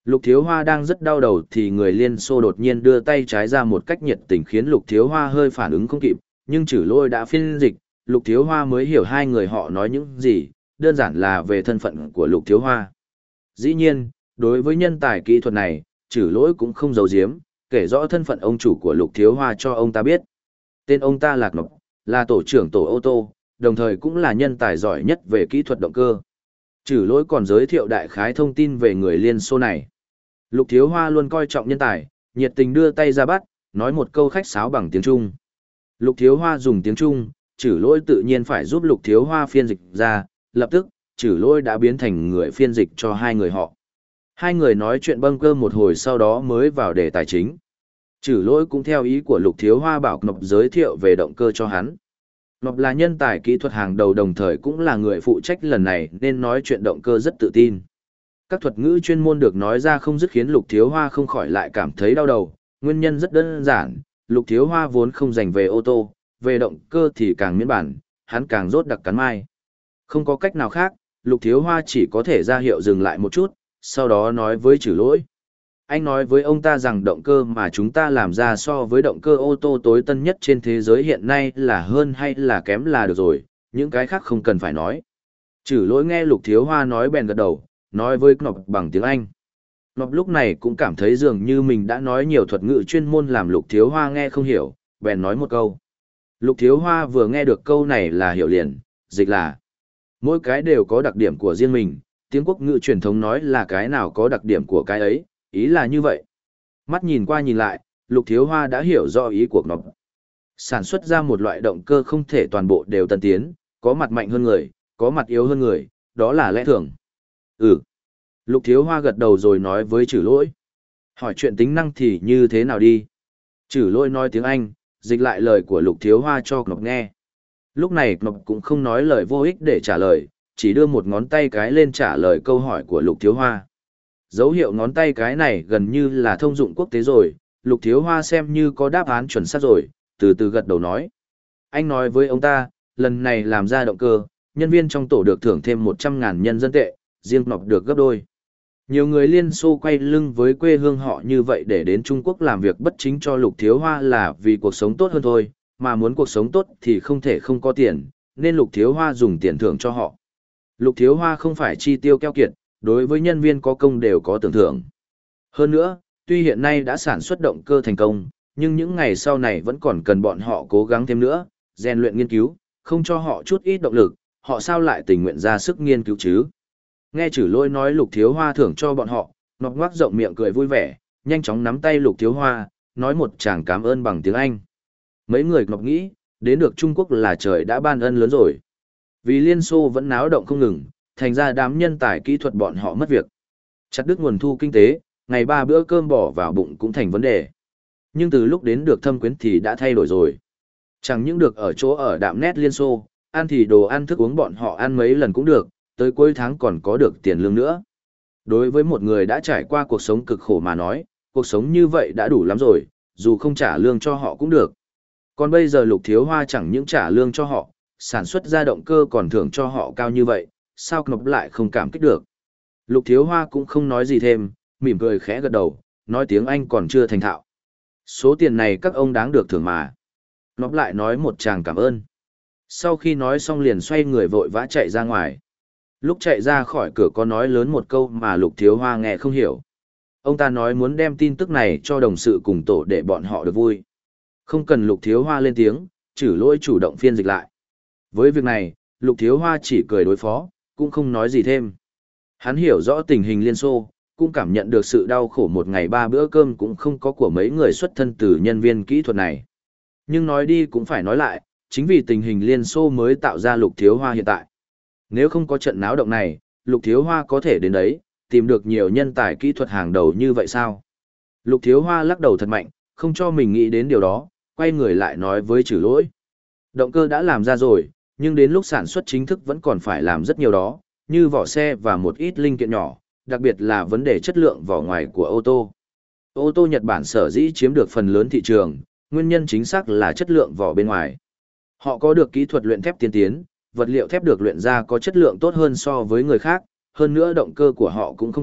Lục Thiếu Hoa đang rất đau đầu thì người Liên Xô đột nhiên đưa tay trái ra một cách nhiệt tình khiến Lục Thiếu Hoa hơi phản ứng không kịp, nhưng Chử Lôi đã phiên dịch, Lục Thiếu Hoa mới hiểu hai người họ nói những gì, đơn giản là về thân phận của Lục Thiếu Hoa. Dĩ nhiên, đối với nhân tài kỹ thuật này, Chử Lỗi cũng không giấu giếm, kể rõ thân phận ông chủ của Lục Thiếu Hoa cho ông ta biết. Tên ông ta là Ngọc, là tổ trưởng tổ ô tô, đồng thời cũng là nhân tài giỏi nhất về kỹ thuật động cơ. Chử Lỗi còn giới thiệu đại khái thông tin về người Liên Xô này. Lục Thiếu Hoa luôn coi trọng nhân tài, nhiệt tình đưa tay ra bắt, nói một câu khách sáo bằng tiếng Trung. Lục Thiếu Hoa dùng tiếng Trung, Chử Lỗi tự nhiên phải giúp Lục Thiếu Hoa phiên dịch ra, lập tức, Chử Lỗi đã biến thành người phiên dịch cho hai người họ. Hai người nói chuyện bâng cơ một hồi sau đó mới vào đề tài chính. Chử Lỗi cũng theo ý của Lục Thiếu Hoa bảo Ngọc giới thiệu về động cơ cho hắn. Ngọc là nhân tài kỹ thuật hàng đầu đồng thời cũng là người phụ trách lần này nên nói chuyện động cơ rất tự tin. Các thuật ngữ chuyên môn được nói ra không dứt khiến Lục Thiếu Hoa không khỏi lại cảm thấy đau đầu, nguyên nhân rất đơn giản, Lục Thiếu Hoa vốn không dành về ô tô, về động cơ thì càng miễn bản, hắn càng rốt đặc cắn mai. Không có cách nào khác, Lục Thiếu Hoa chỉ có thể ra hiệu dừng lại một chút, sau đó nói với Chử Lỗi. Anh nói với ông ta rằng động cơ mà chúng ta làm ra so với động cơ ô tô tối tân nhất trên thế giới hiện nay là hơn hay là kém là được rồi, những cái khác không cần phải nói. Chử Lỗi nghe Lục Thiếu Hoa nói bèn gật đầu, nói với Ngọc bằng tiếng Anh. Ngọc lúc này cũng cảm thấy dường như mình đã nói nhiều thuật ngữ chuyên môn làm Lục Thiếu Hoa nghe không hiểu, bèn nói một câu. Lục Thiếu Hoa vừa nghe được câu này là hiểu liền, dịch là mỗi cái đều có đặc điểm của riêng mình, tiếng quốc ngữ truyền thống nói là cái nào có đặc điểm của cái ấy, ý là như vậy. Mắt nhìn qua nhìn lại, Lục Thiếu Hoa đã hiểu rõ ý của Ngọc. Sản xuất ra một loại động cơ không thể toàn bộ đều tân tiến, có mặt mạnh hơn người, có mặt yếu hơn người, đó là lẽ thường. Ừ. Lục Thiếu Hoa gật đầu rồi nói với Chử Lỗi. Hỏi chuyện tính năng thì như thế nào đi? Chử Lỗi nói tiếng Anh, dịch lại lời của Lục Thiếu Hoa cho Ngọc nghe. Lúc này Ngọc cũng không nói lời vô ích để trả lời, chỉ đưa một ngón tay cái lên trả lời câu hỏi của Lục Thiếu Hoa. Dấu hiệu ngón tay cái này gần như là thông dụng quốc tế rồi, Lục Thiếu Hoa xem như có đáp án chuẩn xác rồi, từ từ gật đầu nói. Anh nói với ông ta, lần này làm ra động cơ, nhân viên trong tổ được thưởng thêm một trăm ngàn nhân dân tệ, riêng Ngọc được gấp đôi. Nhiều người Liên Xô quay lưng với quê hương họ như vậy để đến Trung Quốc làm việc bất chính cho Lục Thiếu Hoa là vì cuộc sống tốt hơn thôi, mà muốn cuộc sống tốt thì không thể không có tiền, nên Lục Thiếu Hoa dùng tiền thưởng cho họ. Lục Thiếu Hoa không phải chi tiêu keo kiệt, đối với nhân viên có công đều có tưởng thưởng. Hơn nữa, tuy hiện nay đã sản xuất động cơ thành công, nhưng những ngày sau này vẫn còn cần bọn họ cố gắng thêm nữa, rèn luyện nghiên cứu, không cho họ chút ít động lực, họ sao lại tình nguyện ra sức nghiên cứu chứ. Nghe Chử Lỗi nói Lục Thiếu Hoa thưởng cho bọn họ, Ngọc ngoác rộng miệng cười vui vẻ, nhanh chóng nắm tay Lục Thiếu Hoa, nói một tràng cảm ơn bằng tiếng Anh. Mấy người Ngọc nghĩ, đến được Trung Quốc là trời đã ban ân lớn rồi. Vì Liên Xô vẫn náo động không ngừng, thành ra đám nhân tài kỹ thuật bọn họ mất việc. Chặt đứt nguồn thu kinh tế, ngày ba bữa cơm bỏ vào bụng cũng thành vấn đề. Nhưng từ lúc đến được Thâm Quyến thì đã thay đổi rồi. Chẳng những được ở chỗ ở đạm nét Liên Xô, ăn thì đồ ăn thức uống bọn họ ăn mấy lần cũng được, tới cuối tháng còn có được tiền lương nữa. Đối với một người đã trải qua cuộc sống cực khổ mà nói, cuộc sống như vậy đã đủ lắm rồi, dù không trả lương cho họ cũng được. Còn bây giờ Lục Thiếu Hoa chẳng những trả lương cho họ, sản xuất ra động cơ còn thưởng cho họ cao như vậy, sao Ngọc lại không cảm kích được. Lục Thiếu Hoa cũng không nói gì thêm, mỉm cười khẽ gật đầu, nói tiếng Anh còn chưa thành thạo. Số tiền này các ông đáng được thưởng mà. Ngọc lại nói một tràng cảm ơn. Sau khi nói xong liền xoay người vội vã chạy ra ngoài. Lúc chạy ra khỏi cửa có nói lớn một câu mà Lục Thiếu Hoa nghe không hiểu. Ông ta nói muốn đem tin tức này cho đồng sự cùng tổ để bọn họ được vui. Không cần Lục Thiếu Hoa lên tiếng, Chử Lỗi chủ động phiên dịch lại. Với việc này, Lục Thiếu Hoa chỉ cười đối phó, cũng không nói gì thêm. Hắn hiểu rõ tình hình Liên Xô, cũng cảm nhận được sự đau khổ một ngày ba bữa cơm cũng không có của mấy người xuất thân từ nhân viên kỹ thuật này. Nhưng nói đi cũng phải nói lại, chính vì tình hình Liên Xô mới tạo ra Lục Thiếu Hoa hiện tại. Nếu không có trận náo động này, Lục Thiếu Hoa có thể đến đấy, tìm được nhiều nhân tài kỹ thuật hàng đầu như vậy sao? Lục Thiếu Hoa lắc đầu thật mạnh, không cho mình nghĩ đến điều đó, quay người lại nói với Chử Lỗi. Động cơ đã làm ra rồi, nhưng đến lúc sản xuất chính thức vẫn còn phải làm rất nhiều đó, như vỏ xe và một ít linh kiện nhỏ, đặc biệt là vấn đề chất lượng vỏ ngoài của ô tô. Ô tô Nhật Bản sở dĩ chiếm được phần lớn thị trường, nguyên nhân chính xác là chất lượng vỏ bên ngoài. Họ có được kỹ thuật luyện thép tiên tiến, vật liệu thép được luyện ra có chất lượng tốt hơn so với người khác, hơn nữa động cơ của họ cũng không tệ,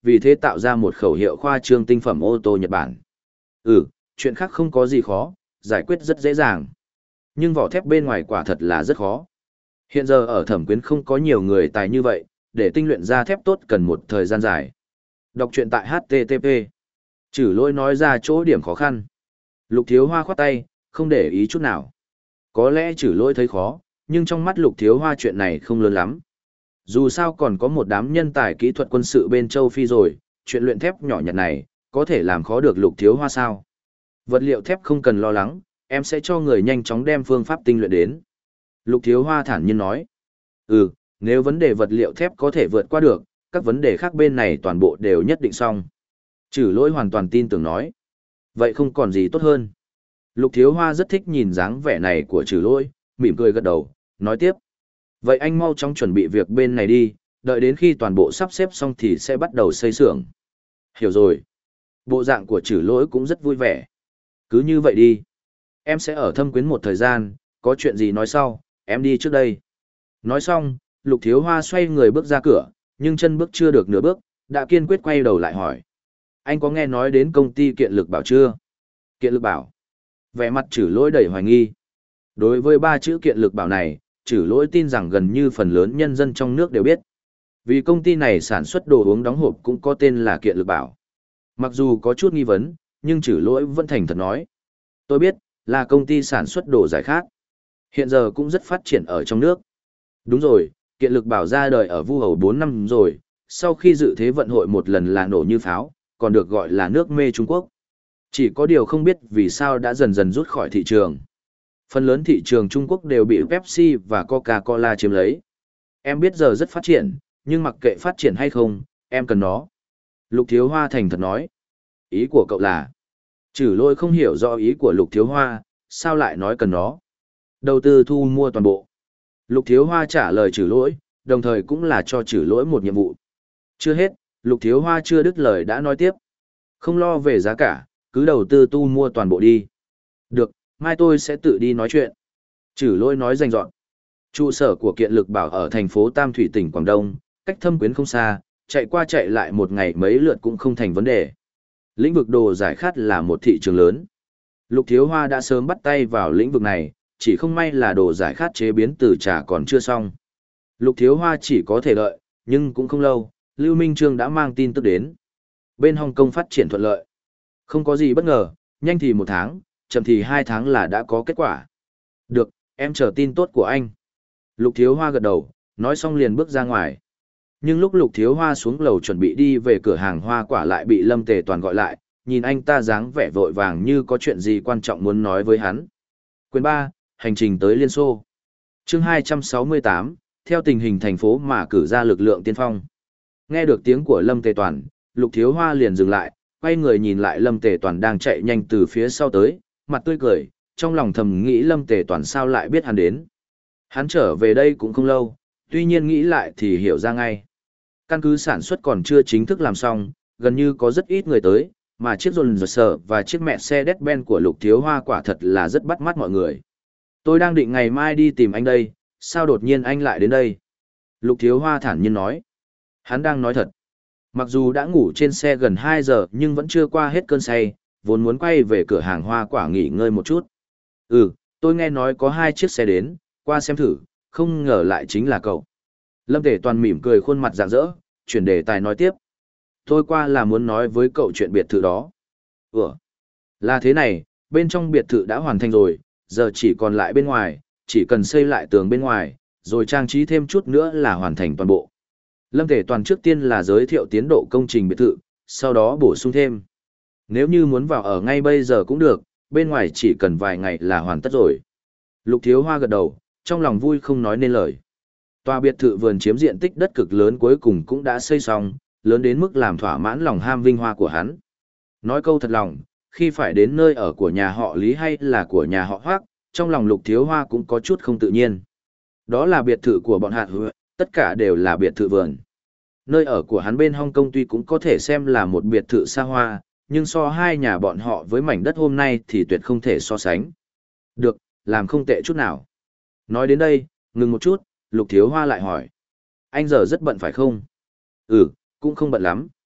vì thế tạo ra một khẩu hiệu khoa trương tinh phẩm ô tô Nhật Bản. Ừ, chuyện khác không có gì khó, giải quyết rất dễ dàng. Nhưng vỏ thép bên ngoài quả thật là rất khó. Hiện giờ ở Thẩm Quyến không có nhiều người tài như vậy, để tinh luyện ra thép tốt cần một thời gian dài. Đọc truyện tại H T T P. Chử Lỗi nói ra chỗ điểm khó khăn. Lục Thiếu Hoa khoát tay, không để ý chút nào. Có lẽ Chử Lỗi thấy khó, nhưng trong mắt Lục Thiếu Hoa chuyện này không lớn lắm. Dù sao còn có một đám nhân tài kỹ thuật quân sự bên châu Phi rồi, chuyện luyện thép nhỏ nhặt này, có thể làm khó được Lục Thiếu Hoa sao. Vật liệu thép không cần lo lắng, em sẽ cho người nhanh chóng đem phương pháp tinh luyện đến. Lục Thiếu Hoa thản nhiên nói. Ừ, nếu vấn đề vật liệu thép có thể vượt qua được, các vấn đề khác bên này toàn bộ đều nhất định xong. Chử Lỗi hoàn toàn tin tưởng nói. Vậy không còn gì tốt hơn. Lục Thiếu Hoa rất thích nhìn dáng vẻ này của Chử Lỗi, mỉm cười gật đầu, nói tiếp. Vậy anh mau chóng chuẩn bị việc bên này đi, đợi đến khi toàn bộ sắp xếp xong thì sẽ bắt đầu xây xưởng. Hiểu rồi. Bộ dạng của Chử Lỗi cũng rất vui vẻ. Cứ như vậy đi. Em sẽ ở Thâm Quyến một thời gian, có chuyện gì nói sau, em đi trước đây. Nói xong, Lục Thiếu Hoa xoay người bước ra cửa, nhưng chân bước chưa được nửa bước, đã kiên quyết quay đầu lại hỏi. Anh có nghe nói đến công ty Kiện Lực Bảo chưa? Kiện Lực Bảo. Vẻ mặt Chử Lỗi đầy hoài nghi. Đối với ba chữ Kiện Lực Bảo này, Chử Lỗi tin rằng gần như phần lớn nhân dân trong nước đều biết. Vì công ty này sản xuất đồ uống đóng hộp cũng có tên là Kiện Lực Bảo. Mặc dù có chút nghi vấn, nhưng Chử Lỗi vẫn thành thật nói. Tôi biết, là công ty sản xuất đồ giải khát. Hiện giờ cũng rất phát triển ở trong nước. Đúng rồi, Kiện Lực Bảo ra đời ở Vu Hầu bốn năm rồi, sau khi dự thế vận hội một lần là nổ như pháo, còn được gọi là nước mê Trung Quốc. Chỉ có điều không biết vì sao đã dần dần rút khỏi thị trường. Phần lớn thị trường Trung Quốc đều bị Pepsi và Coca-Cola chiếm lấy. Em biết giờ rất phát triển, nhưng mặc kệ phát triển hay không, em cần nó. Lục Thiếu Hoa thành thật nói. Ý của cậu là, Chử Lỗi không hiểu rõ ý của Lục Thiếu Hoa, sao lại nói cần nó. Đầu tư thu mua toàn bộ. Lục Thiếu Hoa trả lời Chử Lỗi, đồng thời cũng là cho Chử Lỗi một nhiệm vụ. Chưa hết, Lục Thiếu Hoa chưa đứt lời đã nói tiếp. Không lo về giá cả, cứ đầu tư tu mua toàn bộ đi. Được, mai tôi sẽ tự đi nói chuyện. Chử Lỗi nói rành rọn. Trụ sở của Kiện Lực Bảo ở thành phố Tam Thủy tỉnh Quảng Đông, cách Thâm Quyến không xa, chạy qua chạy lại một ngày mấy lượt cũng không thành vấn đề. Lĩnh vực đồ giải khát là một thị trường lớn. Lục Thiếu Hoa đã sớm bắt tay vào lĩnh vực này, chỉ không may là đồ giải khát chế biến từ trà còn chưa xong. Lục Thiếu Hoa chỉ có thể đợi, nhưng cũng không lâu, Lưu Minh Trương đã mang tin tức đến. Bên Hồng Kông phát triển thuận lợi. Không có gì bất ngờ, nhanh thì một tháng, chậm thì hai tháng là đã có kết quả. Được, em chờ tin tốt của anh. Lục Thiếu Hoa gật đầu, nói xong liền bước ra ngoài. Nhưng lúc Lục Thiếu Hoa xuống lầu chuẩn bị đi về cửa hàng hoa quả lại bị Lâm Tề Toàn gọi lại, nhìn anh ta dáng vẻ vội vàng như có chuyện gì quan trọng muốn nói với hắn. Quyền ba, hành trình tới Liên Xô. Chương hai trăm sáu mươi tám, theo tình hình thành phố mà cử ra lực lượng tiên phong. Nghe được tiếng của Lâm Tề Toàn, Lục Thiếu Hoa liền dừng lại, quay người nhìn lại Lâm Tề Toàn đang chạy nhanh từ phía sau tới, mặt tươi cười, trong lòng thầm nghĩ Lâm Tề Toàn sao lại biết hắn đến. Hắn trở về đây cũng không lâu, tuy nhiên nghĩ lại thì hiểu ra ngay. Căn cứ sản xuất còn chưa chính thức làm xong, gần như có rất ít người tới, mà chiếc rồn rột sở và chiếc mẹ xe Mercedes-Benz của Lục Thiếu Hoa quả thật là rất bắt mắt mọi người. Tôi đang định ngày mai đi tìm anh đây, sao đột nhiên anh lại đến đây? Lục Thiếu Hoa thản nhiên nói. Hắn đang nói thật. Mặc dù đã ngủ trên xe gần hai giờ nhưng vẫn chưa qua hết cơn say, vốn muốn quay về cửa hàng hoa quả nghỉ ngơi một chút. Ừ, tôi nghe nói có hai chiếc xe đến, qua xem thử, không ngờ lại chính là cậu. Lâm Tề Toàn mỉm cười khuôn mặt rạng rỡ, chuyển đề tài nói tiếp. Tôi qua là muốn nói với cậu chuyện biệt thự đó. Ủa? Là thế này, bên trong biệt thự đã hoàn thành rồi, giờ chỉ còn lại bên ngoài, chỉ cần xây lại tường bên ngoài, rồi trang trí thêm chút nữa là hoàn thành toàn bộ. Lâm Tề Toàn trước tiên là giới thiệu tiến độ công trình biệt thự, sau đó bổ sung thêm. Nếu như muốn vào ở ngay bây giờ cũng được, bên ngoài chỉ cần vài ngày là hoàn tất rồi. Lục Thiếu Hoa gật đầu, trong lòng vui không nói nên lời. Tòa biệt thự vườn chiếm diện tích đất cực lớn cuối cùng cũng đã xây xong, lớn đến mức làm thỏa mãn lòng ham vinh hoa của hắn. Nói câu thật lòng, khi phải đến nơi ở của nhà họ Lý hay là của nhà họ Hoác, trong lòng Lục Thiếu Hoa cũng có chút không tự nhiên. Đó là biệt thự của bọn hạt hứa, tất cả đều là biệt thự vườn. Nơi ở của hắn bên Hong Kong tuy cũng có thể xem là một biệt thự xa hoa, nhưng so hai nhà bọn họ với mảnh đất hôm nay thì tuyệt không thể so sánh. Được, làm không tệ chút nào. Nói đến đây, ngừng một chút, Lục Thiếu Hoa lại hỏi. Anh giờ rất bận phải không? Ừ, cũng không bận lắm.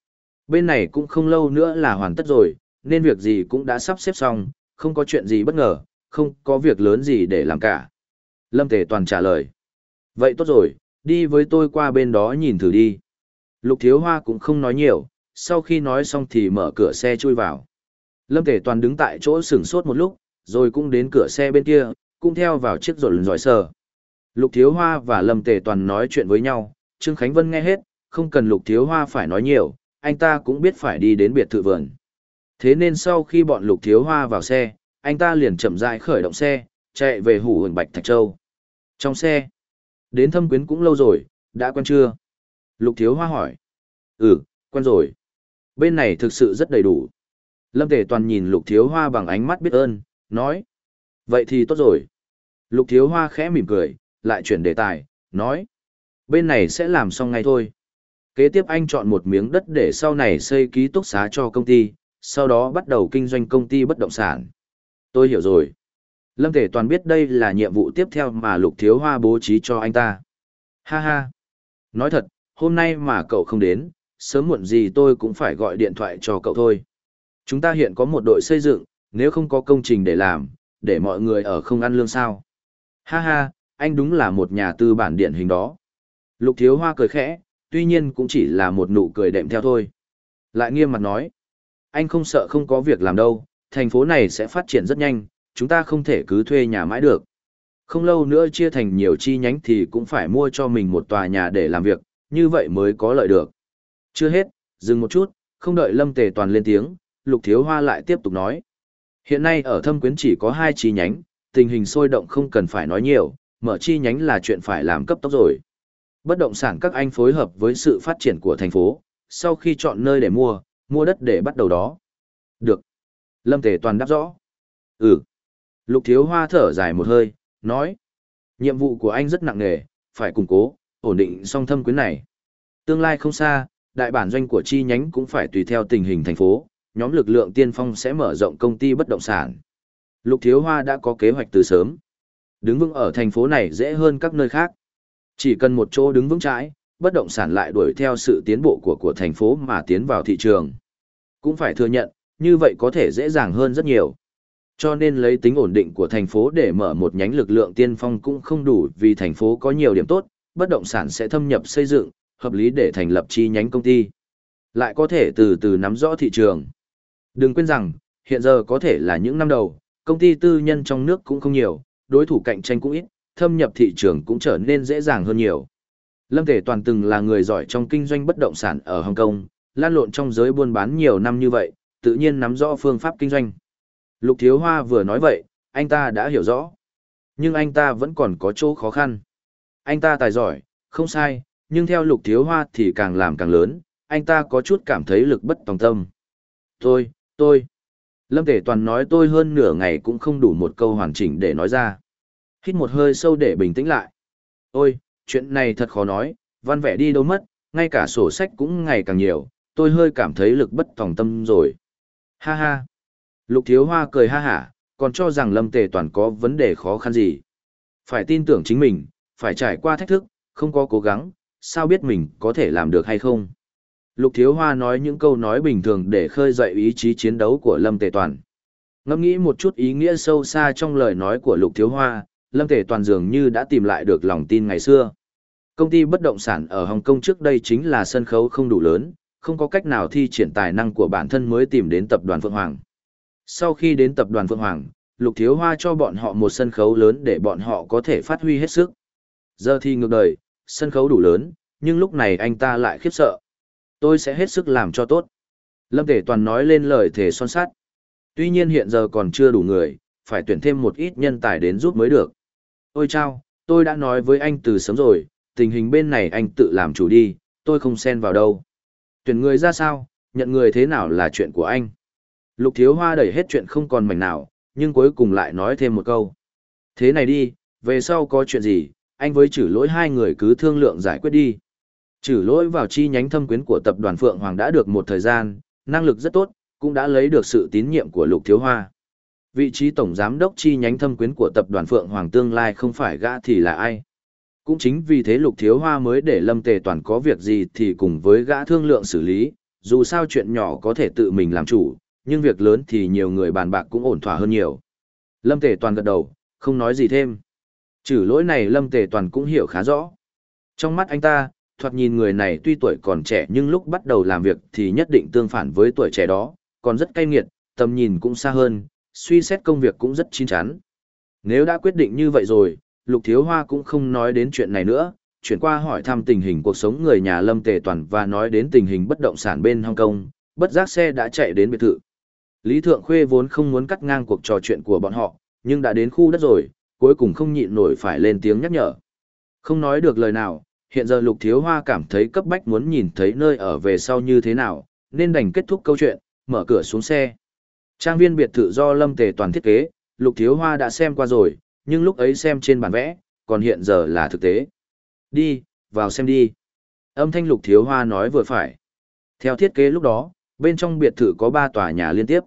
Bên này cũng không lâu nữa là hoàn tất rồi, nên việc gì cũng đã sắp xếp xong, không có chuyện gì bất ngờ, không có việc lớn gì để làm cả. Lâm Tề Toàn trả lời. Vậy tốt rồi, đi với tôi qua bên đó nhìn thử đi. Lục Thiếu Hoa cũng không nói nhiều, sau khi nói xong thì mở cửa xe chui vào. Lâm Tề Toàn đứng tại chỗ sửng sốt một lúc, rồi cũng đến cửa xe bên kia, cũng theo vào chiếc rồn giỏi sờ. Lục Thiếu Hoa và Lâm Tề Toàn nói chuyện với nhau, Trương Khánh Vân nghe hết, không cần Lục Thiếu Hoa phải nói nhiều, anh ta cũng biết phải đi đến biệt thự vườn. Thế nên sau khi bọn Lục Thiếu Hoa vào xe, anh ta liền chậm rãi khởi động xe, chạy về Hủ Hưởng Bạch Thạch Châu. Trong xe, đến Thâm Quyến cũng lâu rồi, đã quen chưa? Lục Thiếu Hoa hỏi. Ừ, quen rồi. Bên này thực sự rất đầy đủ. Lâm Tề Toàn nhìn Lục Thiếu Hoa bằng ánh mắt biết ơn, nói. Vậy thì tốt rồi. Lục Thiếu Hoa khẽ mỉm cười, lại chuyển đề tài, nói. Bên này sẽ làm xong ngay thôi. Kế tiếp anh chọn một miếng đất để sau này xây ký túc xá cho công ty, sau đó bắt đầu kinh doanh công ty bất động sản. Tôi hiểu rồi. Lâm Tề Toàn biết đây là nhiệm vụ tiếp theo mà Lục Thiếu Hoa bố trí cho anh ta. Ha ha. Nói thật, hôm nay mà cậu không đến, sớm muộn gì tôi cũng phải gọi điện thoại cho cậu thôi. Chúng ta hiện có một đội xây dựng, nếu không có công trình để làm, để mọi người ở không ăn lương sao. Ha ha, anh đúng là một nhà tư bản điển hình đó. Lục Thiếu Hoa cười khẽ, tuy nhiên cũng chỉ là một nụ cười đệm theo thôi. Lại nghiêm mặt nói, anh không sợ không có việc làm đâu, thành phố này sẽ phát triển rất nhanh, chúng ta không thể cứ thuê nhà mãi được. Không lâu nữa chia thành nhiều chi nhánh thì cũng phải mua cho mình một tòa nhà để làm việc, như vậy mới có lợi được. Chưa hết, dừng một chút, không đợi Lâm Tề Toàn lên tiếng, Lục Thiếu Hoa lại tiếp tục nói. Hiện nay ở Thâm Quyến chỉ có hai chi nhánh, tình hình sôi động không cần phải nói nhiều, mở chi nhánh là chuyện phải làm cấp tốc rồi. Bất động sản các anh phối hợp với sự phát triển của thành phố, sau khi chọn nơi để mua, mua đất để bắt đầu đó. Được. Lâm Tề Toàn đáp rõ. Ừ. Lục Thiếu Hoa thở dài một hơi, nói. Nhiệm vụ của anh rất nặng nề, phải củng cố, ổn định song Thâm Quyến này. Tương lai không xa, đại bản doanh của chi nhánh cũng phải tùy theo tình hình thành phố, nhóm lực lượng tiên phong sẽ mở rộng công ty bất động sản. Lục Thiếu Hoa đã có kế hoạch từ sớm. Đứng vững ở thành phố này dễ hơn các nơi khác. Chỉ cần một chỗ đứng vững chãi, bất động sản lại đuổi theo sự tiến bộ của của thành phố mà tiến vào thị trường. Cũng phải thừa nhận, như vậy có thể dễ dàng hơn rất nhiều. Cho nên lấy tính ổn định của thành phố để mở một nhánh lực lượng tiên phong cũng không đủ, vì thành phố có nhiều điểm tốt, bất động sản sẽ thâm nhập xây dựng, hợp lý để thành lập chi nhánh công ty. Lại có thể từ từ nắm rõ thị trường. Đừng quên rằng, hiện giờ có thể là những năm đầu, công ty tư nhân trong nước cũng không nhiều, đối thủ cạnh tranh cũng ít, thâm nhập thị trường cũng trở nên dễ dàng hơn nhiều. Lâm Tề Toàn từng là người giỏi trong kinh doanh bất động sản ở Hồng Kông, lan lộn trong giới buôn bán nhiều năm như vậy, tự nhiên nắm rõ phương pháp kinh doanh. Lục Thiếu Hoa vừa nói vậy, anh ta đã hiểu rõ. Nhưng anh ta vẫn còn có chỗ khó khăn. Anh ta tài giỏi, không sai, nhưng theo Lục Thiếu Hoa thì càng làm càng lớn, anh ta có chút cảm thấy lực bất tòng tâm. Tôi, tôi. Lâm Tề Toàn nói tôi hơn nửa ngày cũng không đủ một câu hoàn chỉnh để nói ra. Hít một hơi sâu để bình tĩnh lại. Ôi, chuyện này thật khó nói, văn vẻ đi đâu mất, ngay cả sổ sách cũng ngày càng nhiều, tôi hơi cảm thấy lực bất tòng tâm rồi. Ha ha. Lục Thiếu Hoa cười ha hả, còn cho rằng Lâm Tề Toàn có vấn đề khó khăn gì. Phải tin tưởng chính mình, phải trải qua thách thức, không có cố gắng, sao biết mình có thể làm được hay không. Lục Thiếu Hoa nói những câu nói bình thường để khơi dậy ý chí chiến đấu của Lâm Tề Toàn. Ngẫm nghĩ một chút ý nghĩa sâu xa trong lời nói của Lục Thiếu Hoa, Lâm Tề Toàn dường như đã tìm lại được lòng tin ngày xưa. Công ty bất động sản ở Hồng Kông trước đây chính là sân khấu không đủ lớn, không có cách nào thi triển tài năng của bản thân mới tìm đến tập đoàn Phượng Hoàng. Sau khi đến tập đoàn Phượng Hoàng, Lục Thiếu Hoa cho bọn họ một sân khấu lớn để bọn họ có thể phát huy hết sức. Giờ thì ngược đời, sân khấu đủ lớn, nhưng lúc này anh ta lại khiếp sợ. Tôi sẽ hết sức làm cho tốt. Lâm Tề Toàn nói lên lời thề son sắt. Tuy nhiên hiện giờ còn chưa đủ người, phải tuyển thêm một ít nhân tài đến giúp mới được. Ôi chao, tôi đã nói với anh từ sớm rồi, tình hình bên này anh tự làm chủ đi, tôi không xen vào đâu. Tuyển người ra sao, nhận người thế nào là chuyện của anh. Lục Thiếu Hoa đẩy hết chuyện không còn mảnh nào, nhưng cuối cùng lại nói thêm một câu. Thế này đi, về sau có chuyện gì, anh với Trử Lỗi hai người cứ thương lượng giải quyết đi. Trử Lỗi vào chi nhánh Thâm Quyến của tập đoàn Phượng Hoàng đã được một thời gian, năng lực rất tốt, cũng đã lấy được sự tín nhiệm của Lục Thiếu Hoa. Vị trí tổng giám đốc chi nhánh Thâm Quyến của tập đoàn Phượng Hoàng tương lai không phải gã thì là ai. Cũng chính vì thế Lục Thiếu Hoa mới để Lâm Tề Toàn có việc gì thì cùng với gã thương lượng xử lý, dù sao chuyện nhỏ có thể tự mình làm chủ, nhưng việc lớn thì nhiều người bàn bạc cũng ổn thỏa hơn nhiều. Lâm Tề Toàn gật đầu, không nói gì thêm. Trừ lỗi này Lâm Tề Toàn cũng hiểu khá rõ. Trong mắt anh ta, thoạt nhìn người này tuy tuổi còn trẻ nhưng lúc bắt đầu làm việc thì nhất định tương phản với tuổi trẻ đó, còn rất cay nghiệt, tầm nhìn cũng xa hơn, suy xét công việc cũng rất chín chắn. Nếu đã quyết định như vậy rồi, Lục Thiếu Hoa cũng không nói đến chuyện này nữa, chuyển qua hỏi thăm tình hình cuộc sống người nhà Lâm Tề Toàn và nói đến tình hình bất động sản bên Hong Kong, bất giác xe đã chạy đến biệt thự. Lý Thượng Khuê vốn không muốn cắt ngang cuộc trò chuyện của bọn họ, nhưng đã đến khu đất rồi, cuối cùng không nhịn nổi phải lên tiếng nhắc nhở. Không nói được lời nào, hiện giờ Lục Thiếu Hoa cảm thấy cấp bách muốn nhìn thấy nơi ở về sau như thế nào, nên đành kết thúc câu chuyện, mở cửa xuống xe. Trang viên biệt thự do Lâm Tề Toàn thiết kế, Lục Thiếu Hoa đã xem qua rồi, nhưng lúc ấy xem trên bản vẽ, còn hiện giờ là thực tế. Đi, vào xem đi. Âm thanh Lục Thiếu Hoa nói vừa phải. Theo thiết kế lúc đó, bên trong biệt thự có ba tòa nhà liên tiếp.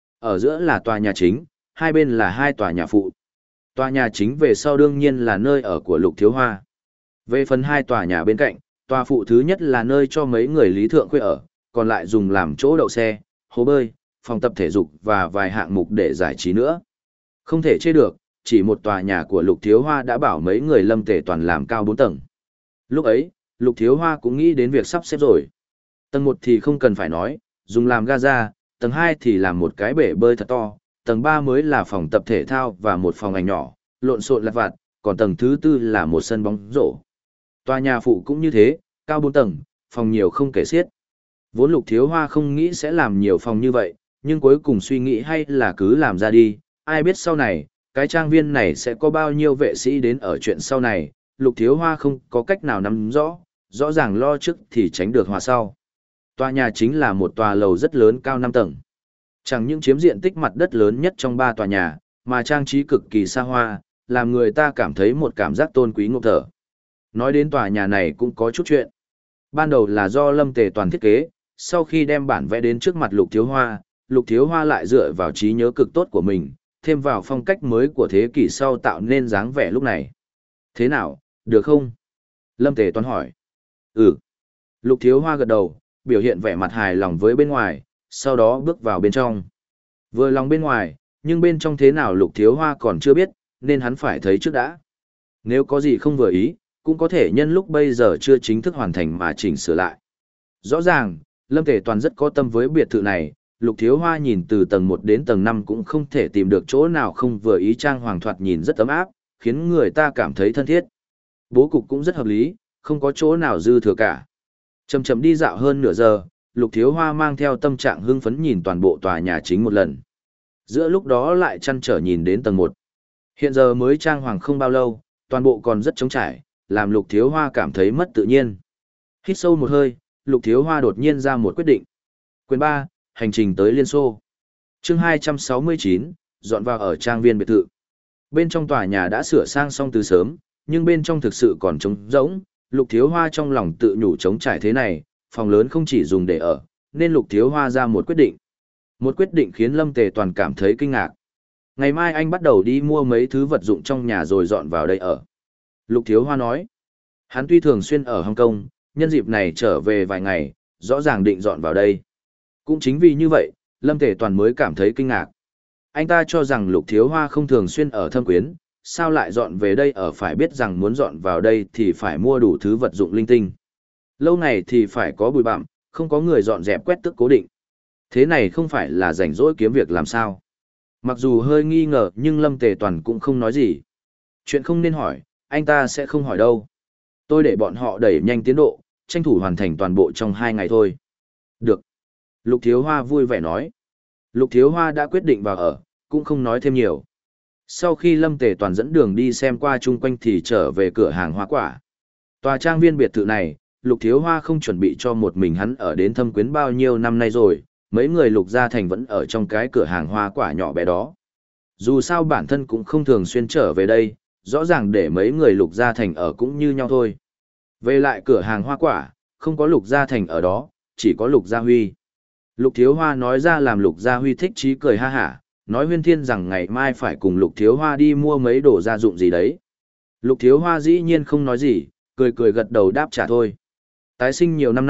Ở giữa là tòa nhà chính, hai bên là hai tòa nhà phụ. Tòa nhà chính về sau đương nhiên là nơi ở của Lục Thiếu Hoa. Về phần hai tòa nhà bên cạnh, tòa phụ thứ nhất là nơi cho mấy người Lý Thượng Khuê ở, còn lại dùng làm chỗ đậu xe, hồ bơi, phòng tập thể dục và vài hạng mục để giải trí nữa. Không thể chê được, chỉ một tòa nhà của Lục Thiếu Hoa đã bảo mấy người Lâm Tề Toàn làm cao bốn tầng. Lúc ấy, Lục Thiếu Hoa cũng nghĩ đến việc sắp xếp rồi. Tầng một thì không cần phải nói, dùng làm gaza, tầng hai thì làm một cái bể bơi thật to, tầng ba mới là phòng tập thể thao và một phòng ảnh nhỏ, lộn xộn lặt vặt, còn tầng thứ tư là một sân bóng rổ. Tòa nhà phụ cũng như thế, cao bốn tầng, phòng nhiều không kể xiết. Vốn Lục Thiếu Hoa không nghĩ sẽ làm nhiều phòng như vậy, nhưng cuối cùng suy nghĩ hay là cứ làm ra đi, ai biết sau này, cái trang viên này sẽ có bao nhiêu vệ sĩ đến ở chuyện sau này, Lục Thiếu Hoa không có cách nào nắm rõ, rõ ràng lo trước thì tránh được hòa sau. Tòa nhà chính là một tòa lầu rất lớn cao năm tầng. Chẳng những chiếm diện tích mặt đất lớn nhất trong ba tòa nhà, mà trang trí cực kỳ xa hoa, làm người ta cảm thấy một cảm giác tôn quý ngộp thở. Nói đến tòa nhà này cũng có chút chuyện. Ban đầu là do Lâm Tề Toàn thiết kế, sau khi đem bản vẽ đến trước mặt Lục Thiếu Hoa, Lục Thiếu Hoa lại dựa vào trí nhớ cực tốt của mình, thêm vào phong cách mới của thế kỷ sau tạo nên dáng vẻ lúc này. Thế nào, được không? Lâm Tề Toàn hỏi. Ừ. Lục Thiếu Hoa gật đầu, biểu hiện vẻ mặt hài lòng với bên ngoài, sau đó bước vào bên trong. Vừa lòng bên ngoài, nhưng bên trong thế nào Lục Thiếu Hoa còn chưa biết, nên hắn phải thấy trước đã. Nếu có gì không vừa ý, cũng có thể nhân lúc bây giờ chưa chính thức hoàn thành mà chỉnh sửa lại. Rõ ràng, Lâm Tề Toàn rất có tâm với biệt thự này, Lục Thiếu Hoa nhìn từ tầng một đến tầng năm cũng không thể tìm được chỗ nào không vừa ý, trang hoàng thoạt nhìn rất ấm áp, khiến người ta cảm thấy thân thiết. Bố cục cũng rất hợp lý, không có chỗ nào dư thừa cả. Chậm chậm đi dạo hơn nửa giờ, Lục Thiếu Hoa mang theo tâm trạng hưng phấn nhìn toàn bộ tòa nhà chính một lần. Giữa lúc đó lại chăn trở nhìn đến tầng một. Hiện giờ mới trang hoàng không bao lâu, toàn bộ còn rất trống trải, làm Lục Thiếu Hoa cảm thấy mất tự nhiên. Hít sâu một hơi, Lục Thiếu Hoa đột nhiên ra một quyết định. Quyền ba, hành trình tới Liên Xô. Chương hai trăm sáu mươi chín, dọn vào ở trang viên biệt thự. Bên trong tòa nhà đã sửa sang xong từ sớm, nhưng bên trong thực sự còn trống rỗng. Lục Thiếu Hoa trong lòng tự nhủ trống trải thế này, phòng lớn không chỉ dùng để ở, nên Lục Thiếu Hoa ra một quyết định. Một quyết định khiến Lâm Tề Toàn cảm thấy kinh ngạc. Ngày mai anh bắt đầu đi mua mấy thứ vật dụng trong nhà rồi dọn vào đây ở. Lục Thiếu Hoa nói, hắn tuy thường xuyên ở Hong Kong, nhân dịp này trở về vài ngày, rõ ràng định dọn vào đây. Cũng chính vì như vậy, Lâm Tề Toàn mới cảm thấy kinh ngạc. Anh ta cho rằng Lục Thiếu Hoa không thường xuyên ở Thâm Quyến, sao lại dọn về đây ở, phải biết rằng muốn dọn vào đây thì phải mua đủ thứ vật dụng linh tinh. Lâu ngày thì phải có bụi bặm, không có người dọn dẹp quét tước cố định. Thế này không phải là rảnh rỗi kiếm việc làm sao. Mặc dù hơi nghi ngờ nhưng Lâm Tề Toàn cũng không nói gì. Chuyện không nên hỏi, anh ta sẽ không hỏi đâu. Tôi để bọn họ đẩy nhanh tiến độ, tranh thủ hoàn thành toàn bộ trong hai ngày thôi. Được. Lục Thiếu Hoa vui vẻ nói. Lục Thiếu Hoa đã quyết định vào ở, cũng không nói thêm nhiều. Sau khi Lâm Tề Toàn dẫn đường đi xem qua chung quanh thì trở về cửa hàng hoa quả. Tòa trang viên biệt thự này, Lục Thiếu Hoa không chuẩn bị cho một mình hắn ở đến Thâm Quyến bao nhiêu năm nay rồi, mấy người Lục Gia Thành vẫn ở trong cái cửa hàng hoa quả nhỏ bé đó. Dù sao bản thân cũng không thường xuyên trở về đây, rõ ràng để mấy người Lục Gia Thành ở cũng như nhau thôi. Về lại cửa hàng hoa quả, không có Lục Gia Thành ở đó, chỉ có Lục Gia Huy. Lục Thiếu Hoa nói ra làm Lục Gia Huy thích chí cười ha hả, nói huyên thiên rằng ngày mai phải cùng Lục Thiếu Hoa đi mua mấy đồ gia dụng gì đấy. Lục Thiếu Hoa dĩ nhiên không nói gì, cười cười gật đầu đáp trả thôi. Tái sinh nhiều năm nay,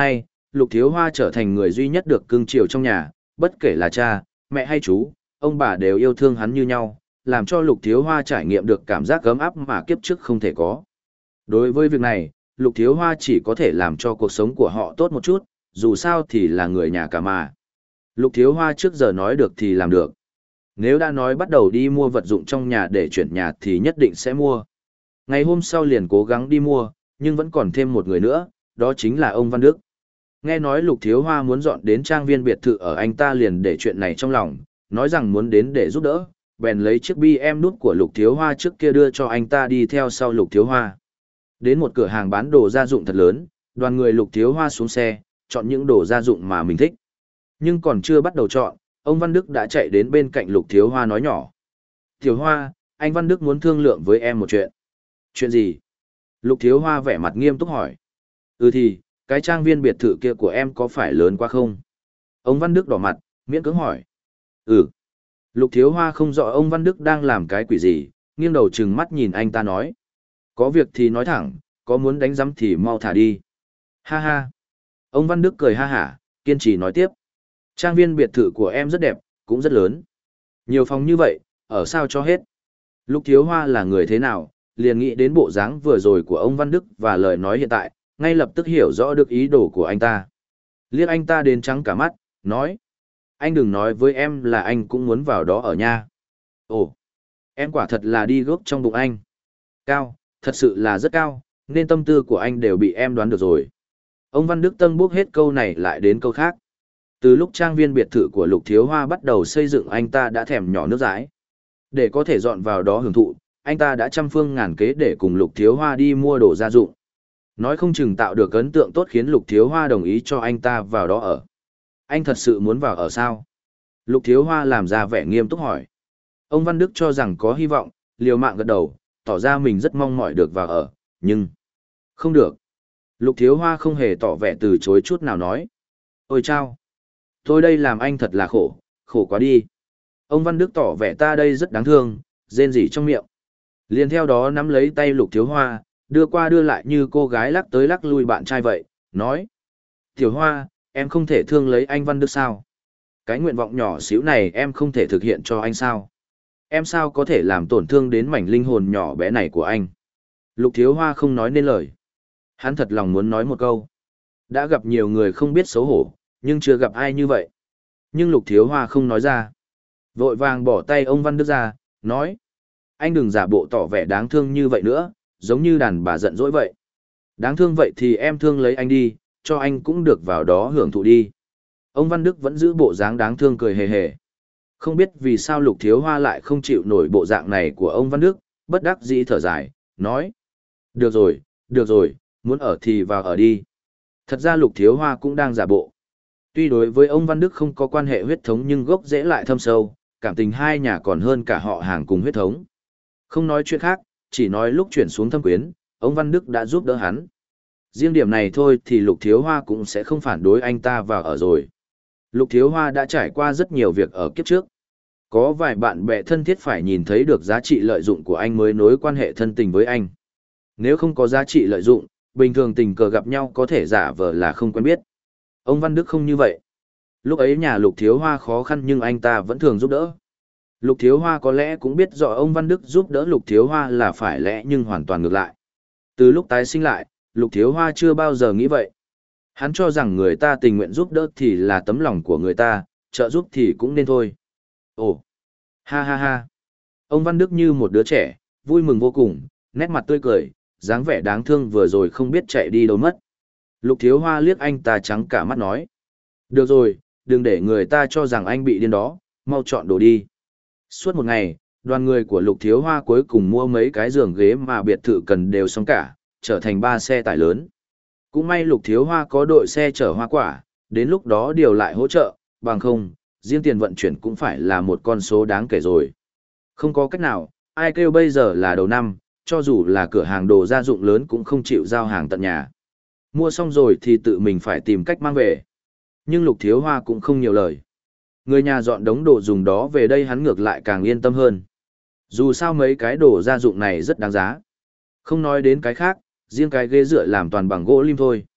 Lục Thiếu Hoa trở thành người duy nhất được cưng chiều trong nhà, bất kể là cha, mẹ hay chú, ông bà đều yêu thương hắn như nhau, làm cho Lục Thiếu Hoa trải nghiệm được cảm giác ấm áp mà kiếp trước không thể có. Đối với việc này, Lục Thiếu Hoa chỉ có thể làm cho cuộc sống của họ tốt một chút, dù sao thì là người nhà cả mà. Lục Thiếu Hoa trước giờ nói được thì làm được. Nếu đã nói bắt đầu đi mua vật dụng trong nhà để chuyển nhà thì nhất định sẽ mua. Ngày hôm sau liền cố gắng đi mua, nhưng vẫn còn thêm một người nữa, đó chính là ông Văn Đức. Nghe nói Lục Thiếu Hoa muốn dọn đến trang viên biệt thự ở anh ta liền để chuyện này trong lòng, nói rằng muốn đến để giúp đỡ, bèn lấy chiếc bi em đút của Lục Thiếu Hoa trước kia đưa cho anh ta đi theo sau Lục Thiếu Hoa. Đến một cửa hàng bán đồ gia dụng thật lớn, đoàn người Lục Thiếu Hoa xuống xe, chọn những đồ gia dụng mà mình thích. Nhưng còn chưa bắt đầu chọn, ông Văn Đức đã chạy đến bên cạnh Lục Thiếu Hoa nói nhỏ. Thiếu Hoa, anh Văn Đức muốn thương lượng với em một chuyện. Chuyện gì? Lục Thiếu Hoa vẻ mặt nghiêm túc hỏi. Ừ thì, cái trang viên biệt thự kia của em có phải lớn quá không? Ông Văn Đức đỏ mặt, miễn cưỡng hỏi. Ừ. Lục Thiếu Hoa không rõ ông Văn Đức đang làm cái quỷ gì, nghiêng đầu trừng mắt nhìn anh ta nói. Có việc thì nói thẳng, có muốn đánh giấm thì mau thả đi. Ha ha. Ông Văn Đức cười ha hả, kiên trì nói tiếp. Trang viên biệt thự của em rất đẹp, cũng rất lớn. Nhiều phòng như vậy, ở sao cho hết. Lục Thiếu Hoa là người thế nào, liền nghĩ đến bộ dáng vừa rồi của ông Văn Đức và lời nói hiện tại, ngay lập tức hiểu rõ được ý đồ của anh ta. Liếc anh ta đến trắng cả mắt, nói. Anh đừng nói với em là anh cũng muốn vào đó ở nha. Ồ, em quả thật là đi gốc trong bụng anh. Cao, thật sự là rất cao, nên tâm tư của anh đều bị em đoán được rồi. Ông Văn Đức Tân bước hết câu này lại đến câu khác. Từ lúc trang viên biệt thự của Lục Thiếu Hoa bắt đầu xây dựng anh ta đã thèm nhỏ nước dãi. Để có thể dọn vào đó hưởng thụ, anh ta đã trăm phương ngàn kế để cùng Lục Thiếu Hoa đi mua đồ gia dụng. Nói không chừng tạo được ấn tượng tốt khiến Lục Thiếu Hoa đồng ý cho anh ta vào đó ở. Anh thật sự muốn vào ở sao? Lục Thiếu Hoa làm ra vẻ nghiêm túc hỏi. Ông Văn Đức cho rằng có hy vọng, liều mạng gật đầu, tỏ ra mình rất mong mỏi được vào ở, nhưng... Không được. Lục Thiếu Hoa không hề tỏ vẻ từ chối chút nào nói. Ôi chao! Tôi đây làm anh thật là khổ, khổ quá đi. Ông Văn Đức tỏ vẻ ta đây rất đáng thương, rên rỉ trong miệng. Liền theo đó nắm lấy tay Lục Thiếu Hoa, đưa qua đưa lại như cô gái lắc tới lắc lui bạn trai vậy, nói. Tiểu Hoa, em không thể thương lấy anh Văn Đức sao? Cái nguyện vọng nhỏ xíu này em không thể thực hiện cho anh sao? Em sao có thể làm tổn thương đến mảnh linh hồn nhỏ bé này của anh? Lục Thiếu Hoa không nói nên lời. Hắn thật lòng muốn nói một câu. Đã gặp nhiều người không biết xấu hổ, nhưng chưa gặp ai như vậy. Nhưng Lục Thiếu Hoa không nói ra. Vội vàng bỏ tay ông Văn Đức ra, nói. Anh đừng giả bộ tỏ vẻ đáng thương như vậy nữa, giống như đàn bà giận dỗi vậy. Đáng thương vậy thì em thương lấy anh đi, cho anh cũng được vào đó hưởng thụ đi. Ông Văn Đức vẫn giữ bộ dáng đáng thương cười hề hề. Không biết vì sao Lục Thiếu Hoa lại không chịu nổi bộ dạng này của ông Văn Đức, bất đắc dĩ thở dài, nói. Được rồi, được rồi, muốn ở thì vào ở đi. Thật ra Lục Thiếu Hoa cũng đang giả bộ. Tuy đối với ông Văn Đức không có quan hệ huyết thống nhưng gốc rễ lại thâm sâu, cảm tình hai nhà còn hơn cả họ hàng cùng huyết thống. Không nói chuyện khác, chỉ nói lúc chuyển xuống thâm quyến, ông Văn Đức đã giúp đỡ hắn. Riêng điểm này thôi thì Lục Thiếu Hoa cũng sẽ không phản đối anh ta vào ở rồi. Lục Thiếu Hoa đã trải qua rất nhiều việc ở kiếp trước. Có vài bạn bè thân thiết phải nhìn thấy được giá trị lợi dụng của anh mới nối quan hệ thân tình với anh. Nếu không có giá trị lợi dụng, bình thường tình cờ gặp nhau có thể giả vờ là không quen biết. Ông Văn Đức không như vậy. Lúc ấy nhà Lục Thiếu Hoa khó khăn nhưng anh ta vẫn thường giúp đỡ. Lục Thiếu Hoa có lẽ cũng biết rõ ông Văn Đức giúp đỡ Lục Thiếu Hoa là phải lẽ nhưng hoàn toàn ngược lại. Từ lúc tái sinh lại, Lục Thiếu Hoa chưa bao giờ nghĩ vậy. Hắn cho rằng người ta tình nguyện giúp đỡ thì là tấm lòng của người ta, trợ giúp thì cũng nên thôi. Ồ, ha ha ha. Ông Văn Đức như một đứa trẻ, vui mừng vô cùng, nét mặt tươi cười, dáng vẻ đáng thương vừa rồi không biết chạy đi đâu mất. Lục Thiếu Hoa liếc anh ta trắng cả mắt nói. Được rồi, đừng để người ta cho rằng anh bị điên đó, mau chọn đồ đi. Suốt một ngày, đoàn người của Lục Thiếu Hoa cuối cùng mua mấy cái giường ghế mà biệt thự cần đều xong cả, trở thành ba xe tải lớn. Cũng may Lục Thiếu Hoa có đội xe chở hoa quả, đến lúc đó điều lại hỗ trợ, bằng không, riêng tiền vận chuyển cũng phải là một con số đáng kể rồi. Không có cách nào, ai kêu bây giờ là đầu năm, cho dù là cửa hàng đồ gia dụng lớn cũng không chịu giao hàng tận nhà. Mua xong rồi thì tự mình phải tìm cách mang về. Nhưng Lục Thiếu Hoa cũng không nhiều lời. Người nhà dọn đống đồ dùng đó về đây hắn ngược lại càng yên tâm hơn. Dù sao mấy cái đồ gia dụng này rất đáng giá. Không nói đến cái khác, riêng cái ghế dựa làm toàn bằng gỗ lim thôi.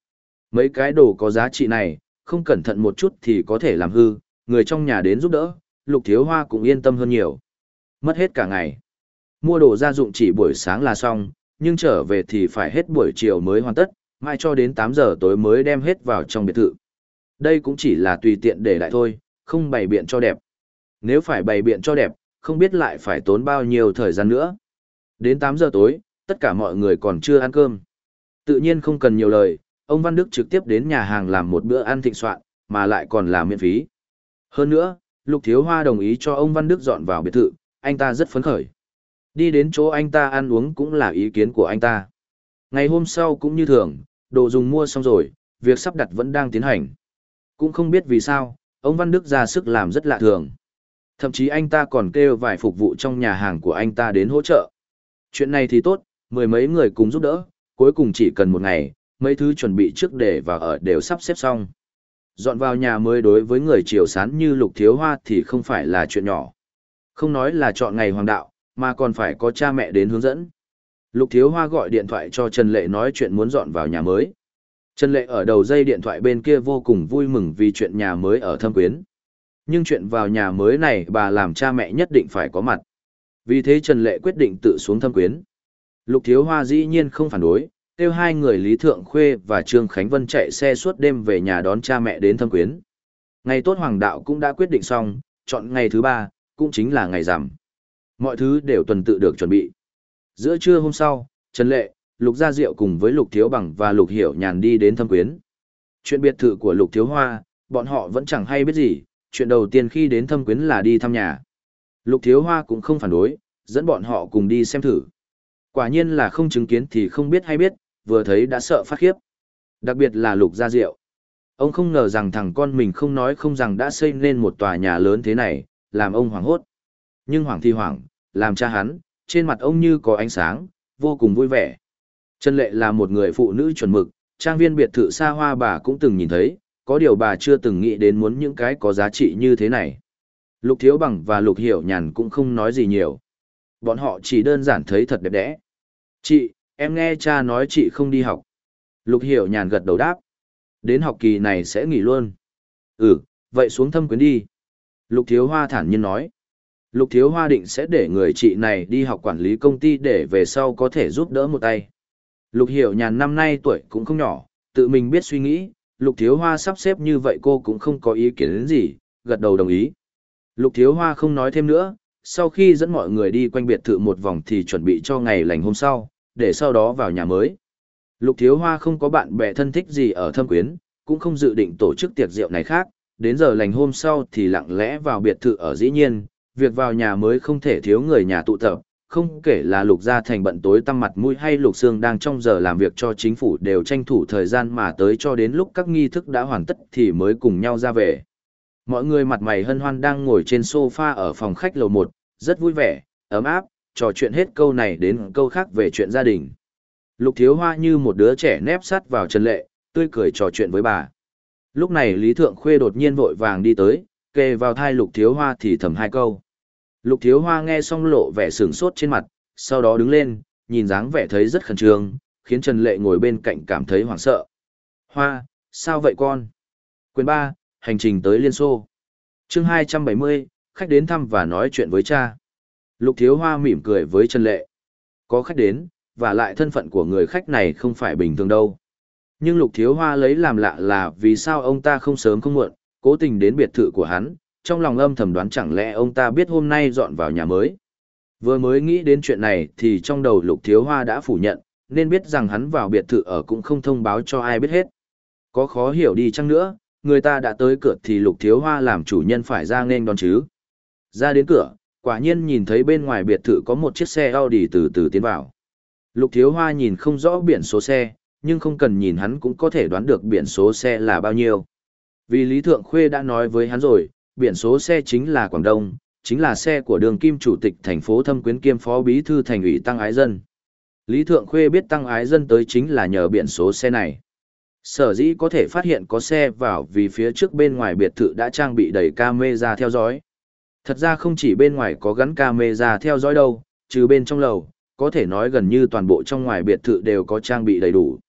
Mấy cái đồ có giá trị này, không cẩn thận một chút thì có thể làm hư, người trong nhà đến giúp đỡ, Lục Thiếu Hoa cũng yên tâm hơn nhiều. Mất hết cả ngày. Mua đồ gia dụng chỉ buổi sáng là xong, nhưng trở về thì phải hết buổi chiều mới hoàn tất, mai cho đến tám giờ tối mới đem hết vào trong biệt thự. Đây cũng chỉ là tùy tiện để lại thôi, không bày biện cho đẹp. Nếu phải bày biện cho đẹp, không biết lại phải tốn bao nhiêu thời gian nữa. Đến tám giờ tối, tất cả mọi người còn chưa ăn cơm. Tự nhiên không cần nhiều lời, ông Văn Đức trực tiếp đến nhà hàng làm một bữa ăn thịnh soạn, mà lại còn là miễn phí. Hơn nữa, Lục Thiếu Hoa đồng ý cho ông Văn Đức dọn vào biệt thự, anh ta rất phấn khởi. Đi đến chỗ anh ta ăn uống cũng là ý kiến của anh ta. Ngày hôm sau cũng như thường, đồ dùng mua xong rồi, việc sắp đặt vẫn đang tiến hành. Cũng không biết vì sao, ông Văn Đức ra sức làm rất lạ thường. Thậm chí anh ta còn kêu vài phục vụ trong nhà hàng của anh ta đến hỗ trợ. Chuyện này thì tốt, mười mấy người cùng giúp đỡ, cuối cùng chỉ cần một ngày, mấy thứ chuẩn bị trước để vào ở đều sắp xếp xong. Dọn vào nhà mới đối với người Triều Sán như Lục Thiếu Hoa thì không phải là chuyện nhỏ. Không nói là chọn ngày hoàng đạo, mà còn phải có cha mẹ đến hướng dẫn. Lục Thiếu Hoa gọi điện thoại cho Trần Lệ nói chuyện muốn dọn vào nhà mới. Trần Lệ ở đầu dây điện thoại bên kia vô cùng vui mừng vì chuyện nhà mới ở Thâm Quyến. Nhưng chuyện vào nhà mới này bà làm cha mẹ nhất định phải có mặt. Vì thế Trần Lệ quyết định tự xuống Thâm Quyến. Lục Thiếu Hoa dĩ nhiên không phản đối, kêu hai người Lý Thượng Khuê và Trương Khánh Vân chạy xe suốt đêm về nhà đón cha mẹ đến Thâm Quyến. Ngày tốt hoàng đạo cũng đã quyết định xong, chọn ngày thứ ba, cũng chính là ngày rằm. Mọi thứ đều tuần tự được chuẩn bị. Giữa trưa hôm sau, Trần Lệ, Lục Gia Diệu cùng với Lục Thiếu Bằng và Lục Hiểu Nhàn đi đến Thâm Quyến. Chuyện biệt thự của Lục Thiếu Hoa, bọn họ vẫn chẳng hay biết gì, chuyện đầu tiên khi đến Thâm Quyến là đi thăm nhà. Lục Thiếu Hoa cũng không phản đối, dẫn bọn họ cùng đi xem thử. Quả nhiên là không chứng kiến thì không biết hay biết, vừa thấy đã sợ phát khiếp. Đặc biệt là Lục Gia Diệu. Ông không ngờ rằng thằng con mình không nói không rằng đã xây nên một tòa nhà lớn thế này, làm ông hoảng hốt. Nhưng hoảng thì hoảng, làm cha hắn, trên mặt ông như có ánh sáng, vô cùng vui vẻ. Trần Lệ là một người phụ nữ chuẩn mực, trang viên biệt thự xa hoa bà cũng từng nhìn thấy, có điều bà chưa từng nghĩ đến muốn những cái có giá trị như thế này. Lục Thiếu Bằng và Lục Hiểu Nhàn cũng không nói gì nhiều. Bọn họ chỉ đơn giản thấy thật đẹp đẽ. Chị, em nghe cha nói chị không đi học. Lục Hiểu Nhàn gật đầu đáp. Đến học kỳ này sẽ nghỉ luôn. Ừ, vậy xuống Thâm Quyến đi. Lục Thiếu Hoa thản nhiên nói. Lục Thiếu Hoa định sẽ để người chị này đi học quản lý công ty để về sau có thể giúp đỡ một tay. Lục Hiểu Nhàn năm nay tuổi cũng không nhỏ, tự mình biết suy nghĩ, Lục Thiếu Hoa sắp xếp như vậy cô cũng không có ý kiến đến gì, gật đầu đồng ý. Lục Thiếu Hoa không nói thêm nữa, sau khi dẫn mọi người đi quanh biệt thự một vòng thì chuẩn bị cho ngày lành hôm sau, để sau đó vào nhà mới. Lục Thiếu Hoa không có bạn bè thân thích gì ở Thâm Quyến, cũng không dự định tổ chức tiệc rượu này khác, đến giờ lành hôm sau thì lặng lẽ vào biệt thự ở dĩ nhiên, việc vào nhà mới không thể thiếu người nhà tụ tập, không kể là Lục Gia Thành bận tối tăm mặt mũi hay Lục Sương đang trong giờ làm việc cho chính phủ đều tranh thủ thời gian mà tới cho đến lúc các nghi thức đã hoàn tất thì mới cùng nhau ra về. Mọi người mặt mày hân hoan đang ngồi trên sofa ở phòng khách lầu một, rất vui vẻ, ấm áp, trò chuyện hết câu này đến câu khác về chuyện gia đình. Lục Thiếu Hoa như một đứa trẻ nép sát vào Trần Lệ, tươi cười trò chuyện với bà. Lúc này Lý Thượng Khuê đột nhiên vội vàng đi tới, kề vào thai Lục Thiếu Hoa thì thầm hai câu. Lục Thiếu Hoa nghe xong lộ vẻ sửng sốt trên mặt, sau đó đứng lên, nhìn dáng vẻ thấy rất khẩn trương, khiến Trần Lệ ngồi bên cạnh cảm thấy hoảng sợ. Hoa, sao vậy con? Quyền ba, hành trình tới Liên Xô. Chương hai trăm bảy mươi, khách đến thăm và nói chuyện với cha. Lục Thiếu Hoa mỉm cười với Trần Lệ. Có khách đến, và lại thân phận của người khách này không phải bình thường đâu. Nhưng Lục Thiếu Hoa lấy làm lạ là vì sao ông ta không sớm không muộn, cố tình đến biệt thự của hắn, trong lòng âm thầm đoán chẳng lẽ ông ta biết hôm nay dọn vào nhà mới. Vừa mới nghĩ đến chuyện này thì trong đầu Lục Thiếu Hoa đã phủ nhận, nên biết rằng hắn vào biệt thự ở cũng không thông báo cho ai biết hết. Có khó hiểu đi chăng nữa, người ta đã tới cửa thì Lục Thiếu Hoa làm chủ nhân phải ra nghênh đón chứ. Ra đến cửa, quả nhiên nhìn thấy bên ngoài biệt thự có một chiếc xe Audi từ từ tiến vào. Lục Thiếu Hoa nhìn không rõ biển số xe, nhưng không cần nhìn hắn cũng có thể đoán được biển số xe là bao nhiêu. Vì Lý Thượng Khuê đã nói với hắn rồi, biển số xe chính là Quảng Đông, chính là xe của đường kim chủ tịch thành phố Thâm Quyến kiêm phó bí thư thành ủy Tăng Ái Dân. Lý Thượng Khuê biết Tăng Ái Dân tới chính là nhờ biển số xe này. Sở dĩ có thể phát hiện có xe vào vì phía trước bên ngoài biệt thự đã trang bị đầy camera theo dõi. Thật ra không chỉ bên ngoài có gắn camera theo dõi đâu, trừ bên trong lầu, có thể nói gần như toàn bộ trong ngoài biệt thự đều có trang bị đầy đủ.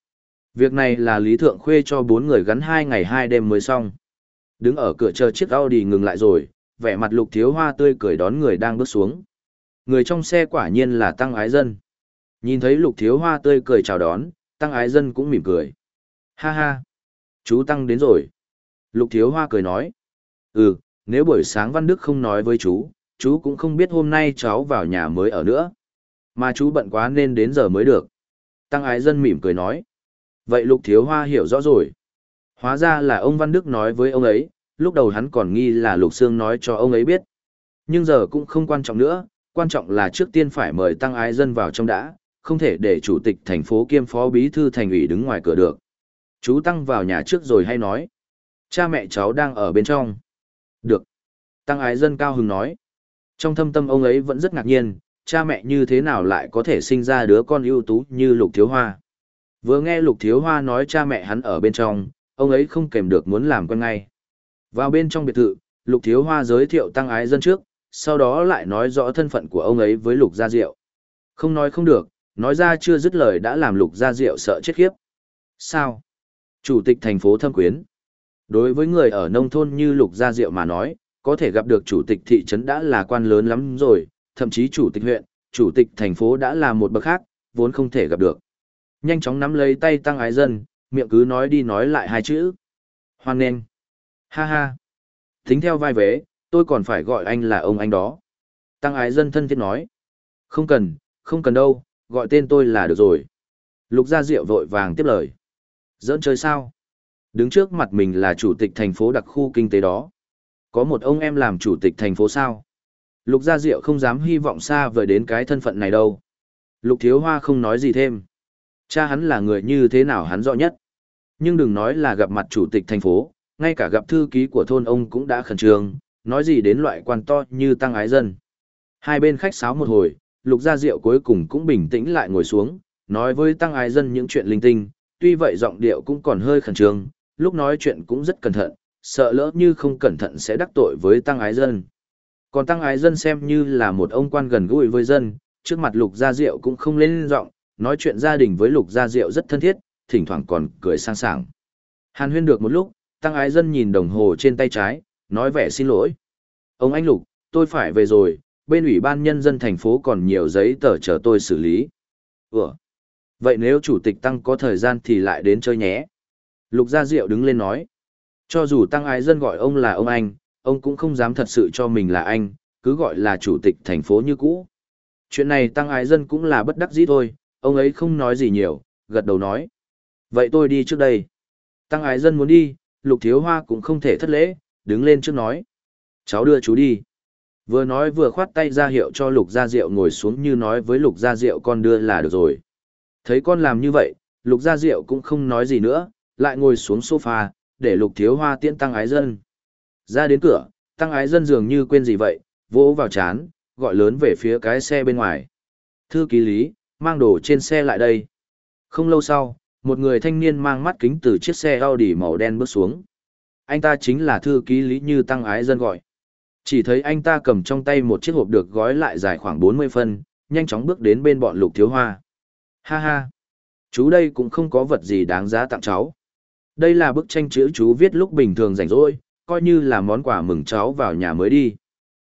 Việc này là Lý Thượng Khuê cho bốn người gắn hai ngày hai đêm mới xong. Đứng ở cửa chờ chiếc Audi ngừng lại rồi, vẻ mặt Lục Thiếu Hoa tươi cười đón người đang bước xuống. Người trong xe quả nhiên là Tăng Ái Dân. Nhìn thấy Lục Thiếu Hoa tươi cười chào đón, Tăng Ái Dân cũng mỉm cười. Ha ha, chú Tăng đến rồi. Lục Thiếu Hoa cười nói. Ừ, nếu buổi sáng Văn Đức không nói với chú, chú cũng không biết hôm nay cháu vào nhà mới ở nữa. Mà chú bận quá nên đến giờ mới được. Tăng Ái Dân mỉm cười nói. Vậy Lục Thiếu Hoa hiểu rõ rồi. Hóa ra là ông Văn Đức nói với ông ấy, lúc đầu hắn còn nghi là Lục Sương nói cho ông ấy biết. Nhưng giờ cũng không quan trọng nữa, quan trọng là trước tiên phải mời Tăng Ái Dân vào trong đã, không thể để chủ tịch thành phố kiêm phó bí thư thành ủy đứng ngoài cửa được. Chú Tăng vào nhà trước rồi hay nói. Cha mẹ cháu đang ở bên trong. Được. Tăng Ái Dân cao hứng nói. Trong thâm tâm ông ấy vẫn rất ngạc nhiên, cha mẹ như thế nào lại có thể sinh ra đứa con ưu tú như Lục Thiếu Hoa. Vừa nghe Lục Thiếu Hoa nói cha mẹ hắn ở bên trong, ông ấy không kèm được muốn làm quen ngay. Vào bên trong biệt thự, Lục Thiếu Hoa giới thiệu Tăng Ái Dân trước, sau đó lại nói rõ thân phận của ông ấy với Lục Gia Diệu. Không nói không được, nói ra chưa dứt lời đã làm Lục Gia Diệu sợ chết khiếp. Sao? Chủ tịch thành phố Thâm Quyến. Đối với người ở nông thôn như Lục Gia Diệu mà nói, có thể gặp được chủ tịch thị trấn đã là quan lớn lắm rồi, thậm chí chủ tịch huyện, chủ tịch thành phố đã là một bậc khác, vốn không thể gặp được. Nhanh chóng nắm lấy tay Tăng Ái Dân, miệng cứ nói đi nói lại hai chữ. Hoan nghênh. Ha ha. Tính theo vai vế, tôi còn phải gọi anh là ông anh đó. Tăng Ái Dân thân thiết nói. Không cần, không cần đâu, gọi tên tôi là được rồi. Lục Gia Diệu vội vàng tiếp lời. Giỡn chơi sao? Đứng trước mặt mình là chủ tịch thành phố đặc khu kinh tế đó. Có một ông em làm chủ tịch thành phố sao? Lục Gia Diệu không dám hy vọng xa vời đến cái thân phận này đâu. Lục Thiếu Hoa không nói gì thêm. Cha hắn là người như thế nào hắn rõ nhất. Nhưng đừng nói là gặp mặt chủ tịch thành phố, ngay cả gặp thư ký của thôn ông cũng đã khẩn trương, nói gì đến loại quan to như Tăng Ái Dân. Hai bên khách sáo một hồi, Lục Gia Diệu cuối cùng cũng bình tĩnh lại ngồi xuống, nói với Tăng Ái Dân những chuyện linh tinh, tuy vậy giọng điệu cũng còn hơi khẩn trương, lúc nói chuyện cũng rất cẩn thận, sợ lỡ như không cẩn thận sẽ đắc tội với Tăng Ái Dân. Còn Tăng Ái Dân xem như là một ông quan gần gũi với dân, trước mặt Lục Gia Diệu cũng không lên giọng, nói chuyện gia đình với Lục Gia Diệu rất thân thiết, thỉnh thoảng còn cười sang sảng. Hàn huyên được một lúc, Tăng Ái Dân nhìn đồng hồ trên tay trái, nói vẻ xin lỗi. Ông anh Lục, tôi phải về rồi, bên ủy ban nhân dân thành phố còn nhiều giấy tờ chờ tôi xử lý. Ủa? Vậy nếu chủ tịch Tăng có thời gian thì lại đến chơi nhé. Lục Gia Diệu đứng lên nói. Cho dù Tăng Ái Dân gọi ông là ông anh, ông cũng không dám thật sự cho mình là anh, cứ gọi là chủ tịch thành phố như cũ. Chuyện này Tăng Ái Dân cũng là bất đắc dĩ thôi, ông ấy không nói gì nhiều, gật đầu nói. Vậy tôi đi trước đây. Tăng Ái Dân muốn đi, Lục Thiếu Hoa cũng không thể thất lễ, đứng lên trước nói. Cháu đưa chú đi. Vừa nói vừa khoát tay ra hiệu cho Lục Gia Diệu ngồi xuống như nói với Lục Gia Diệu con đưa là được rồi. Thấy con làm như vậy, Lục Gia Diệu cũng không nói gì nữa, lại ngồi xuống sofa, để Lục Thiếu Hoa tiễn Tăng Ái Dân. Ra đến cửa, Tăng Ái Dân dường như quên gì vậy, vỗ vào chán, gọi lớn về phía cái xe bên ngoài. Thư ký Lý, mang đồ trên xe lại đây. Không lâu sau, một người thanh niên mang mắt kính từ chiếc xe Audi màu đen bước xuống. Anh ta chính là thư ký Lý như Tăng Ái Dân gọi. Chỉ thấy anh ta cầm trong tay một chiếc hộp được gói lại dài khoảng bốn mươi phân, nhanh chóng bước đến bên bọn Lục Thiếu Hoa. Ha ha, chú đây cũng không có vật gì đáng giá tặng cháu. Đây là bức tranh chữ chú viết lúc bình thường rảnh rỗi, coi như là món quà mừng cháu vào nhà mới đi.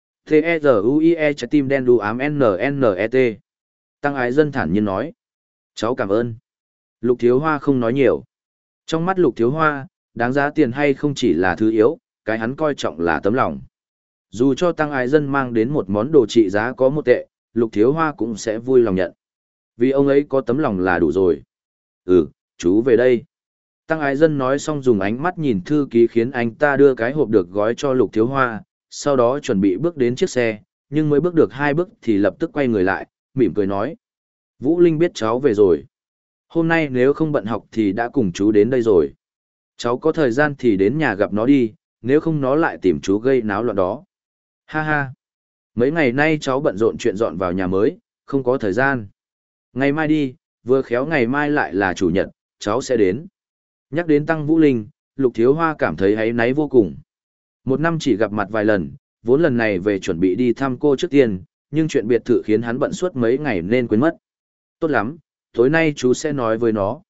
T-E-Z-U-I-E trái tim đen đu ám N-N-E-T. Tăng Ái Dân thản nhiên nói. Cháu cảm ơn. Lục Thiếu Hoa không nói nhiều. Trong mắt Lục Thiếu Hoa, đáng giá tiền hay không chỉ là thứ yếu, cái hắn coi trọng là tấm lòng. Dù cho Tăng Ái Dân mang đến một món đồ trị giá có một tệ, Lục Thiếu Hoa cũng sẽ vui lòng nhận. Vì ông ấy có tấm lòng là đủ rồi. Ừ, chú về đây. Tăng Ái Dân nói xong dùng ánh mắt nhìn thư ký khiến anh ta đưa cái hộp được gói cho Lục Thiếu Hoa, sau đó chuẩn bị bước đến chiếc xe, nhưng mới bước được hai bước thì lập tức quay người lại, mỉm cười nói. Vũ Linh biết cháu về rồi. Hôm nay nếu không bận học thì đã cùng chú đến đây rồi. Cháu có thời gian thì đến nhà gặp nó đi, nếu không nó lại tìm chú gây náo loạn đó. Ha ha. Mấy ngày nay cháu bận rộn chuyện dọn vào nhà mới, không có thời gian. Ngày mai đi, vừa khéo ngày mai lại là chủ nhật, cháu sẽ đến. Nhắc đến Tăng Vũ Linh, Lục Thiếu Hoa cảm thấy áy náy vô cùng. Một năm chỉ gặp mặt vài lần, vốn lần này về chuẩn bị đi thăm cô trước tiên, nhưng chuyện biệt thự khiến hắn bận suốt mấy ngày nên quên mất. Tốt lắm, tối nay chú sẽ nói với nó.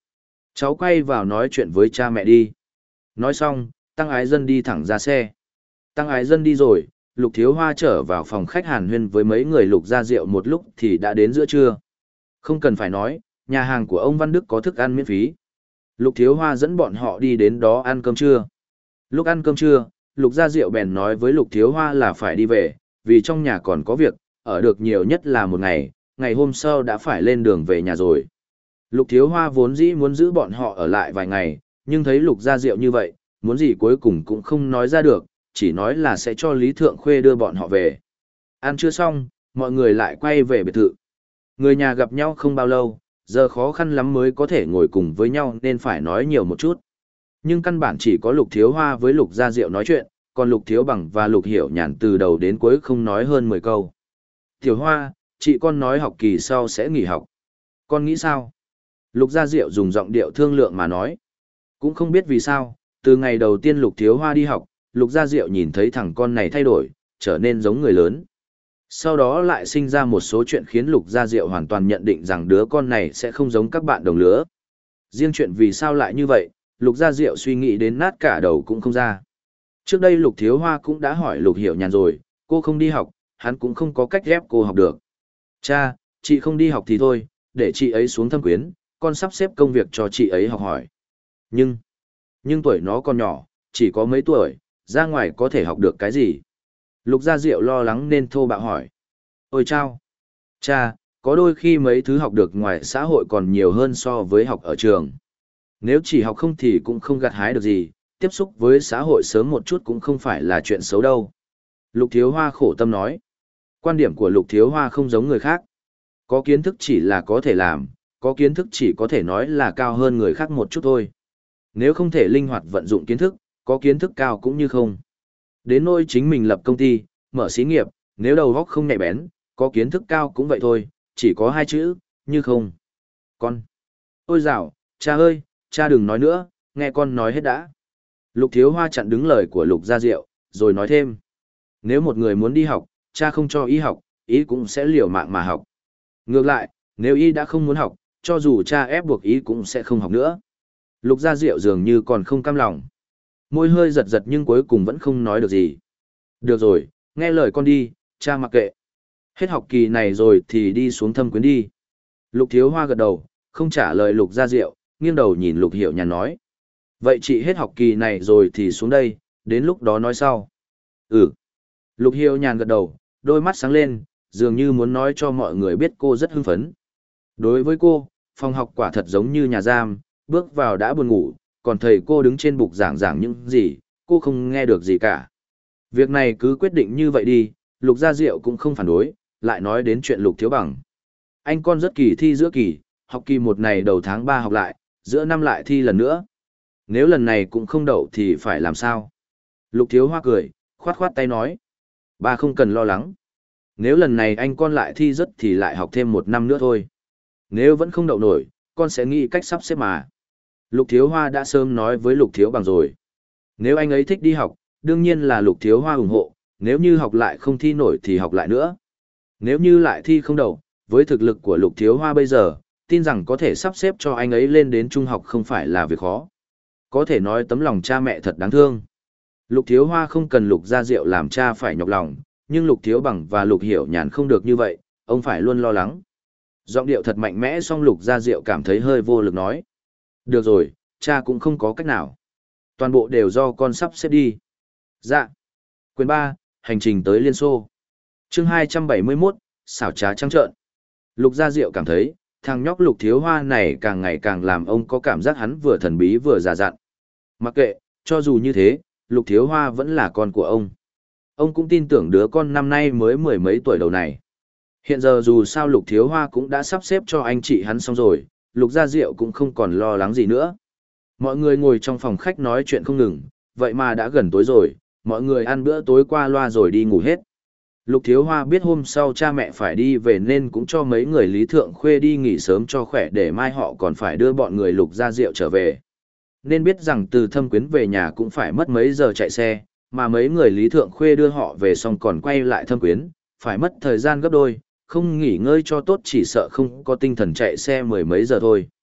Cháu quay vào nói chuyện với cha mẹ đi. Nói xong, Tăng Ái Dân đi thẳng ra xe. Tăng Ái Dân đi rồi, Lục Thiếu Hoa trở vào phòng khách hàn huyên với mấy người Lục Gia Diệu một lúc thì đã đến giữa trưa. Không cần phải nói, nhà hàng của ông Văn Đức có thức ăn miễn phí. Lục Thiếu Hoa dẫn bọn họ đi đến đó ăn cơm trưa. Lúc ăn cơm trưa, Lục Gia Diệu bèn nói với Lục Thiếu Hoa là phải đi về, vì trong nhà còn có việc, ở được nhiều nhất là một ngày, ngày hôm sau đã phải lên đường về nhà rồi. Lục Thiếu Hoa vốn dĩ muốn giữ bọn họ ở lại vài ngày, nhưng thấy Lục Gia Diệu như vậy, muốn gì cuối cùng cũng không nói ra được, chỉ nói là sẽ cho Lý Thượng Khuê đưa bọn họ về. Ăn chưa xong, mọi người lại quay về biệt thự. Người nhà gặp nhau không bao lâu, giờ khó khăn lắm mới có thể ngồi cùng với nhau nên phải nói nhiều một chút. Nhưng căn bản chỉ có Lục Thiếu Hoa với Lục Gia Diệu nói chuyện, còn Lục Thiếu Bằng và Lục Hiểu Nhàn từ đầu đến cuối không nói hơn mười câu. Tiểu Hoa, chị con nói học kỳ sau sẽ nghỉ học. Con nghĩ sao? Lục Gia Diệu dùng giọng điệu thương lượng mà nói. Cũng không biết vì sao, từ ngày đầu tiên Lục Thiếu Hoa đi học, Lục Gia Diệu nhìn thấy thằng con này thay đổi, trở nên giống người lớn. Sau đó lại sinh ra một số chuyện khiến Lục Gia Diệu hoàn toàn nhận định rằng đứa con này sẽ không giống các bạn đồng lứa. Riêng chuyện vì sao lại như vậy, Lục Gia Diệu suy nghĩ đến nát cả đầu cũng không ra. Trước đây Lục Thiếu Hoa cũng đã hỏi Lục Hiểu Nhàn rồi, cô không đi học, hắn cũng không có cách ép cô học được. Cha, chị không đi học thì thôi, để chị ấy xuống Thâm Quyến, con sắp xếp công việc cho chị ấy học hỏi. Nhưng, nhưng tuổi nó còn nhỏ, chỉ có mấy tuổi, ra ngoài có thể học được cái gì? Lục Gia Diệu lo lắng nên thô bạo hỏi. Ôi chao! Cha, có đôi khi mấy thứ học được ngoài xã hội còn nhiều hơn so với học ở trường. Nếu chỉ học không thì cũng không gặt hái được gì, tiếp xúc với xã hội sớm một chút cũng không phải là chuyện xấu đâu. Lục Thiếu Hoa khổ tâm nói. Quan điểm của Lục Thiếu Hoa không giống người khác. Có kiến thức chỉ là có thể làm, có kiến thức chỉ có thể nói là cao hơn người khác một chút thôi. Nếu không thể linh hoạt vận dụng kiến thức, có kiến thức cao cũng như không. Đến nỗi chính mình lập công ty, mở xí nghiệp, nếu đầu óc không nhạy bén, có kiến thức cao cũng vậy thôi, chỉ có hai chữ, như không. Con. Ôi dạo, cha ơi, cha đừng nói nữa, nghe con nói hết đã. Lục Thiếu Hoa chặn đứng lời của Lục Gia Diệu, rồi nói thêm. Nếu một người muốn đi học, cha không cho ý học, ý cũng sẽ liều mạng mà học. Ngược lại, nếu ý đã không muốn học, cho dù cha ép buộc ý cũng sẽ không học nữa. Lục Gia Diệu dường như còn không cam lòng. Môi hơi giật giật nhưng cuối cùng vẫn không nói được gì. Được rồi, nghe lời con đi, cha mặc kệ. Hết học kỳ này rồi thì đi xuống Thâm Quyến đi. Lục Thiếu Hoa gật đầu, không trả lời Lục Gia Diệu, nghiêng đầu nhìn Lục Hiểu Nhàn nói. Vậy chị hết học kỳ này rồi thì xuống đây, đến lúc đó nói sau. Ừ. Lục Hiểu Nhàn gật đầu, đôi mắt sáng lên, dường như muốn nói cho mọi người biết cô rất hưng phấn. Đối với cô, phòng học quả thật giống như nhà giam, bước vào đã buồn ngủ, còn thầy cô đứng trên bục giảng giảng những gì, cô không nghe được gì cả. Việc này cứ quyết định như vậy đi, Lục Gia Diệu cũng không phản đối, lại nói đến chuyện Lục Thiếu Bằng. Anh con rất kỳ thi giữa kỳ, học kỳ một này đầu tháng ba học lại, giữa năm lại thi lần nữa. Nếu lần này cũng không đậu thì phải làm sao? Lục Thiếu Hoa cười, khoát khoát tay nói. Ba không cần lo lắng. Nếu lần này anh con lại thi rớt thì lại học thêm một năm nữa thôi. Nếu vẫn không đậu nổi, con sẽ nghĩ cách sắp xếp mà. Lục Thiếu Hoa đã sớm nói với Lục Thiếu Bằng rồi. Nếu anh ấy thích đi học, đương nhiên là Lục Thiếu Hoa ủng hộ, nếu như học lại không thi nổi thì học lại nữa. Nếu như lại thi không đậu, với thực lực của Lục Thiếu Hoa bây giờ, tin rằng có thể sắp xếp cho anh ấy lên đến trung học không phải là việc khó. Có thể nói tấm lòng cha mẹ thật đáng thương. Lục Thiếu Hoa không cần Lục Gia Diệu làm cha phải nhọc lòng, nhưng Lục Thiếu Bằng và Lục Hiểu Nhàn không được như vậy, ông phải luôn lo lắng. Giọng điệu thật mạnh mẽ song Lục Gia Diệu cảm thấy hơi vô lực nói. Được rồi, cha cũng không có cách nào. Toàn bộ đều do con sắp xếp đi. Dạ. Quyền ba, hành trình tới Liên Xô. Chương hai trăm bảy mươi mốt, xảo trá trắng trợn. Lục Gia Diệu cảm thấy, thằng nhóc Lục Thiếu Hoa này càng ngày càng làm ông có cảm giác hắn vừa thần bí vừa già dặn. Mặc kệ, cho dù như thế, Lục Thiếu Hoa vẫn là con của ông. Ông cũng tin tưởng đứa con năm nay mới mười mấy tuổi đầu này. Hiện giờ dù sao Lục Thiếu Hoa cũng đã sắp xếp cho anh chị hắn xong rồi, Lục Gia Diệu cũng không còn lo lắng gì nữa. Mọi người ngồi trong phòng khách nói chuyện không ngừng, vậy mà đã gần tối rồi, mọi người ăn bữa tối qua loa rồi đi ngủ hết. Lục Thiếu Hoa biết hôm sau cha mẹ phải đi về nên cũng cho mấy người Lý Thượng Khuê đi nghỉ sớm cho khỏe để mai họ còn phải đưa bọn người Lục Gia Diệu trở về. Nên biết rằng từ Thâm Quyến về nhà cũng phải mất mấy giờ chạy xe, mà mấy người Lý Thượng Khuê đưa họ về xong còn quay lại Thâm Quyến, phải mất thời gian gấp đôi, không nghỉ ngơi cho tốt chỉ sợ không có tinh thần chạy xe mười mấy giờ thôi.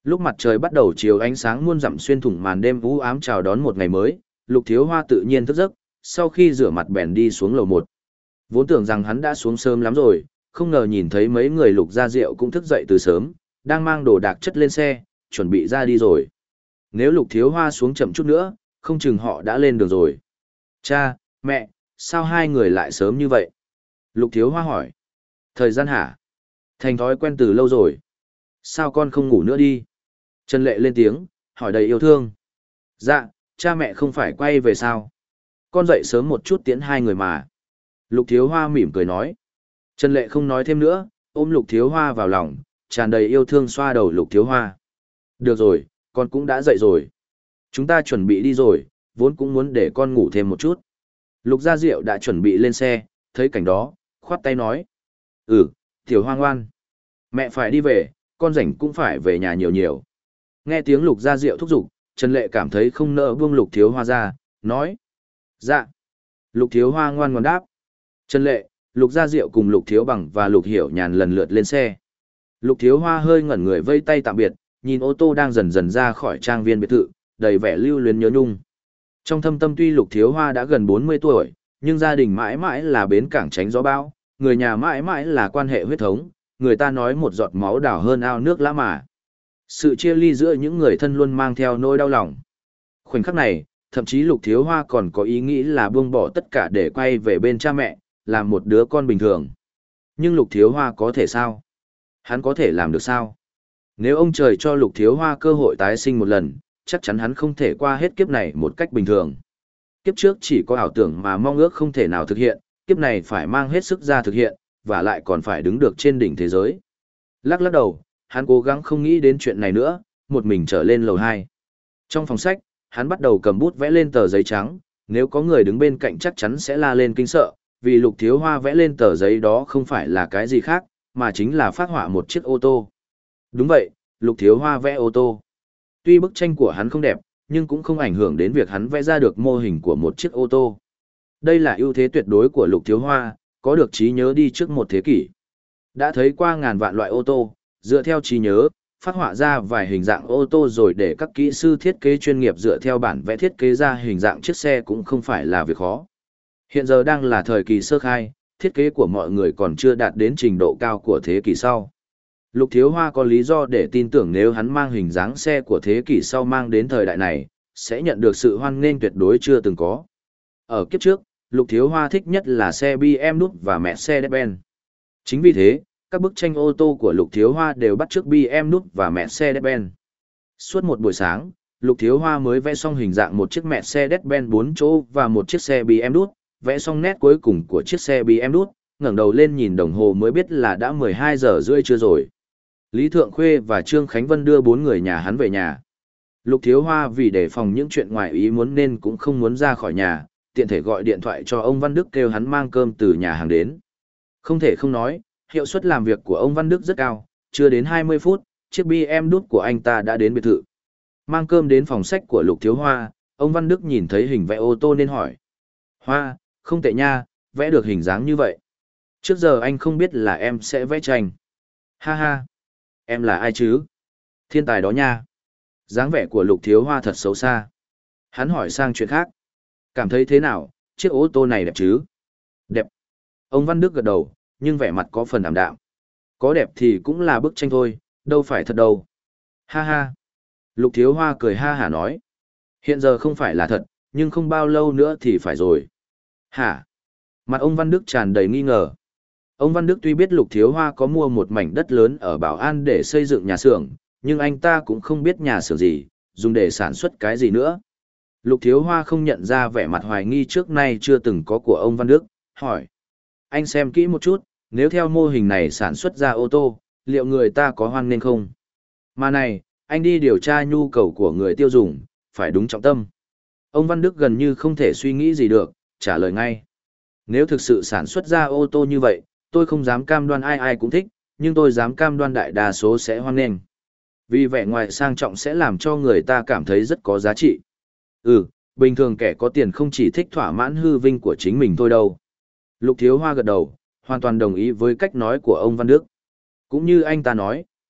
Lúc mặt trời bắt đầu chiếu ánh sáng muôn dặm xuyên thủng màn đêm u ám chào đón một ngày mới, Lục Thiếu Hoa tự nhiên thức giấc, sau khi rửa mặt bèn đi xuống lầu một. Vốn tưởng rằng hắn đã xuống sớm lắm rồi, không ngờ nhìn thấy mấy người Lục Gia Diệu cũng thức dậy từ sớm, đang mang đồ đạc chất lên xe, chuẩn bị ra đi rồi. Nếu Lục Thiếu Hoa xuống chậm chút nữa, không chừng họ đã lên đường rồi. Cha, mẹ, sao hai người lại sớm như vậy? Lục Thiếu Hoa hỏi. Thời gian hả? Thành thói quen từ lâu rồi. Sao con không ngủ nữa đi? Trần Lệ lên tiếng, hỏi đầy yêu thương. Dạ, cha mẹ không phải quay về sao? Con dậy sớm một chút tiễn hai người mà. Lục Thiếu Hoa mỉm cười nói. Trần Lệ không nói thêm nữa, ôm Lục Thiếu Hoa vào lòng, tràn đầy yêu thương xoa đầu Lục Thiếu Hoa. Được rồi, con cũng đã dậy rồi. Chúng ta chuẩn bị đi rồi, vốn cũng muốn để con ngủ thêm một chút. Lục Gia Diệu đã chuẩn bị lên xe, thấy cảnh đó, khoát tay nói. Ừ, Tiểu Hoa ngoan. Mẹ phải đi về, con rảnh cũng phải về nhà nhiều nhiều. Nghe tiếng Lục Gia Diệu thúc giục, Trần Lệ cảm thấy không nỡ buông Lục Thiếu Hoa ra, nói. Dạ. Lục Thiếu Hoa ngoan ngoan đáp. Trần Lệ, Lục Gia Diệu cùng Lục Thiếu Bằng và Lục Hiểu Nhàn lần lượt lên xe. Lục Thiếu Hoa hơi ngẩn người vây tay tạm biệt, nhìn ô tô đang dần dần ra khỏi trang viên biệt thự, đầy vẻ lưu luyến nhớ nhung. Trong thâm tâm tuy Lục Thiếu Hoa đã gần bốn mươi tuổi, nhưng gia đình mãi mãi là bến cảng tránh gió bão, người nhà mãi mãi là quan hệ huyết thống, người ta nói một giọt máu đào hơn ao nước lã mà. Sự chia ly giữa những người thân luôn mang theo nỗi đau lòng. Khoảnh khắc này, thậm chí Lục Thiếu Hoa còn có ý nghĩ là buông bỏ tất cả để quay về bên cha mẹ, làm một đứa con bình thường. Nhưng Lục Thiếu Hoa có thể sao? Hắn có thể làm được sao? Nếu ông trời cho Lục Thiếu Hoa cơ hội tái sinh một lần, chắc chắn hắn không thể qua hết kiếp này một cách bình thường. Kiếp trước chỉ có ảo tưởng mà mong ước không thể nào thực hiện, kiếp này phải mang hết sức ra thực hiện, và lại còn phải đứng được trên đỉnh thế giới. Lắc lắc đầu, hắn cố gắng không nghĩ đến chuyện này nữa, một mình trở lên lầu hai. Trong phòng sách, hắn bắt đầu cầm bút vẽ lên tờ giấy trắng, nếu có người đứng bên cạnh chắc chắn sẽ la lên kinh sợ, vì Lục Thiếu Hoa vẽ lên tờ giấy đó không phải là cái gì khác, mà chính là phác họa một chiếc ô tô. Đúng vậy, Lục Thiếu Hoa vẽ ô tô. Tuy bức tranh của hắn không đẹp, nhưng cũng không ảnh hưởng đến việc hắn vẽ ra được mô hình của một chiếc ô tô. Đây là ưu thế tuyệt đối của Lục Thiếu Hoa, có được trí nhớ đi trước một thế kỷ. Đã thấy qua ngàn vạn loại ô tô, dựa theo trí nhớ, phát họa ra vài hình dạng ô tô rồi để các kỹ sư thiết kế chuyên nghiệp dựa theo bản vẽ thiết kế ra hình dạng chiếc xe cũng không phải là việc khó. Hiện giờ đang là thời kỳ sơ khai, thiết kế của mọi người còn chưa đạt đến trình độ cao của thế kỷ sau. Lục Thiếu Hoa có lý do để tin tưởng nếu hắn mang hình dáng xe của thế kỷ sau mang đến thời đại này, sẽ nhận được sự hoan nghênh tuyệt đối chưa từng có. Ở kiếp trước, Lục Thiếu Hoa thích nhất là xe bê em vê và Mercedes-Benz. Chính vì thế, các bức tranh ô tô của Lục Thiếu Hoa đều bắt chước bê em vê và Mercedes-Benz. Suốt một buổi sáng, Lục Thiếu Hoa mới vẽ xong hình dạng một chiếc Mercedes-Benz bốn chỗ và một chiếc xe bê em vê, vẽ xong nét cuối cùng của chiếc xe bê em vê, ngẩng đầu lên nhìn đồng hồ mới biết là đã mười hai giờ rưỡi trưa rồi. Lý Thượng Khuê và Trương Khánh Vân đưa bốn người nhà hắn về nhà. Lục Thiếu Hoa vì đề phòng những chuyện ngoài ý muốn nên cũng không muốn ra khỏi nhà, tiện thể gọi điện thoại cho ông Văn Đức kêu hắn mang cơm từ nhà hàng đến. Không thể không nói, hiệu suất làm việc của ông Văn Đức rất cao, chưa đến hai mươi phút, chiếc bê em vê của anh ta đã đến biệt thự. Mang cơm đến phòng sách của Lục Thiếu Hoa, ông Văn Đức nhìn thấy hình vẽ ô tô nên hỏi. Hoa, không tệ nha, vẽ được hình dáng như vậy. Trước giờ anh không biết là em sẽ vẽ tranh. Ha ha, em là ai chứ? Thiên tài đó nha. Dáng vẻ của Lục Thiếu Hoa thật xấu xa. Hắn hỏi sang chuyện khác. Cảm thấy thế nào, chiếc ô tô này đẹp chứ? Đẹp. Ông Văn Đức gật đầu, nhưng vẻ mặt có phần ảm đạm. Có đẹp thì cũng là bức tranh thôi, đâu phải thật đâu. Ha ha. Lục Thiếu Hoa cười ha hả nói. Hiện giờ không phải là thật, nhưng không bao lâu nữa thì phải rồi. Hả? Mặt ông Văn Đức tràn đầy nghi ngờ. Ông Văn Đức tuy biết Lục Thiếu Hoa có mua một mảnh đất lớn ở Bảo An để xây dựng nhà xưởng, nhưng anh ta cũng không biết nhà xưởng gì, dùng để sản xuất cái gì nữa. Lục Thiếu Hoa không nhận ra vẻ mặt hoài nghi trước nay chưa từng có của ông Văn Đức, hỏi. Anh xem kỹ một chút, nếu theo mô hình này sản xuất ra ô tô, liệu người ta có hoan nghênh không? Mà này, anh đi điều tra nhu cầu của người tiêu dùng, phải đúng trọng tâm. Ông Văn Đức gần như không thể suy nghĩ gì được, trả lời ngay. Nếu thực sự sản xuất ra ô tô như vậy, tôi không dám cam đoan ai ai cũng thích, nhưng tôi dám cam đoan đại đa số sẽ hoan nghênh. Vì vẻ ngoài sang trọng sẽ làm cho người ta cảm thấy rất có giá trị. Ừ, bình thường kẻ có tiền không chỉ thích thỏa mãn hư vinh của chính mình thôi đâu. Lục Thiếu Hoa gật đầu, hoàn toàn đồng ý với cách nói của ông Văn Đức. Cũng như anh ta nói,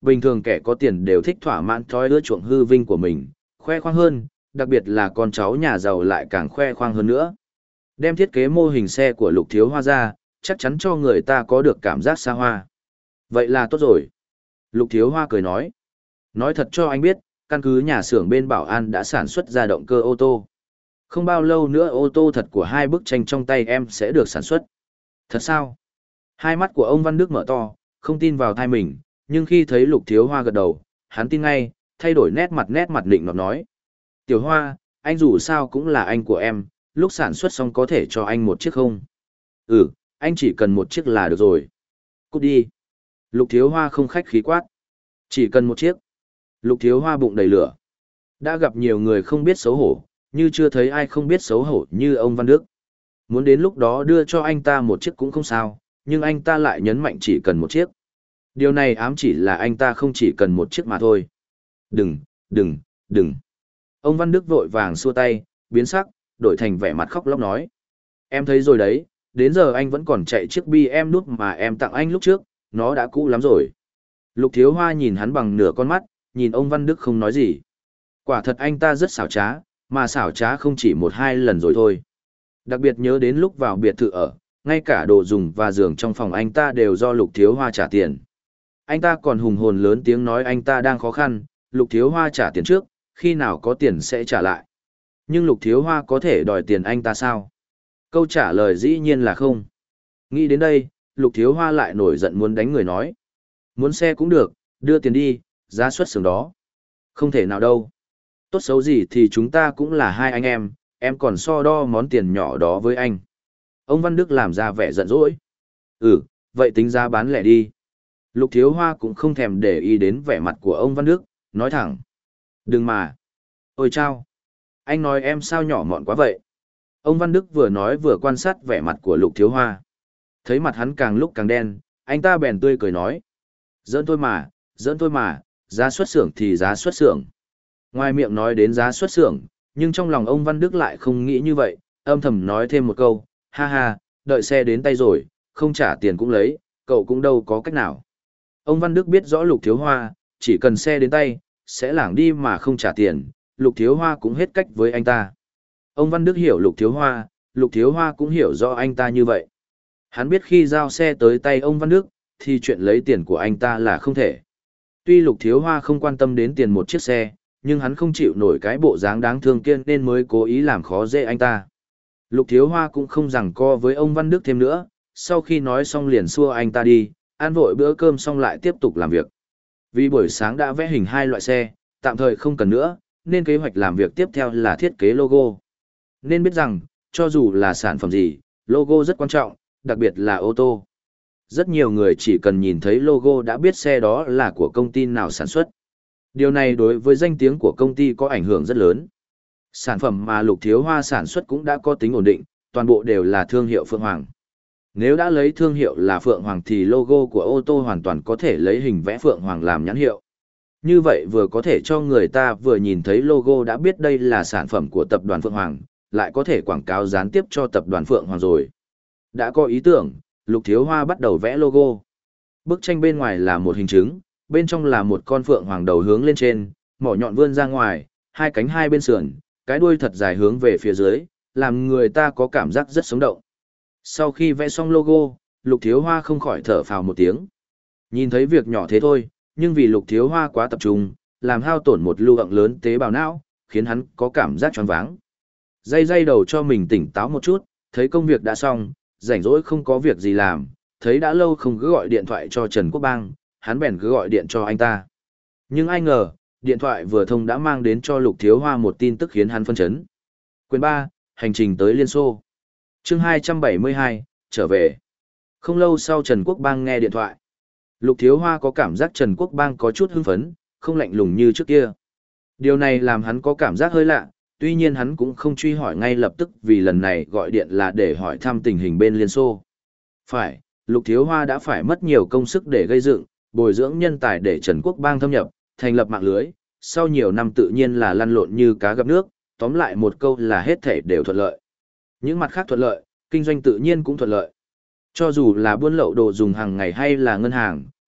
bình thường kẻ có tiền đều thích thỏa mãn thói ưa chuộng hư vinh của mình, khoe khoang hơn, đặc biệt là con cháu nhà giàu lại càng khoe khoang hơn nữa. Đem thiết kế mô hình xe của Lục Thiếu Hoa ra, chắc chắn cho người ta có được cảm giác xa hoa. Vậy là tốt rồi. Lục Thiếu Hoa cười nói. Nói thật cho anh biết, căn cứ nhà xưởng bên Bảo An đã sản xuất ra động cơ ô tô. Không bao lâu nữa ô tô thật của hai bức tranh trong tay em sẽ được sản xuất. Thật sao? Hai mắt của ông Văn Đức mở to, không tin vào tai mình, nhưng khi thấy Lục Thiếu Hoa gật đầu, hắn tin ngay, thay đổi nét mặt nét mặt định nọt nói. Tiểu Hoa, anh dù sao cũng là anh của em, lúc sản xuất xong có thể cho anh một chiếc không? Ừ, anh chỉ cần một chiếc là được rồi. Cút đi. Lục Thiếu Hoa không khách khí quát. Chỉ cần một chiếc. Lục Thiếu Hoa bụng đầy lửa. Đã gặp nhiều người không biết xấu hổ, như chưa thấy ai không biết xấu hổ như ông Văn Đức. Muốn đến lúc đó đưa cho anh ta một chiếc cũng không sao, nhưng anh ta lại nhấn mạnh chỉ cần một chiếc. Điều này ám chỉ là anh ta không chỉ cần một chiếc mà thôi. Đừng, đừng, đừng. Ông Văn Đức vội vàng xua tay, biến sắc, đổi thành vẻ mặt khóc lóc nói. Em thấy rồi đấy, đến giờ anh vẫn còn chạy chiếc bi em nút mà em tặng anh lúc trước, nó đã cũ lắm rồi. Lục Thiếu Hoa nhìn hắn bằng nửa con mắt, nhìn ông Văn Đức không nói gì. Quả thật anh ta rất xảo trá, mà xảo trá không chỉ một hai lần rồi thôi. Đặc biệt nhớ đến lúc vào biệt thự ở, ngay cả đồ dùng và giường trong phòng anh ta đều do Lục Thiếu Hoa trả tiền. Anh ta còn hùng hồn lớn tiếng nói anh ta đang khó khăn, Lục Thiếu Hoa trả tiền trước, khi nào có tiền sẽ trả lại. Nhưng Lục Thiếu Hoa có thể đòi tiền anh ta sao? Câu trả lời dĩ nhiên là không. Nghĩ đến đây, Lục Thiếu Hoa lại nổi giận muốn đánh người nói. Muốn xe cũng được, đưa tiền đi, giá xuất xưởng đó. Không thể nào đâu. Tốt xấu gì thì chúng ta cũng là hai anh em, em còn so đo món tiền nhỏ đó với anh. Ông Văn Đức làm ra vẻ giận dỗi. Ừ, vậy tính giá bán lẻ đi. Lục Thiếu Hoa cũng không thèm để ý đến vẻ mặt của ông Văn Đức, nói thẳng. Đừng mà. Ôi chao. Anh nói em sao nhỏ mọn quá vậy. Ông Văn Đức vừa nói vừa quan sát vẻ mặt của Lục Thiếu Hoa. Thấy mặt hắn càng lúc càng đen, anh ta bèn tươi cười nói. Giỡn thôi mà, giỡn thôi mà, giá xuất xưởng thì giá xuất xưởng. Ngoài miệng nói đến giá xuất xưởng, nhưng trong lòng ông Văn Đức lại không nghĩ như vậy, âm thầm nói thêm một câu, ha ha, đợi xe đến tay rồi, không trả tiền cũng lấy, cậu cũng đâu có cách nào. Ông Văn Đức biết rõ Lục Thiếu Hoa, chỉ cần xe đến tay, sẽ lảng đi mà không trả tiền, Lục Thiếu Hoa cũng hết cách với anh ta. Ông Văn Đức hiểu Lục Thiếu Hoa, Lục Thiếu Hoa cũng hiểu rõ anh ta như vậy. Hắn biết khi giao xe tới tay ông Văn Đức, thì chuyện lấy tiền của anh ta là không thể. Tuy Lục Thiếu Hoa không quan tâm đến tiền một chiếc xe, nhưng hắn không chịu nổi cái bộ dáng đáng thương kia nên mới cố ý làm khó dễ anh ta. Lục Thiếu Hoa cũng không giằng co với ông Văn Đức thêm nữa, sau khi nói xong liền xua anh ta đi, ăn vội bữa cơm xong lại tiếp tục làm việc. Vì buổi sáng đã vẽ hình hai loại xe, tạm thời không cần nữa, nên kế hoạch làm việc tiếp theo là thiết kế logo. Nên biết rằng, cho dù là sản phẩm gì, logo rất quan trọng, đặc biệt là ô tô. Rất nhiều người chỉ cần nhìn thấy logo đã biết xe đó là của công ty nào sản xuất. Điều này đối với danh tiếng của công ty có ảnh hưởng rất lớn. Sản phẩm mà Lục Thiếu Hoa sản xuất cũng đã có tính ổn định, toàn bộ đều là thương hiệu Phượng Hoàng. Nếu đã lấy thương hiệu là Phượng Hoàng thì logo của ô tô hoàn toàn có thể lấy hình vẽ Phượng Hoàng làm nhãn hiệu. Như vậy vừa có thể cho người ta vừa nhìn thấy logo đã biết đây là sản phẩm của tập đoàn Phượng Hoàng, lại có thể quảng cáo gián tiếp cho tập đoàn Phượng Hoàng rồi. Đã có ý tưởng, Lục Thiếu Hoa bắt đầu vẽ logo. Bức tranh bên ngoài là một hình trứng, bên trong là một con phượng hoàng đầu hướng lên trên, mỏ nhọn vươn ra ngoài, hai cánh hai bên sườn, cái đuôi thật dài hướng về phía dưới, làm người ta có cảm giác rất sống động. Sau khi vẽ xong logo, Lục Thiếu Hoa không khỏi thở phào một tiếng. Nhìn thấy việc nhỏ thế thôi, nhưng vì Lục Thiếu Hoa quá tập trung, làm hao tổn một lưu lượng lớn tế bào não, khiến hắn có cảm giác choáng váng. Day day đầu cho mình tỉnh táo một chút, thấy công việc đã xong, rảnh rỗi không có việc gì làm, thấy đã lâu không cứ gọi điện thoại cho Trần Quốc Bang, hắn bèn cứ gọi điện cho anh ta. Nhưng ai ngờ, điện thoại vừa thông đã mang đến cho Lục Thiếu Hoa một tin tức khiến hắn phân chấn. Quyền ba, hành trình tới Liên Xô. Chương hai trăm bảy mươi hai, trở về. Không lâu sau Trần Quốc Bang nghe điện thoại. Lục Thiếu Hoa có cảm giác Trần Quốc Bang có chút hưng phấn, không lạnh lùng như trước kia. Điều này làm hắn có cảm giác hơi lạ, tuy nhiên hắn cũng không truy hỏi ngay lập tức vì lần này gọi điện là để hỏi thăm tình hình bên Liên Xô. Phải, Lục Thiếu Hoa đã phải mất nhiều công sức để gây dựng, bồi dưỡng nhân tài để Trần Quốc Bang thâm nhập, thành lập mạng lưới, sau nhiều năm tự nhiên là lăn lộn như cá gặp nước, tóm lại một câu là hết thể đều thuận lợi. Những mặt khác thuận lợi, kinh doanh tự nhiên cũng thuận lợi. Cho dù là buôn lậu đồ dùng hàng ngày hay là ngân hàng,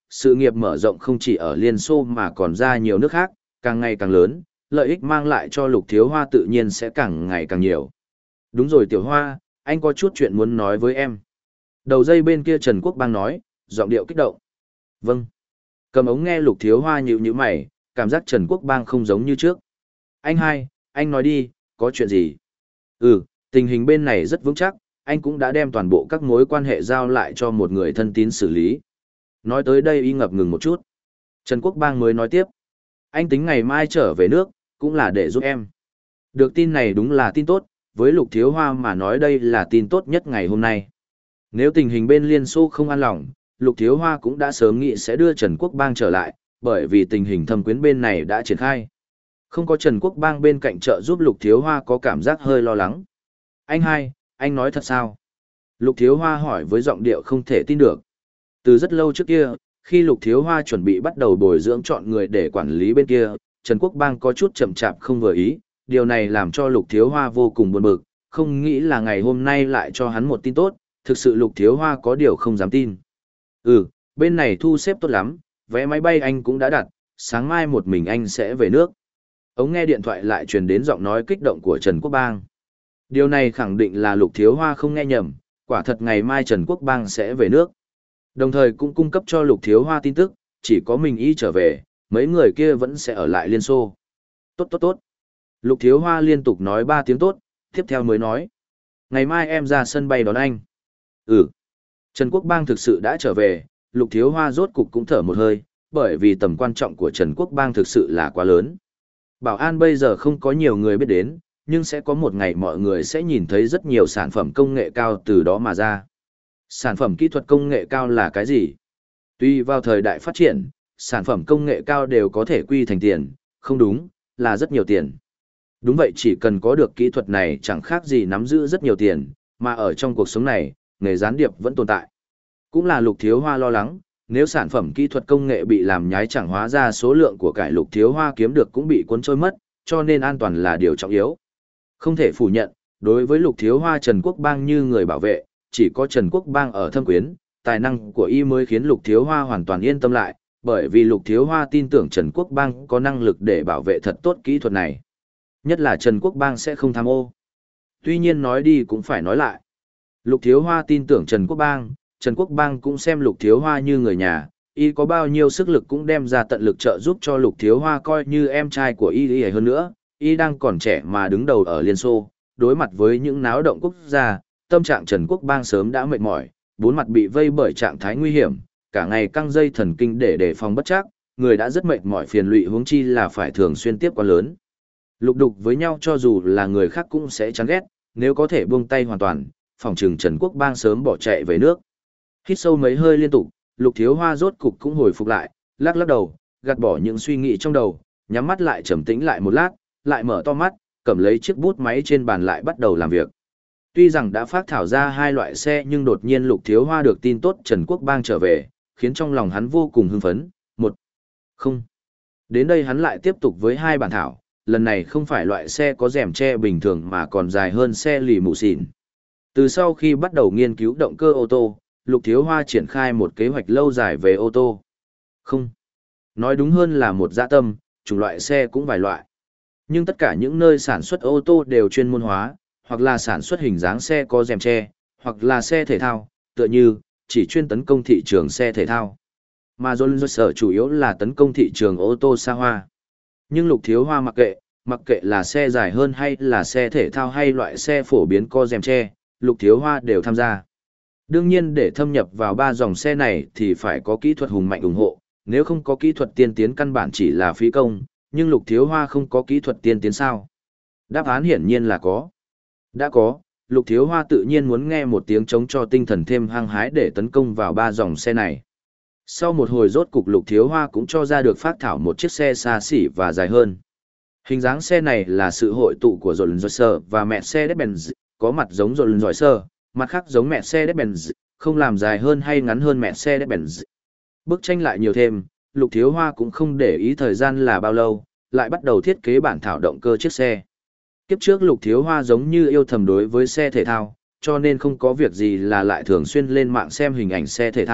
sự nghiệp mở rộng không chỉ ở Liên Xô mà còn ra nhiều nước khác, càng ngày càng lớn, lợi ích mang lại cho Lục Thiếu Hoa tự nhiên sẽ càng ngày càng nhiều. Đúng rồi Tiểu Hoa, anh có chút chuyện muốn nói với em. Đầu dây bên kia Trần Quốc Bang nói, giọng điệu kích động. Vâng. Cầm ống nghe Lục Thiếu Hoa nhíu nhíu mày, cảm giác Trần Quốc Bang không giống như trước. Anh hai, anh nói đi, có chuyện gì? Ừ, tình hình bên này rất vững chắc, anh cũng đã đem toàn bộ các mối quan hệ giao lại cho một người thân tín xử lý. Nói tới đây y ngập ngừng một chút. Trần Quốc Bang mới nói tiếp. Anh tính ngày mai trở về nước, cũng là để giúp em. Được tin này đúng là tin tốt, với Lục Thiếu Hoa mà nói đây là tin tốt nhất ngày hôm nay. Nếu tình hình bên Liên Xô không an lòng, Lục Thiếu Hoa cũng đã sớm nghĩ sẽ đưa Trần Quốc Bang trở lại, bởi vì tình hình thâm quyến bên này đã triển khai. Không có Trần Quốc Bang bên cạnh trợ giúp Lục Thiếu Hoa có cảm giác hơi lo lắng. Anh hai, anh nói thật sao? Lục Thiếu Hoa hỏi với giọng điệu không thể tin được. Từ rất lâu trước kia, khi Lục Thiếu Hoa chuẩn bị bắt đầu bồi dưỡng chọn người để quản lý bên kia, Trần Quốc Bang có chút chậm chạp không vừa ý, điều này làm cho Lục Thiếu Hoa vô cùng buồn bực, không nghĩ là ngày hôm nay lại cho hắn một tin tốt, thực sự Lục Thiếu Hoa có điều không dám tin. Ừ, bên này thu xếp tốt lắm, vé máy bay anh cũng đã đặt, sáng mai một mình anh sẽ về nước. Ống nghe điện thoại lại truyền đến giọng nói kích động của Trần Quốc Bang. Điều này khẳng định là Lục Thiếu Hoa không nghe nhầm, quả thật ngày mai Trần Quốc Bang sẽ về nước. Đồng thời cũng cung cấp cho Lục Thiếu Hoa tin tức, chỉ có mình y trở về, mấy người kia vẫn sẽ ở lại Liên Xô. Tốt tốt tốt. Lục Thiếu Hoa liên tục nói ba tiếng tốt, tiếp theo mới nói. Ngày mai em ra sân bay đón anh. Ừ. Trần Quốc Bang thực sự đã trở về, Lục Thiếu Hoa rốt cục cũng thở một hơi, bởi vì tầm quan trọng của Trần Quốc Bang thực sự là quá lớn. Bảo An bây giờ không có nhiều người biết đến, nhưng sẽ có một ngày mọi người sẽ nhìn thấy rất nhiều sản phẩm công nghệ cao từ đó mà ra. Sản phẩm kỹ thuật công nghệ cao là cái gì? Tuy vào thời đại phát triển, sản phẩm công nghệ cao đều có thể quy thành tiền, không đúng, là rất nhiều tiền. Đúng vậy, chỉ cần có được kỹ thuật này chẳng khác gì nắm giữ rất nhiều tiền, mà ở trong cuộc sống này, nghề gián điệp vẫn tồn tại. Cũng là Lục Thiếu Hoa lo lắng, nếu sản phẩm kỹ thuật công nghệ bị làm nhái chẳng hóa ra số lượng của cải Lục Thiếu Hoa kiếm được cũng bị cuốn trôi mất, cho nên an toàn là điều trọng yếu. Không thể phủ nhận, đối với Lục Thiếu Hoa Trần Quốc Bang như người bảo vệ, chỉ có Trần Quốc Bang ở thâm quyến, tài năng của y mới khiến Lục Thiếu Hoa hoàn toàn yên tâm lại, bởi vì Lục Thiếu Hoa tin tưởng Trần Quốc Bang có năng lực để bảo vệ thật tốt kỹ thuật này. Nhất là Trần Quốc Bang sẽ không tham ô. Tuy nhiên nói đi cũng phải nói lại. Lục Thiếu Hoa tin tưởng Trần Quốc Bang, Trần Quốc Bang cũng xem Lục Thiếu Hoa như người nhà, y có bao nhiêu sức lực cũng đem ra tận lực trợ giúp cho Lục Thiếu Hoa coi như em trai của y y hơn nữa, y đang còn trẻ mà đứng đầu ở Liên Xô, đối mặt với những náo động quốc gia, tâm trạng Trần Quốc Bang sớm đã mệt mỏi, bốn mặt bị vây bởi trạng thái nguy hiểm, cả ngày căng dây thần kinh để đề phòng bất trắc, người đã rất mệt mỏi phiền lụy huống chi là phải thường xuyên tiếp quá lớn. Lục đục với nhau cho dù là người khác cũng sẽ chán ghét, nếu có thể buông tay hoàn toàn, phòng trừng Trần Quốc Bang sớm bỏ chạy về nước. Hít sâu mấy hơi liên tục, Lục Thiếu Hoa rốt cục cũng hồi phục lại, lắc lắc đầu, gạt bỏ những suy nghĩ trong đầu, nhắm mắt lại trầm tĩnh lại một lát, lại mở to mắt, cầm lấy chiếc bút máy trên bàn lại bắt đầu làm việc. Tuy rằng đã phát thảo ra hai loại xe nhưng đột nhiên Lục Thiếu Hoa được tin tốt Trần Quốc Bang trở về, khiến trong lòng hắn vô cùng hưng phấn. Một, không. Đến đây hắn lại tiếp tục với hai bản thảo, lần này không phải loại xe có rèm che bình thường mà còn dài hơn xe lì mù xỉn. Từ sau khi bắt đầu nghiên cứu động cơ ô tô, Lục Thiếu Hoa triển khai một kế hoạch lâu dài về ô tô. Không. Nói đúng hơn là một dã tâm, chủng loại xe cũng vài loại. Nhưng tất cả những nơi sản xuất ô tô đều chuyên môn hóa, hoặc là sản xuất hình dáng xe có rèm che, hoặc là xe thể thao, tựa như, chỉ chuyên tấn công thị trường xe thể thao. Mà Rolls-Royce chủ yếu là tấn công thị trường ô tô xa hoa. Nhưng Lục Thiếu Hoa mặc kệ, mặc kệ là xe dài hơn hay là xe thể thao hay loại xe phổ biến có rèm che, Lục Thiếu Hoa đều tham gia. Đương nhiên để thâm nhập vào ba dòng xe này thì phải có kỹ thuật hùng mạnh ủng hộ, nếu không có kỹ thuật tiên tiến căn bản chỉ là phí công, nhưng Lục Thiếu Hoa không có kỹ thuật tiên tiến sao? Đáp án hiển nhiên là có. Đã có, Lục Thiếu Hoa tự nhiên muốn nghe một tiếng trống cho tinh thần thêm hăng hái để tấn công vào ba dòng xe này. Sau một hồi rốt cục Lục Thiếu Hoa cũng cho ra được phát thảo một chiếc xe xa xỉ và dài hơn. Hình dáng xe này là sự hội tụ của Rolls-Royce và Mercedes-Benz, có mặt giống Rolls-Royce, mặt khác giống Mercedes-Benz, không làm dài hơn hay ngắn hơn Mercedes-Benz. Bức tranh lại nhiều thêm, Lục Thiếu Hoa cũng không để ý thời gian là bao lâu, lại bắt đầu thiết kế bản thảo động cơ chiếc xe. Kiếp trước Lục Thiếu Hoa giống như yêu thầm đối với xe thể thao, cho nên không có việc gì là lại thường xuyên lên mạng xem hình ảnh xe thể thao,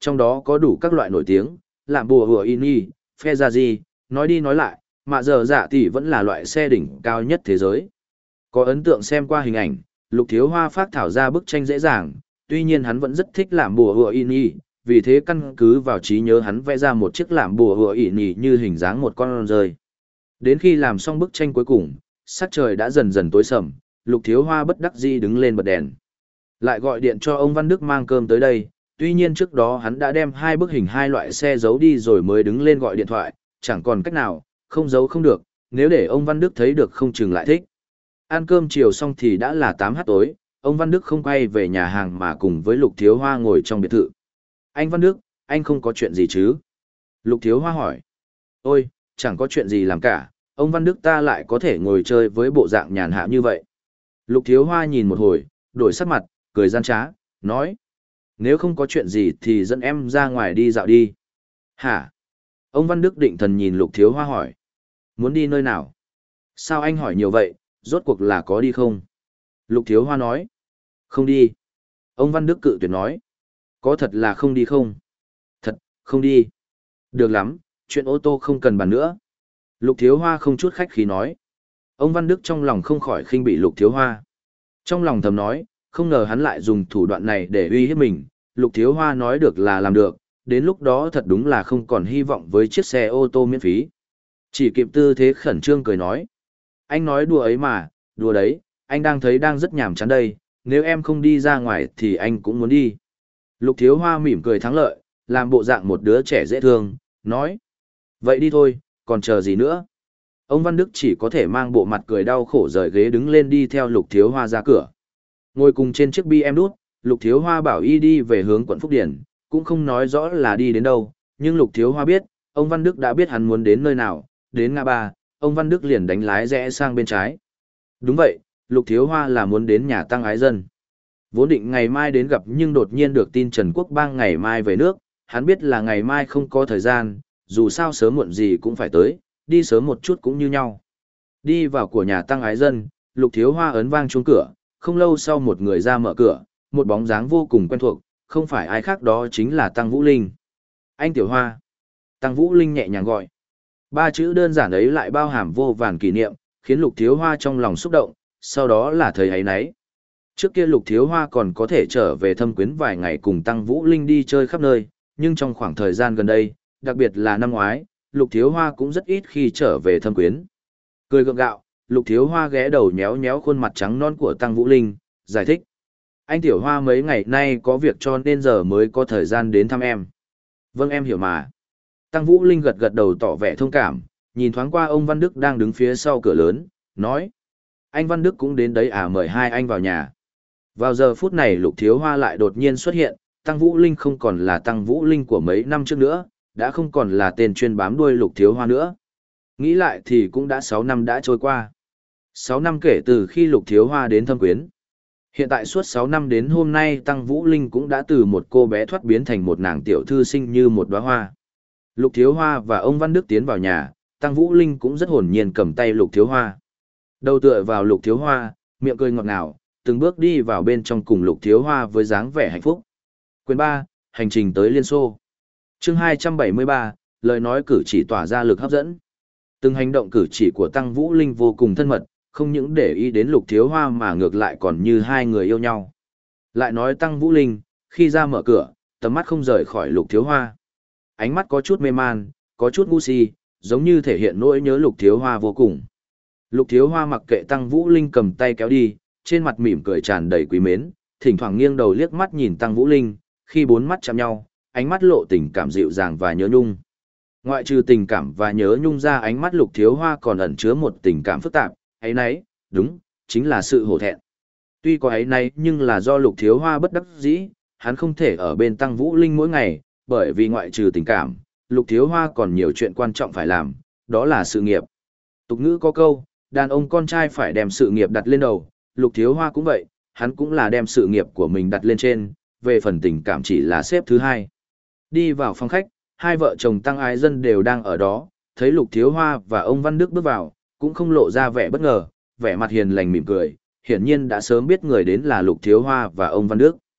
trong đó có đủ các loại nổi tiếng, làm bùa hùa ini, phe ra gì, nói đi nói lại, mà giờ dạ tỷ vẫn là loại xe đỉnh cao nhất thế giới. Có ấn tượng xem qua hình ảnh, Lục Thiếu Hoa phát thảo ra bức tranh dễ dàng, tuy nhiên hắn vẫn rất thích làm bùa hùa ini, vì thế căn cứ vào trí nhớ hắn vẽ ra một chiếc làm bùa hùa ini như hình dáng một con rơi. Đến khi làm xong bức tranh cuối cùng, sắc trời đã dần dần tối sầm, Lục Thiếu Hoa bất đắc dĩ đứng lên bật đèn. Lại gọi điện cho ông Văn Đức mang cơm tới đây, tuy nhiên trước đó hắn đã đem hai bức hình hai loại xe giấu đi rồi mới đứng lên gọi điện thoại, chẳng còn cách nào, không giấu không được, nếu để ông Văn Đức thấy được không chừng lại thích. Ăn cơm chiều xong thì đã là tám h tối, ông Văn Đức không quay về nhà hàng mà cùng với Lục Thiếu Hoa ngồi trong biệt thự. Anh Văn Đức, anh không có chuyện gì chứ? Lục Thiếu Hoa hỏi. Ôi, chẳng có chuyện gì làm cả, ông Văn Đức ta lại có thể ngồi chơi với bộ dạng nhàn hạ như vậy. Lục Thiếu Hoa nhìn một hồi, đổi sắc mặt, cười gian trá, nói. Nếu không có chuyện gì thì dẫn em ra ngoài đi dạo đi. Hả? Ông Văn Đức định thần nhìn Lục Thiếu Hoa hỏi. Muốn đi nơi nào? Sao anh hỏi nhiều vậy, rốt cuộc là có đi không? Lục Thiếu Hoa nói. Không đi. Ông Văn Đức cự tuyệt nói. Có thật là không đi không? Thật, không đi. Được lắm, chuyện ô tô không cần bàn nữa. Lục Thiếu Hoa không chút khách khí nói. Ông Văn Đức trong lòng không khỏi khinh bị Lục Thiếu Hoa. Trong lòng thầm nói, không ngờ hắn lại dùng thủ đoạn này để uy hiếp mình. Lục Thiếu Hoa nói được là làm được, đến lúc đó thật đúng là không còn hy vọng với chiếc xe ô tô miễn phí. Chỉ kịp tư thế khẩn trương cười nói. Anh nói đùa ấy mà, đùa đấy, anh đang thấy đang rất nhàm chán đây, nếu em không đi ra ngoài thì anh cũng muốn đi. Lục Thiếu Hoa mỉm cười thắng lợi, làm bộ dạng một đứa trẻ dễ thương, nói. Vậy đi thôi, còn chờ gì nữa? Ông Văn Đức chỉ có thể mang bộ mặt cười đau khổ rời ghế đứng lên đi theo Lục Thiếu Hoa ra cửa. Ngồi cùng trên chiếc bi em đút, Lục Thiếu Hoa bảo y đi về hướng quận Phúc Điển, cũng không nói rõ là đi đến đâu, nhưng Lục Thiếu Hoa biết, ông Văn Đức đã biết hắn muốn đến nơi nào, đến ngã ba, ông Văn Đức liền đánh lái rẽ sang bên trái. Đúng vậy, Lục Thiếu Hoa là muốn đến nhà Tăng Ái Dân. Vốn định ngày mai đến gặp nhưng đột nhiên được tin Trần Quốc Bang ngày mai về nước, hắn biết là ngày mai không có thời gian, dù sao sớm muộn gì cũng phải tới, đi sớm một chút cũng như nhau. Đi vào của nhà Tăng Ái Dân, Lục Thiếu Hoa ấn vang chuông cửa, không lâu sau một người ra mở cửa, một bóng dáng vô cùng quen thuộc, không phải ai khác đó chính là Tăng Vũ Linh. Anh Tiểu Hoa. Tăng Vũ Linh nhẹ nhàng gọi. Ba chữ đơn giản ấy lại bao hàm vô vàn kỷ niệm, khiến Lục Thiếu Hoa trong lòng xúc động, sau đó là thời ấy nấy. Trước kia Lục Thiếu Hoa còn có thể trở về thâm quyến vài ngày cùng Tăng Vũ Linh đi chơi khắp nơi, nhưng trong khoảng thời gian gần đây, đặc biệt là năm ngoái, Lục Thiếu Hoa cũng rất ít khi trở về thâm quyến. Cười gượng gạo, Lục Thiếu Hoa ghé đầu nhéo nhéo khuôn mặt trắng non của Tăng Vũ Linh, giải thích. Anh Tiểu Hoa mấy ngày nay có việc cho nên giờ mới có thời gian đến thăm em. Vâng em hiểu mà. Tăng Vũ Linh gật gật đầu tỏ vẻ thông cảm, nhìn thoáng qua ông Văn Đức đang đứng phía sau cửa lớn, nói. Anh Văn Đức cũng đến đấy à, mời hai anh vào nhà. Vào giờ phút này Lục Thiếu Hoa lại đột nhiên xuất hiện, Tăng Vũ Linh không còn là Tăng Vũ Linh của mấy năm trước nữa, đã không còn là tên chuyên bám đuôi Lục Thiếu Hoa nữa. Nghĩ lại thì cũng đã sáu năm đã trôi qua. sáu năm kể từ khi Lục Thiếu Hoa đến thâm quyến. Hiện tại suốt sáu năm đến hôm nay Tăng Vũ Linh cũng đã từ một cô bé thoát biến thành một nàng tiểu thư xinh như một đóa hoa. Lục Thiếu Hoa và ông Văn Đức tiến vào nhà, Tăng Vũ Linh cũng rất hồn nhiên cầm tay Lục Thiếu Hoa. Đầu tựa vào Lục Thiếu Hoa, miệng cười ngọt ngào, từng bước đi vào bên trong cùng Lục Thiếu Hoa với dáng vẻ hạnh phúc. Quyền ba, hành trình tới Liên Xô. Chương hai trăm bảy mươi ba, lời nói cử chỉ tỏa ra lực hấp dẫn. Từng hành động cử chỉ của Tăng Vũ Linh vô cùng thân mật, không những để ý đến Lục Thiếu Hoa mà ngược lại còn như hai người yêu nhau. Lại nói Tăng Vũ Linh, khi ra mở cửa, tầm mắt không rời khỏi Lục Thiếu Hoa. Ánh mắt có chút mê man, có chút ngu si, giống như thể hiện nỗi nhớ Lục Thiếu Hoa vô cùng. Lục Thiếu Hoa mặc kệ Tăng Vũ Linh cầm tay kéo đi, trên mặt mỉm cười tràn đầy quý mến, thỉnh thoảng nghiêng đầu liếc mắt nhìn Tăng Vũ Linh, khi bốn mắt chạm nhau, ánh mắt lộ tình cảm dịu dàng và nhớ nhung. Ngoại trừ tình cảm và nhớ nhung ra, ánh mắt Lục Thiếu Hoa còn ẩn chứa một tình cảm phức tạp, ấy nấy, đúng, chính là sự hổ thẹn. Tuy có ấy nấy nhưng là do Lục Thiếu Hoa bất đắc dĩ, hắn không thể ở bên Tăng Vũ Linh mỗi ngày, bởi vì ngoại trừ tình cảm, Lục Thiếu Hoa còn nhiều chuyện quan trọng phải làm, đó là sự nghiệp. Tục ngữ có câu, đàn ông con trai phải đem sự nghiệp đặt lên đầu, Lục Thiếu Hoa cũng vậy, hắn cũng là đem sự nghiệp của mình đặt lên trên, về phần tình cảm chỉ là xếp thứ hai. Đi vào phòng khách, hai vợ chồng Tăng Ái Dân đều đang ở đó, thấy Lục Thiếu Hoa và ông Văn Đức bước vào, cũng không lộ ra vẻ bất ngờ, vẻ mặt hiền lành mỉm cười, hiển nhiên đã sớm biết người đến là Lục Thiếu Hoa và ông Văn Đức.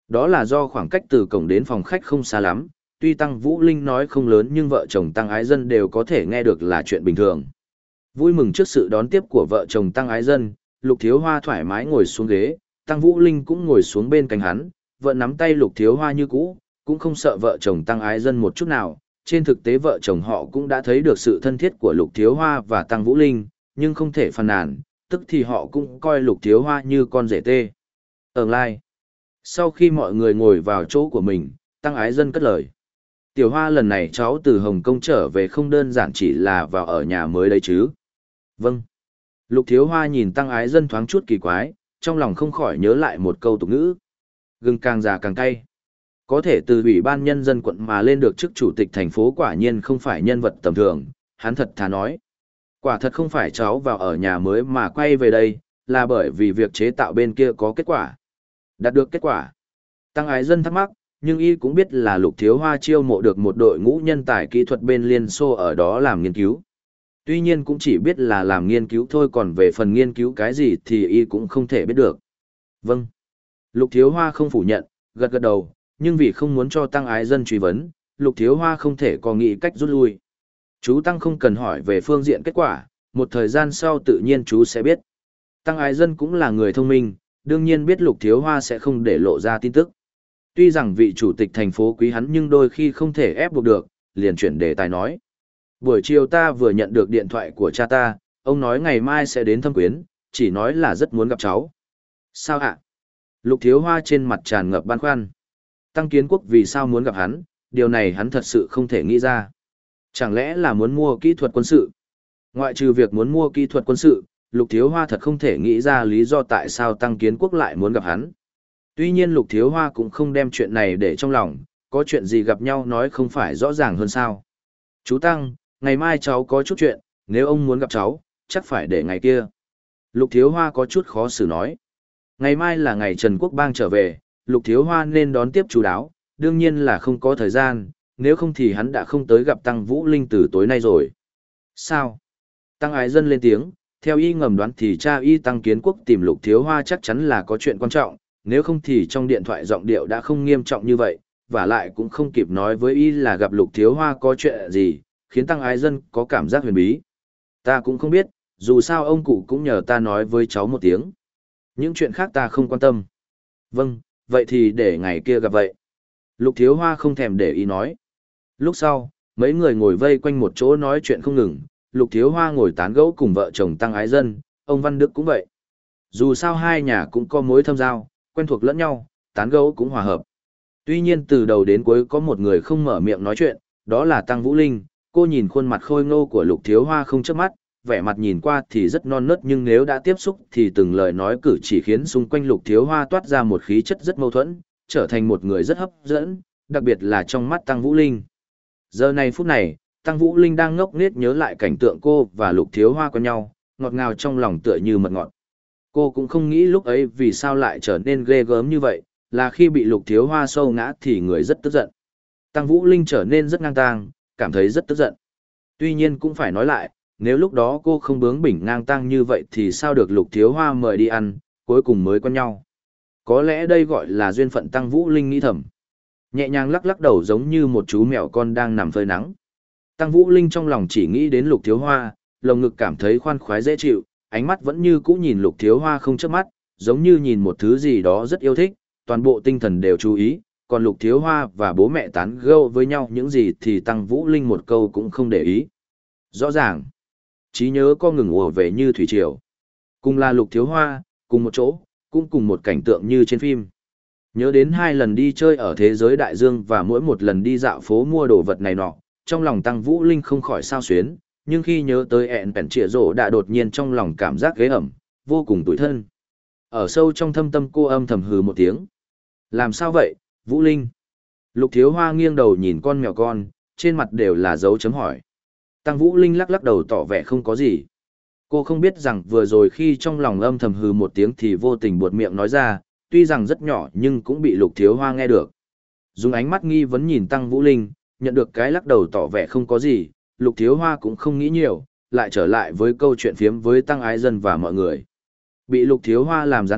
Đó là do khoảng cách từ cổng đến phòng khách không xa lắm, tuy Tăng Vũ Linh nói không lớn nhưng vợ chồng Tăng Ái Dân đều có thể nghe được là chuyện bình thường. Vui mừng trước sự đón tiếp của vợ chồng Tăng Ái Dân, Lục Thiếu Hoa thoải mái ngồi xuống ghế, Tăng Vũ Linh cũng ngồi xuống bên cạnh hắn, vợ nắm tay Lục Thiếu Hoa như cũ, cũng không sợ vợ chồng Tăng Ái Dân một chút nào. Trên thực tế vợ chồng họ cũng đã thấy được sự thân thiết của Lục Thiếu Hoa và Tăng Vũ Linh, nhưng không thể phàn nàn, tức thì họ cũng coi Lục Thiếu Hoa như con rể tê. Ở lai, sau khi mọi người ngồi vào chỗ của mình, Tăng Ái Dân cất lời. Tiểu Hoa lần này cháu từ Hồng Kông trở về không đơn giản chỉ là vào ở nhà mới đấy chứ. Vâng. Lục Thiếu Hoa nhìn Tăng Ái Dân thoáng chút kỳ quái, trong lòng không khỏi nhớ lại một câu tục ngữ. Gừng càng già càng cay. Có thể từ ủy ban nhân dân quận mà lên được chức chủ tịch thành phố quả nhiên không phải nhân vật tầm thường, hắn thật thà nói. Quả thật không phải cháu vào ở nhà mới mà quay về đây, là bởi vì việc chế tạo bên kia có kết quả. Đạt được kết quả. Tăng Ái Dân thắc mắc, nhưng y cũng biết là Lục Thiếu Hoa chiêu mộ được một đội ngũ nhân tài kỹ thuật bên Liên Xô ở đó làm nghiên cứu. Tuy nhiên cũng chỉ biết là làm nghiên cứu thôi, còn về phần nghiên cứu cái gì thì y cũng không thể biết được. Vâng. Lục Thiếu Hoa không phủ nhận, gật gật đầu, nhưng vì không muốn cho Tăng Ái Dân truy vấn, Lục Thiếu Hoa không thể có nghĩ cách rút lui. Chú Tăng không cần hỏi về phương diện kết quả, một thời gian sau tự nhiên chú sẽ biết. Tăng Ái Dân cũng là người thông minh, đương nhiên biết Lục Thiếu Hoa sẽ không để lộ ra tin tức. Tuy rằng vị chủ tịch thành phố quý hắn nhưng đôi khi không thể ép buộc được, liền chuyển đề tài nói. Buổi chiều ta vừa nhận được điện thoại của cha ta, ông nói ngày mai sẽ đến thăm quyến, chỉ nói là rất muốn gặp cháu. Sao ạ? Lục Thiếu Hoa trên mặt tràn ngập băn khoăn. Tăng Kiến Quốc vì sao muốn gặp hắn, điều này hắn thật sự không thể nghĩ ra. Chẳng lẽ là muốn mua kỹ thuật quân sự? Ngoại trừ việc muốn mua kỹ thuật quân sự, Lục Thiếu Hoa thật không thể nghĩ ra lý do tại sao Tăng Kiến Quốc lại muốn gặp hắn. Tuy nhiên Lục Thiếu Hoa cũng không đem chuyện này để trong lòng, có chuyện gì gặp nhau nói không phải rõ ràng hơn sao. Chú Tăng, ngày mai cháu có chút chuyện, nếu ông muốn gặp cháu, chắc phải để ngày kia. Lục Thiếu Hoa có chút khó xử nói. Ngày mai là ngày Trần Quốc Bang trở về, Lục Thiếu Hoa nên đón tiếp chú đáo, đương nhiên là không có thời gian, nếu không thì hắn đã không tới gặp Tăng Vũ Linh từ tối nay rồi. Sao? Tăng Ái Dân lên tiếng, theo y ngầm đoán thì cha y Tăng Kiến Quốc tìm Lục Thiếu Hoa chắc chắn là có chuyện quan trọng, nếu không thì trong điện thoại giọng điệu đã không nghiêm trọng như vậy, và lại cũng không kịp nói với y là gặp Lục Thiếu Hoa có chuyện gì, khiến Tăng Ái Dân có cảm giác huyền bí. Ta cũng không biết, dù sao ông cụ cũng nhờ ta nói với cháu một tiếng. Những chuyện khác ta không quan tâm. Vâng, vậy thì để ngày kia gặp vậy. Lục Thiếu Hoa không thèm để ý nói. Lúc sau, mấy người ngồi vây quanh một chỗ nói chuyện không ngừng, Lục Thiếu Hoa ngồi tán gẫu cùng vợ chồng Tăng Ái Dân, ông Văn Đức cũng vậy. Dù sao hai nhà cũng có mối thâm giao, quen thuộc lẫn nhau, tán gẫu cũng hòa hợp. Tuy nhiên từ đầu đến cuối có một người không mở miệng nói chuyện, đó là Tăng Vũ Linh. Cô nhìn khuôn mặt khôi ngô của Lục Thiếu Hoa không chớp mắt, vẻ mặt nhìn qua thì rất non nớt nhưng nếu đã tiếp xúc thì từng lời nói cử chỉ khiến xung quanh Lục Thiếu Hoa toát ra một khí chất rất mâu thuẫn, trở thành một người rất hấp dẫn, đặc biệt là trong mắt Tăng Vũ Linh. Giờ này phút này, Tăng Vũ Linh đang ngốc nghếch nhớ lại cảnh tượng cô và Lục Thiếu Hoa quen nhau, ngọt ngào trong lòng tựa như mật ngọt. Cô cũng không nghĩ lúc ấy vì sao lại trở nên ghê gớm như vậy, là khi bị Lục Thiếu Hoa sâu ngã thì người rất tức giận. Tăng Vũ Linh trở nên rất ngang tàng, cảm thấy rất tức giận. Tuy nhiên cũng phải nói lại, nếu lúc đó cô không bướng bỉnh ngang tàng như vậy thì sao được Lục Thiếu Hoa mời đi ăn, cuối cùng mới quen nhau. Có lẽ đây gọi là duyên phận. Tăng Vũ Linh nghĩ thầm. Nhẹ nhàng lắc lắc đầu giống như một chú mèo con đang nằm phơi nắng. Tăng Vũ Linh trong lòng chỉ nghĩ đến Lục Thiếu Hoa, lồng ngực cảm thấy khoan khoái dễ chịu, ánh mắt vẫn như cũ nhìn Lục Thiếu Hoa không chớp mắt, giống như nhìn một thứ gì đó rất yêu thích, toàn bộ tinh thần đều chú ý, còn Lục Thiếu Hoa và bố mẹ tán gẫu với nhau những gì thì Tăng Vũ Linh một câu cũng không để ý. Rõ ràng, trí nhớ có ngừng ùa về như thủy triều. Cùng là Lục Thiếu Hoa, cùng một chỗ, cũng cùng một cảnh tượng như trên phim. Nhớ đến hai lần đi chơi ở thế giới đại dương và mỗi một lần đi dạo phố mua đồ vật này nọ, trong lòng Tăng Vũ Linh không khỏi sao xuyến, nhưng khi nhớ tới ẹn bèn trịa rổ đã đột nhiên trong lòng cảm giác ghế ẩm, vô cùng tủi thân. Ở sâu trong thâm tâm cô âm thầm hừ một tiếng. Làm sao vậy, Vũ Linh? Lục Thiếu Hoa nghiêng đầu nhìn con mèo con, trên mặt đều là dấu chấm hỏi. Tăng Vũ Linh lắc lắc đầu tỏ vẻ không có gì. Cô không biết rằng vừa rồi khi trong lòng âm thầm hừ một tiếng thì vô tình buột miệng nói ra, tuy rằng rất nhỏ nhưng cũng bị Lục Thiếu Hoa nghe được. Dùng ánh mắt nghi vấn nhìn Tăng Vũ Linh, nhận được cái lắc đầu tỏ vẻ không có gì, Lục Thiếu Hoa cũng không nghĩ nhiều, lại trở lại với câu chuyện phiếm với Tăng Ái Dân và mọi người. Bị Lục Thiếu Hoa làm gián đoạn,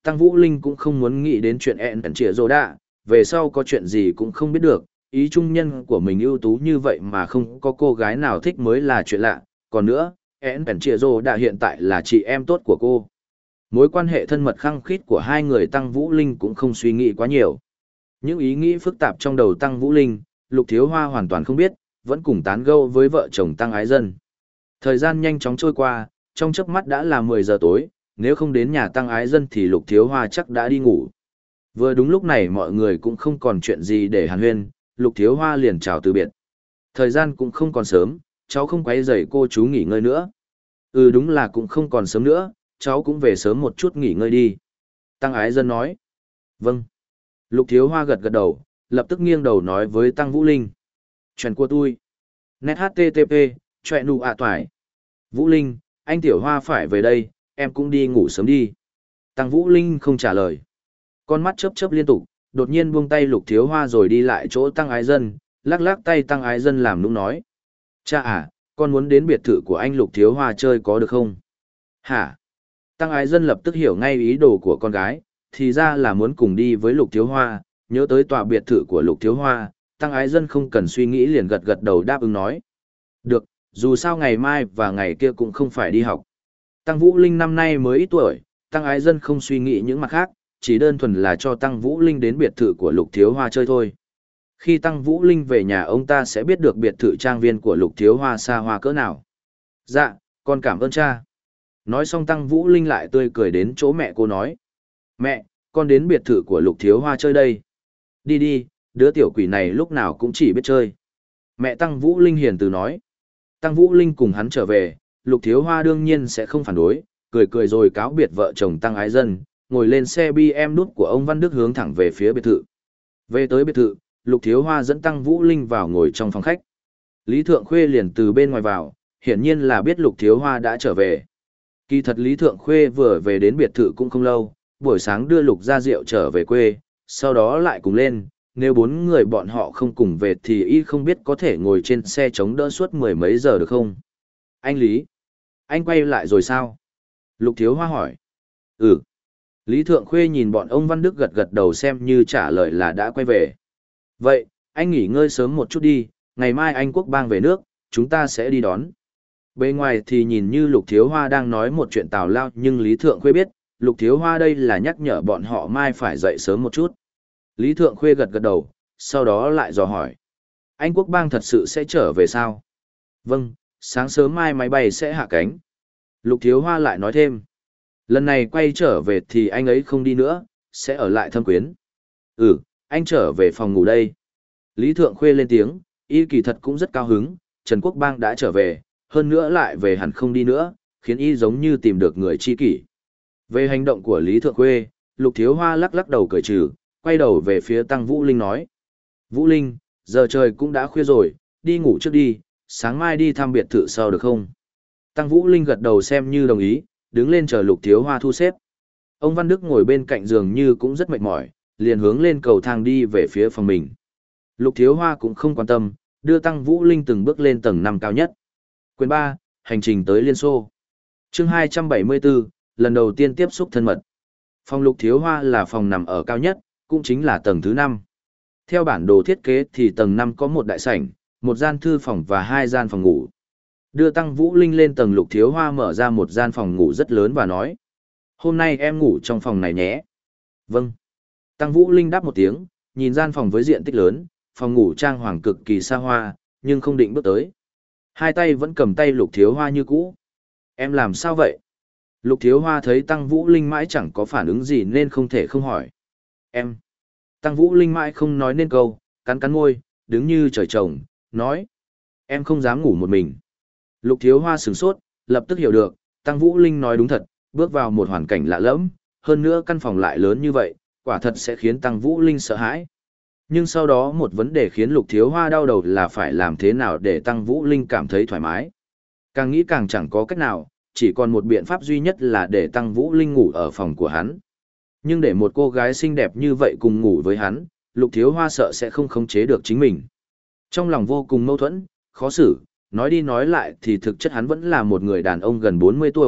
Tăng Vũ Linh cũng không muốn nghĩ đến chuyện ẹn ẩn trịa rồ đạ, về sau có chuyện gì cũng không biết được, ý trung nhân của mình ưu tú như vậy mà không có cô gái nào thích mới là chuyện lạ, còn nữa, ẹn ẩn trịa rồ đạ hiện tại là chị em tốt của cô. Mối quan hệ thân mật khăng khít của hai người Tăng Vũ Linh cũng không suy nghĩ quá nhiều. Những ý nghĩ phức tạp trong đầu Tăng Vũ Linh, Lục Thiếu Hoa hoàn toàn không biết, vẫn cùng tán gẫu với vợ chồng Tăng Ái Dân. Thời gian nhanh chóng trôi qua, trong chớp mắt đã là mười giờ tối, nếu không đến nhà Tăng Ái Dân thì Lục Thiếu Hoa chắc đã đi ngủ. Vừa đúng lúc này mọi người cũng không còn chuyện gì để hàn huyên, Lục Thiếu Hoa liền chào từ biệt. Thời gian cũng không còn sớm, cháu không quấy rầy cô chú nghỉ ngơi nữa. Ừ đúng là cũng không còn sớm nữa, cháu cũng về sớm một chút nghỉ ngơi đi. Tăng Ái Dân nói. Vâng. Lục Thiếu Hoa gật gật đầu, lập tức nghiêng đầu nói với Tăng Vũ Linh. Chuyện của tôi. Net hát tê tê pê, chuyện nụ ạ toài. Vũ Linh, anh Tiểu Hoa phải về đây, em cũng đi ngủ sớm đi. Tăng Vũ Linh không trả lời. Con mắt chớp chớp liên tục, đột nhiên buông tay Lục Thiếu Hoa rồi đi lại chỗ Tăng Ái Dân, lắc lắc tay Tăng Ái Dân làm nũng nói. Cha à, con muốn đến biệt thự của anh Lục Thiếu Hoa chơi có được không? Hả? Tăng Ái Dân lập tức hiểu ngay ý đồ của con gái, thì ra là muốn cùng đi với Lục Thiếu Hoa, nhớ tới tòa biệt thự của Lục Thiếu Hoa, Tăng Ái Dân không cần suy nghĩ liền gật gật đầu đáp ứng nói. Được, dù sao ngày mai và ngày kia cũng không phải đi học. Tăng Vũ Linh năm nay mới ít tuổi, Tăng Ái Dân không suy nghĩ những mặt khác, chỉ đơn thuần là cho Tăng Vũ Linh đến biệt thự của Lục Thiếu Hoa chơi thôi. Khi Tăng Vũ Linh về nhà ông ta sẽ biết được biệt thự trang viên của Lục Thiếu Hoa xa hoa cỡ nào. Dạ, con cảm ơn cha. Nói xong Tăng Vũ Linh lại tươi cười đến chỗ mẹ cô nói. Mẹ, con đến biệt thự của Lục Thiếu Hoa chơi đây. Đi đi, đứa tiểu quỷ này lúc nào cũng chỉ biết chơi. Mẹ Tăng Vũ Linh hiền từ nói. Tăng Vũ Linh cùng hắn trở về, Lục Thiếu Hoa đương nhiên sẽ không phản đối, cười cười rồi cáo biệt vợ chồng Tăng Ái Dân, ngồi lên xe bê em đút của ông Văn Đức hướng thẳng về phía biệt thự. Về tới biệt thự, Lục Thiếu Hoa dẫn Tăng Vũ Linh vào ngồi trong phòng khách. Lý Thượng Khuê liền từ bên ngoài vào, hiển nhiên là biết Lục Thiếu Hoa đã trở về. Kỳ thật Lý Thượng Khuê vừa về đến biệt thự cũng không lâu, buổi sáng đưa Lục Gia Diệu trở về quê, sau đó lại cùng lên, nếu bốn người bọn họ không cùng về thì y không biết có thể ngồi trên xe chống đỡ suốt mười mấy giờ được không. Anh Lý, anh quay lại rồi sao? Lục Thiếu Hoa hỏi. Ừ. Lý Thượng Khuê nhìn bọn ông Văn Đức gật gật đầu xem như trả lời là đã quay về. Vậy, anh nghỉ ngơi sớm một chút đi, ngày mai anh Quốc Bang về nước, chúng ta sẽ đi đón. Bên ngoài thì nhìn như Lục Thiếu Hoa đang nói một chuyện tào lao nhưng Lý Thượng Khuê biết, Lục Thiếu Hoa đây là nhắc nhở bọn họ mai phải dậy sớm một chút. Lý Thượng Khuê gật gật đầu, sau đó lại dò hỏi. Anh Quốc Bang thật sự sẽ trở về sao? Vâng, sáng sớm mai máy bay sẽ hạ cánh. Lục Thiếu Hoa lại nói thêm. Lần này quay trở về thì anh ấy không đi nữa, sẽ ở lại Thâm Quyến. Ừ, anh trở về phòng ngủ đây. Lý Thượng Khuê lên tiếng, y kỳ thật cũng rất cao hứng, Trần Quốc Bang đã trở về, hơn nữa lại về hẳn không đi nữa, khiến y giống như tìm được người tri kỷ. Về hành động của Lý Thượng Khuê, Lục Thiếu Hoa lắc lắc đầu cười trừ, quay đầu về phía Tăng Vũ Linh nói. Vũ Linh, giờ trời cũng đã khuya rồi, đi ngủ trước đi, sáng mai đi thăm biệt thự sau được không? Tăng Vũ Linh gật đầu xem như đồng ý, đứng lên chờ Lục Thiếu Hoa thu xếp. Ông Văn Đức ngồi bên cạnh giường như cũng rất mệt mỏi, liền hướng lên cầu thang đi về phía phòng mình. Lục Thiếu Hoa cũng không quan tâm, đưa Tăng Vũ Linh từng bước lên tầng năm cao nhất. Quyền ba, hành trình tới Liên Xô. Chương hai trăm bảy mươi bốn, lần đầu tiên tiếp xúc thân mật. Phòng Lục Thiếu Hoa là phòng nằm ở cao nhất, cũng chính là tầng thứ năm. Theo bản đồ thiết kế thì tầng năm có một đại sảnh, một gian thư phòng và hai gian phòng ngủ. Đưa Tăng Vũ Linh lên tầng Lục Thiếu Hoa mở ra một gian phòng ngủ rất lớn và nói. Hôm nay em ngủ trong phòng này nhé. Vâng. Tăng Vũ Linh đáp một tiếng, nhìn gian phòng với diện tích lớn, phòng ngủ trang hoàng cực kỳ xa hoa, nhưng không định bước tới. Hai tay vẫn cầm tay Lục Thiếu Hoa như cũ. Em làm sao vậy? Lục Thiếu Hoa thấy Tăng Vũ Linh mãi chẳng có phản ứng gì nên không thể không hỏi. Em. Tăng Vũ Linh mãi không nói nên câu, cắn cắn môi, đứng như trời trồng, nói. Em không dám ngủ một mình. Lục Thiếu Hoa sửng sốt, lập tức hiểu được, Tăng Vũ Linh nói đúng thật, bước vào một hoàn cảnh lạ lẫm, hơn nữa căn phòng lại lớn như vậy, quả thật sẽ khiến Tăng Vũ Linh sợ hãi. Nhưng sau đó một vấn đề khiến Lục Thiếu Hoa đau đầu là phải làm thế nào để Tăng Vũ Linh cảm thấy thoải mái. Càng nghĩ càng chẳng có cách nào, chỉ còn một biện pháp duy nhất là để Tăng Vũ Linh ngủ ở phòng của hắn. Nhưng để một cô gái xinh đẹp như vậy cùng ngủ với hắn, Lục Thiếu Hoa sợ sẽ không khống chế được chính mình. Trong lòng vô cùng mâu thuẫn, khó xử, nói đi nói lại thì thực chất hắn vẫn là một người đàn ông gần bốn mươi tuổi,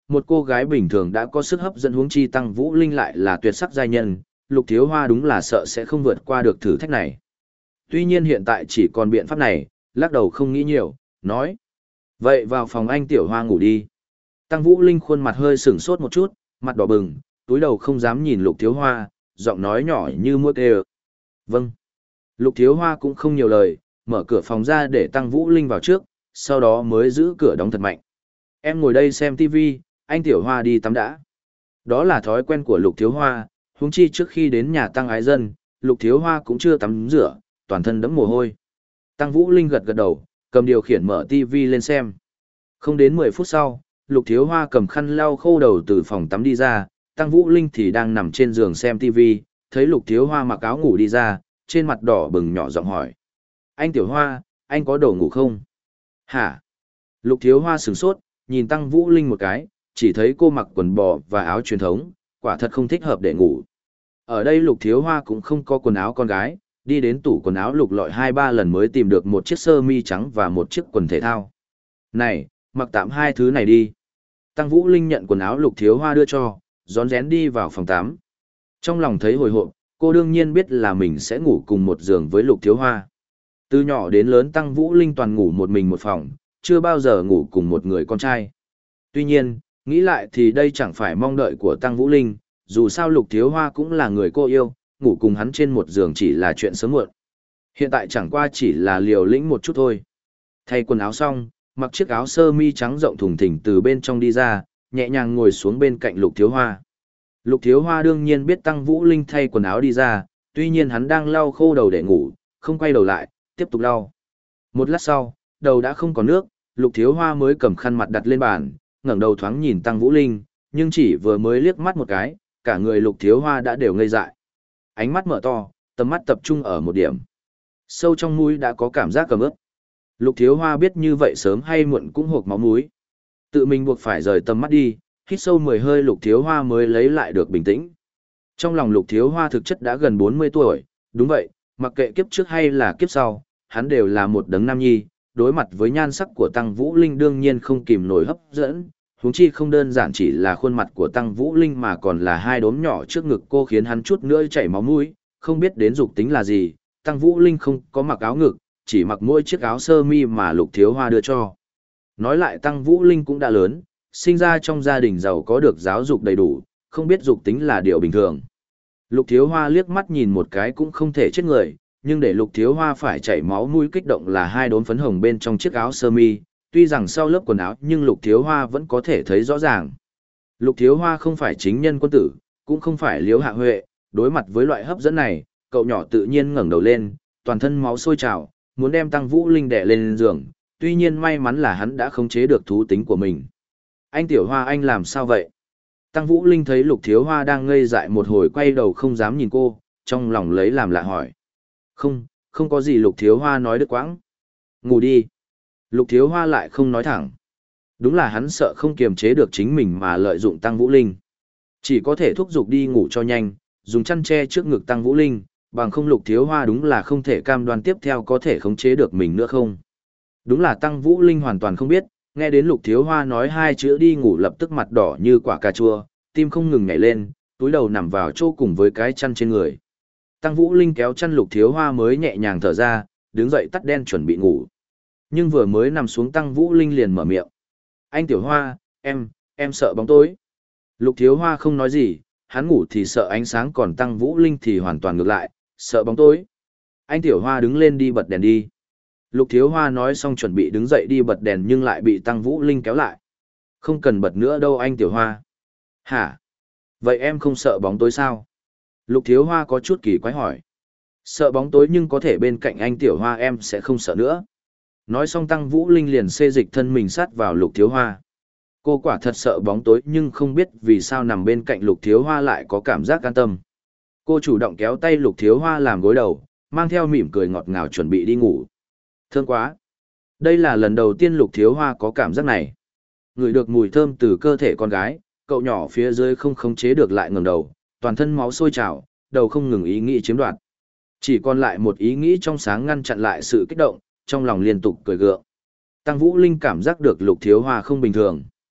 một cô gái bình thường đã có sức hấp dẫn huống chi Tăng Vũ Linh lại là tuyệt sắc giai nhân, Lục Thiếu Hoa đúng là sợ sẽ không vượt qua được thử thách này. Tuy nhiên hiện tại chỉ còn biện pháp này, lắc đầu không nghĩ nhiều, nói. Vậy vào phòng anh Tiểu Hoa ngủ đi. Tăng Vũ Linh khuôn mặt hơi sửng sốt một chút, mặt đỏ bừng, túi đầu không dám nhìn Lục Thiếu Hoa, giọng nói nhỏ như muỗi kêu. Vâng. Lục Thiếu Hoa cũng không nhiều lời, mở cửa phòng ra để Tăng Vũ Linh vào trước, sau đó mới giữ cửa đóng thật mạnh. Em ngồi đây xem tivi, anh Tiểu Hoa đi tắm đã. Đó là thói quen của Lục Thiếu Hoa, huống chi trước khi đến nhà Tăng Ái Dân, Lục Thiếu Hoa cũng chưa tắm rửa, toàn thân đẫm mồ hôi. Tăng Vũ Linh gật gật đầu, cầm điều khiển mở tivi lên xem. Không đến mười phút sau, Lục Thiếu Hoa cầm khăn lau khô đầu từ phòng tắm đi ra, Tăng Vũ Linh thì đang nằm trên giường xem tivi, thấy Lục Thiếu Hoa mặc áo ngủ đi ra, trên mặt đỏ bừng nhỏ giọng hỏi. Anh Tiểu Hoa, anh có đồ ngủ không? Hả? Lục Thiếu Hoa sửng sốt, nhìn Tăng Vũ Linh một cái, chỉ thấy cô mặc quần bò và áo truyền thống, quả thật không thích hợp để ngủ. Ở đây Lục Thiếu Hoa cũng không có quần áo con gái, đi đến tủ quần áo lục lọi hai ba lần mới tìm được một chiếc sơ mi trắng và một chiếc quần thể thao. Này, mặc tạm hai thứ này đi. Tăng Vũ Linh nhận quần áo Lục Thiếu Hoa đưa cho, rón rén đi vào phòng tắm. Trong lòng thấy hồi hộp, cô đương nhiên biết là mình sẽ ngủ cùng một giường với Lục Thiếu Hoa. Từ nhỏ đến lớn Tăng Vũ Linh toàn ngủ một mình một phòng, chưa bao giờ ngủ cùng một người con trai. Tuy nhiên, nghĩ lại thì đây chẳng phải mong đợi của Tăng Vũ Linh, dù sao Lục Thiếu Hoa cũng là người cô yêu, ngủ cùng hắn trên một giường chỉ là chuyện sớm muộn. Hiện tại chẳng qua chỉ là liều lĩnh một chút thôi. Thay quần áo xong, mặc chiếc áo sơ mi trắng rộng thùng thình từ bên trong đi ra, nhẹ nhàng ngồi xuống bên cạnh Lục Thiếu Hoa. Lục Thiếu Hoa đương nhiên biết Tăng Vũ Linh thay quần áo đi ra, tuy nhiên hắn đang lau khô đầu để ngủ, không quay đầu lại, tiếp tục lau. Một lát sau, đầu đã không còn nước, Lục Thiếu Hoa mới cầm khăn mặt đặt lên bàn, ngẩng đầu thoáng nhìn Tăng Vũ Linh, nhưng chỉ vừa mới liếc mắt một cái, cả người Lục Thiếu Hoa đã đều ngây dại. Ánh mắt mở to, tầm mắt tập trung ở một điểm. Sâu trong mũi đã có cảm giác cầm ướp. Lục Thiếu Hoa biết như vậy sớm hay muộn cũng hộc máu mũi. Tự mình buộc phải rời tầm mắt đi, hít sâu mười hơi Lục Thiếu Hoa mới lấy lại được bình tĩnh. Trong lòng Lục Thiếu Hoa thực chất đã gần bốn mươi tuổi, đúng vậy, mặc kệ kiếp trước hay là kiếp sau, hắn đều là một đấng nam nhi, đối mặt với nhan sắc của Tăng Vũ Linh đương nhiên không kìm nổi hấp dẫn, huống chi không đơn giản chỉ là khuôn mặt của Tăng Vũ Linh mà còn là hai đốm nhỏ trước ngực cô khiến hắn chút nữa chảy máu mũi, không biết đến dục tính là gì, Tăng Vũ Linh không có mặc áo ngực, chỉ mặc mỗi chiếc áo sơ mi mà Lục Thiếu Hoa đưa cho. Nói lại Tăng Vũ Linh cũng đã lớn, sinh ra trong gia đình giàu có được giáo dục đầy đủ, không biết dục tính là điều bình thường. Lục Thiếu Hoa liếc mắt nhìn một cái cũng không thể chết người, nhưng để Lục Thiếu Hoa phải chảy máu mũi kích động là hai đốm phấn hồng bên trong chiếc áo sơ mi, tuy rằng sau lớp quần áo nhưng Lục Thiếu Hoa vẫn có thể thấy rõ ràng. Lục Thiếu Hoa không phải chính nhân quân tử, cũng không phải Liễu Hạ Huệ, đối mặt với loại hấp dẫn này, cậu nhỏ tự nhiên ngẩng đầu lên, toàn thân máu sôi trào, muốn đem Tăng Vũ Linh đè lên giường, tuy nhiên may mắn là hắn đã khống chế được thú tính của mình. Anh Tiểu Hoa anh làm sao vậy? Tăng Vũ Linh thấy Lục Thiếu Hoa đang ngây dại một hồi quay đầu không dám nhìn cô, trong lòng lấy làm lạ hỏi. Không, không có gì Lục Thiếu Hoa nói đứt quãng. Ngủ đi. Lục Thiếu Hoa lại không nói thẳng. Đúng là hắn sợ không kiềm chế được chính mình mà lợi dụng Tăng Vũ Linh. Chỉ có thể thúc giục đi ngủ cho nhanh, dùng chăn che trước ngực Tăng Vũ Linh, bằng không Lục Thiếu Hoa đúng là không thể cam đoan tiếp theo có thể khống chế được mình nữa không. Đúng là Tăng Vũ Linh hoàn toàn không biết, nghe đến Lục Thiếu Hoa nói hai chữ đi ngủ lập tức mặt đỏ như quả cà chua, tim không ngừng nhảy lên, túi đầu nằm vào chỗ cùng với cái chăn trên người. Tăng Vũ Linh kéo chăn Lục Thiếu Hoa mới nhẹ nhàng thở ra, đứng dậy tắt đen chuẩn bị ngủ. Nhưng vừa mới nằm xuống Tăng Vũ Linh liền mở miệng. Anh Tiểu Hoa, em, em sợ bóng tối. Lục Thiếu Hoa không nói gì, hắn ngủ thì sợ ánh sáng còn Tăng Vũ Linh thì hoàn toàn ngược lại, sợ bóng tối. Anh Tiểu Hoa đứng lên đi bật đèn đi. Lục Thiếu Hoa nói xong chuẩn bị đứng dậy đi bật đèn nhưng lại bị Tăng Vũ Linh kéo lại. Không cần bật nữa đâu anh Tiểu Hoa. Hả? Vậy em không sợ bóng tối sao? Lục Thiếu Hoa có chút kỳ quái hỏi. Sợ bóng tối nhưng có thể bên cạnh anh Tiểu Hoa em sẽ không sợ nữa. Nói xong Tăng Vũ Linh liền xê dịch thân mình sát vào Lục Thiếu Hoa. Cô quả thật sợ bóng tối nhưng không biết vì sao nằm bên cạnh Lục Thiếu Hoa lại có cảm giác an tâm. Cô chủ động kéo tay Lục Thiếu Hoa làm gối đầu, mang theo mỉm cười ngọt ngào chuẩn bị đi ngủ. Thương quá! Đây là lần đầu tiên Lục Thiếu Hoa có cảm giác này. Ngửi được mùi thơm từ cơ thể con gái, cậu nhỏ phía dưới không khống chế được lại ngẩng đầu, toàn thân máu sôi trào, đầu không ngừng ý nghĩ chiếm đoạt. Chỉ còn lại một ý nghĩ trong sáng ngăn chặn lại sự kích động, trong lòng liên tục cười gượng. Tăng Vũ Linh cảm giác được Lục Thiếu Hoa không bình thường.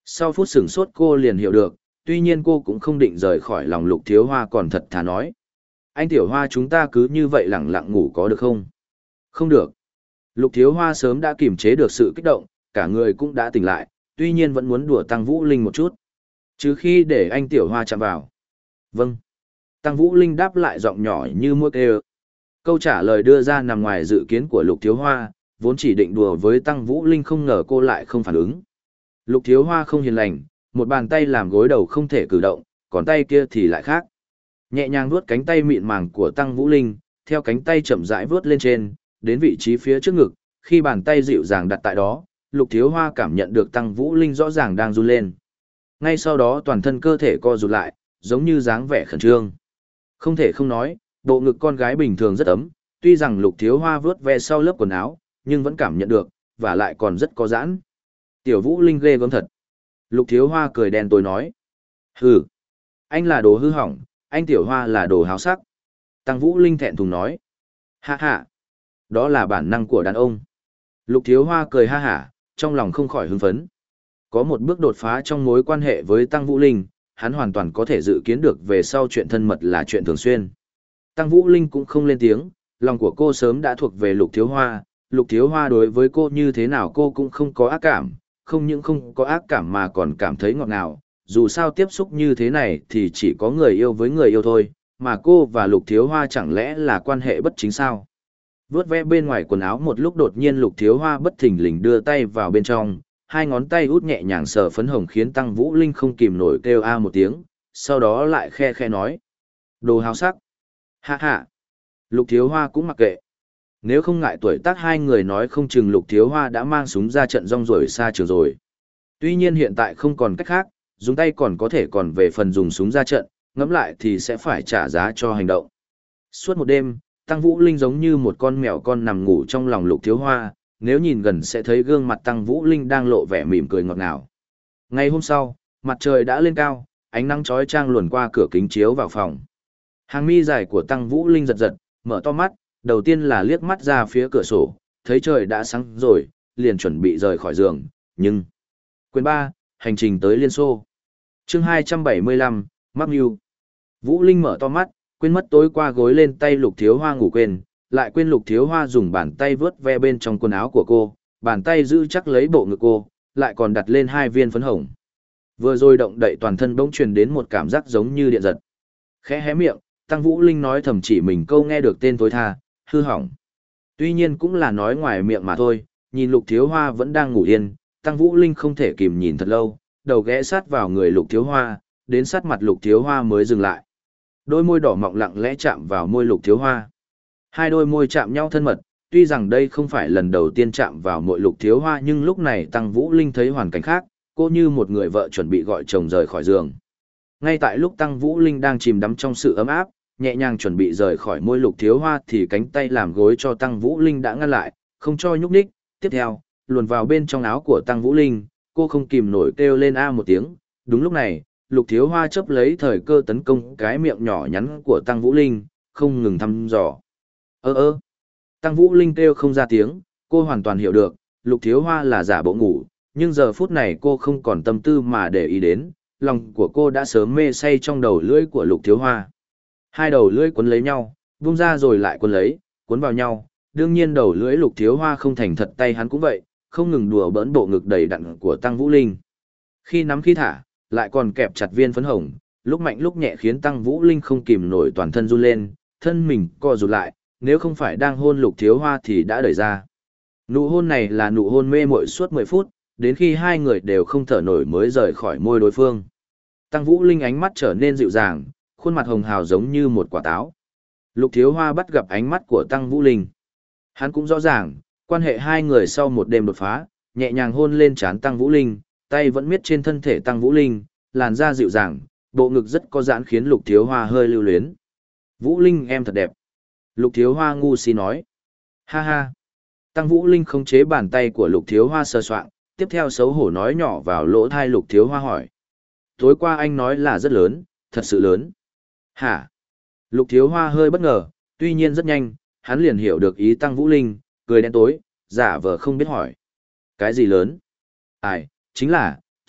Sau phút sửng sốt cô liền hiểu được, tuy nhiên cô cũng không định rời khỏi lòng Lục Thiếu Hoa, còn thật thà nói. Anh Tiểu Hoa, chúng ta cứ như vậy lẳng lặng ngủ có được không? Không được. Lục Thiếu Hoa sớm đã kiềm chế được sự kích động, cả người cũng đã tỉnh lại, tuy nhiên vẫn muốn đùa Tăng Vũ Linh một chút. Trừ khi để anh Tiểu Hoa chạm vào. Vâng. Tăng Vũ Linh đáp lại giọng nhỏ như muỗi kêu. Câu trả lời đưa ra nằm ngoài dự kiến của Lục Thiếu Hoa, vốn chỉ định đùa với Tăng Vũ Linh, không ngờ cô lại không phản ứng. Lục Thiếu Hoa không hiền lành, một bàn tay làm gối đầu không thể cử động, còn tay kia thì lại khác. Nhẹ nhàng vuốt cánh tay mịn màng của Tăng Vũ Linh, theo cánh tay chậm rãi vuốt lên trên, đến vị trí phía trước ngực, khi bàn tay dịu dàng đặt tại đó, Lục Thiếu Hoa cảm nhận được Tăng Vũ Linh rõ ràng đang run lên. Ngay sau đó toàn thân cơ thể co rụt lại, giống như dáng vẻ khẩn trương. Không thể không nói, bộ ngực con gái bình thường rất ấm, tuy rằng Lục Thiếu Hoa vướt ve sau lớp quần áo, nhưng vẫn cảm nhận được, và lại còn rất có giãn. Tiểu Vũ Linh ghê gớm thật. Lục Thiếu Hoa cười đen tối nói. Hừ, anh là đồ hư hỏng, anh Tiểu Hoa là đồ háo sắc. Tăng Vũ Linh thẹn thùng nói. Ha ha, đó là bản năng của đàn ông. Lục Thiếu Hoa cười ha hả, trong lòng không khỏi hưng phấn. Có một bước đột phá trong mối quan hệ với Tăng Vũ Linh, hắn hoàn toàn có thể dự kiến được về sau chuyện thân mật là chuyện thường xuyên. Tăng Vũ Linh cũng không lên tiếng, lòng của cô sớm đã thuộc về Lục Thiếu Hoa, Lục Thiếu Hoa đối với cô như thế nào cô cũng không có ác cảm, không những không có ác cảm mà còn cảm thấy ngọt ngào, dù sao tiếp xúc như thế này thì chỉ có người yêu với người yêu thôi, mà cô và Lục Thiếu Hoa chẳng lẽ là quan hệ bất chính sao? Vướt ve bên ngoài quần áo một lúc, đột nhiên Lục Thiếu Hoa bất thình lình đưa tay vào bên trong, hai ngón tay út nhẹ nhàng sờ phấn hồng khiến Tăng Vũ Linh không kìm nổi kêu a một tiếng, sau đó lại khe khe nói. Đồ háo sắc. Ha ha. Lục Thiếu Hoa cũng mặc kệ. Nếu không ngại tuổi tác hai người, nói không chừng Lục Thiếu Hoa đã mang súng ra trận rong ruổi xa trường rồi. Tuy nhiên hiện tại không còn cách khác, dùng tay còn có thể, còn về phần dùng súng ra trận, ngẫm lại thì sẽ phải trả giá cho hành động. Suốt một đêm, Tăng Vũ Linh giống như một con mèo con nằm ngủ trong lòng Lục Thiếu Hoa, nếu nhìn gần sẽ thấy gương mặt Tăng Vũ Linh đang lộ vẻ mỉm cười ngọt ngào. Ngày hôm sau, mặt trời đã lên cao, ánh nắng chói chang luồn qua cửa kính chiếu vào phòng. Hàng mi dài của Tăng Vũ Linh giật giật, mở to mắt, đầu tiên là liếc mắt ra phía cửa sổ, thấy trời đã sáng rồi, liền chuẩn bị rời khỏi giường, nhưng... Quyền ba, hành trình tới Liên Xô. Chương hai trăm bảy mươi lăm, Mắc Mưu. Vũ Linh mở to mắt, quên mất tối qua gối lên tay Lục Thiếu Hoa ngủ quên, lại quên Lục Thiếu Hoa dùng bàn tay vớt ve bên trong quần áo của cô, bàn tay giữ chắc lấy bộ ngực cô, lại còn đặt lên hai viên phấn hồng. Vừa rồi động đậy toàn thân bỗng truyền đến một cảm giác giống như điện giật. Khẽ hé miệng, Tăng Vũ Linh nói thầm chỉ mình câu nghe được tên tối tha, hư hỏng. Tuy nhiên cũng là nói ngoài miệng mà thôi, nhìn Lục Thiếu Hoa vẫn đang ngủ yên, Tăng Vũ Linh không thể kìm nhìn thật lâu, đầu ghé sát vào người Lục Thiếu Hoa, đến sát mặt Lục Thiếu Hoa mới dừng lại. Đôi môi đỏ mọng lặng lẽ chạm vào môi Lục Thiếu Hoa. Hai đôi môi chạm nhau thân mật, tuy rằng đây không phải lần đầu tiên chạm vào môi Lục Thiếu Hoa, nhưng lúc này Tăng Vũ Linh thấy hoàn cảnh khác, cô như một người vợ chuẩn bị gọi chồng rời khỏi giường. Ngay tại lúc Tăng Vũ Linh đang chìm đắm trong sự ấm áp, nhẹ nhàng chuẩn bị rời khỏi môi Lục Thiếu Hoa thì cánh tay làm gối cho Tăng Vũ Linh đã ngăn lại, không cho nhúc nhích. Tiếp theo, luồn vào bên trong áo của Tăng Vũ Linh, cô không kìm nổi kêu lên a một tiếng. Đúng lúc này, Lục Thiếu Hoa chấp lấy thời cơ tấn công cái miệng nhỏ nhắn của Tăng Vũ Linh, không ngừng thăm dò. Ơ ơ. Tăng Vũ Linh kêu không ra tiếng, cô hoàn toàn hiểu được, Lục Thiếu Hoa là giả bộ ngủ, nhưng giờ phút này cô không còn tâm tư mà để ý đến, lòng của cô đã sớm mê say trong đầu lưỡi của Lục Thiếu Hoa. Hai đầu lưỡi quấn lấy nhau, vung ra rồi lại quấn lấy, quấn vào nhau, đương nhiên đầu lưỡi Lục Thiếu Hoa không thành thật, tay hắn cũng vậy, không ngừng đùa bỡn bộ ngực đầy đặn của Tăng Vũ Linh. Khi nắm khi thả, lại còn kẹp chặt viên phấn hồng, lúc mạnh lúc nhẹ khiến Tăng Vũ Linh không kìm nổi toàn thân run lên, thân mình co rụt lại, nếu không phải đang hôn Lục Thiếu Hoa thì đã đẩy ra. Nụ hôn này là nụ hôn mê muội suốt mười phút, đến khi hai người đều không thở nổi mới rời khỏi môi đối phương. Tăng Vũ Linh ánh mắt trở nên dịu dàng, khuôn mặt hồng hào giống như một quả táo. Lục Thiếu Hoa bắt gặp ánh mắt của Tăng Vũ Linh. Hắn cũng rõ ràng, quan hệ hai người sau một đêm đột phá, nhẹ nhàng hôn lên trán Tăng Vũ Linh, tay vẫn miết trên thân thể Tăng Vũ Linh, làn da dịu dàng, bộ ngực rất có giãn khiến Lục Thiếu Hoa hơi lưu luyến. Vũ Linh em thật đẹp. Lục Thiếu Hoa ngu si nói. Ha ha. Tăng Vũ Linh khống chế bàn tay của Lục Thiếu Hoa sờ soạng, tiếp theo xấu hổ nói nhỏ vào lỗ tai Lục Thiếu Hoa hỏi. Tối qua anh nói là rất lớn, thật sự lớn. Hả? Lục Thiếu Hoa hơi bất ngờ, tuy nhiên rất nhanh, hắn liền hiểu được ý Tăng Vũ Linh, cười đen tối, giả vờ không biết hỏi. Cái gì lớn? Ai, chính là,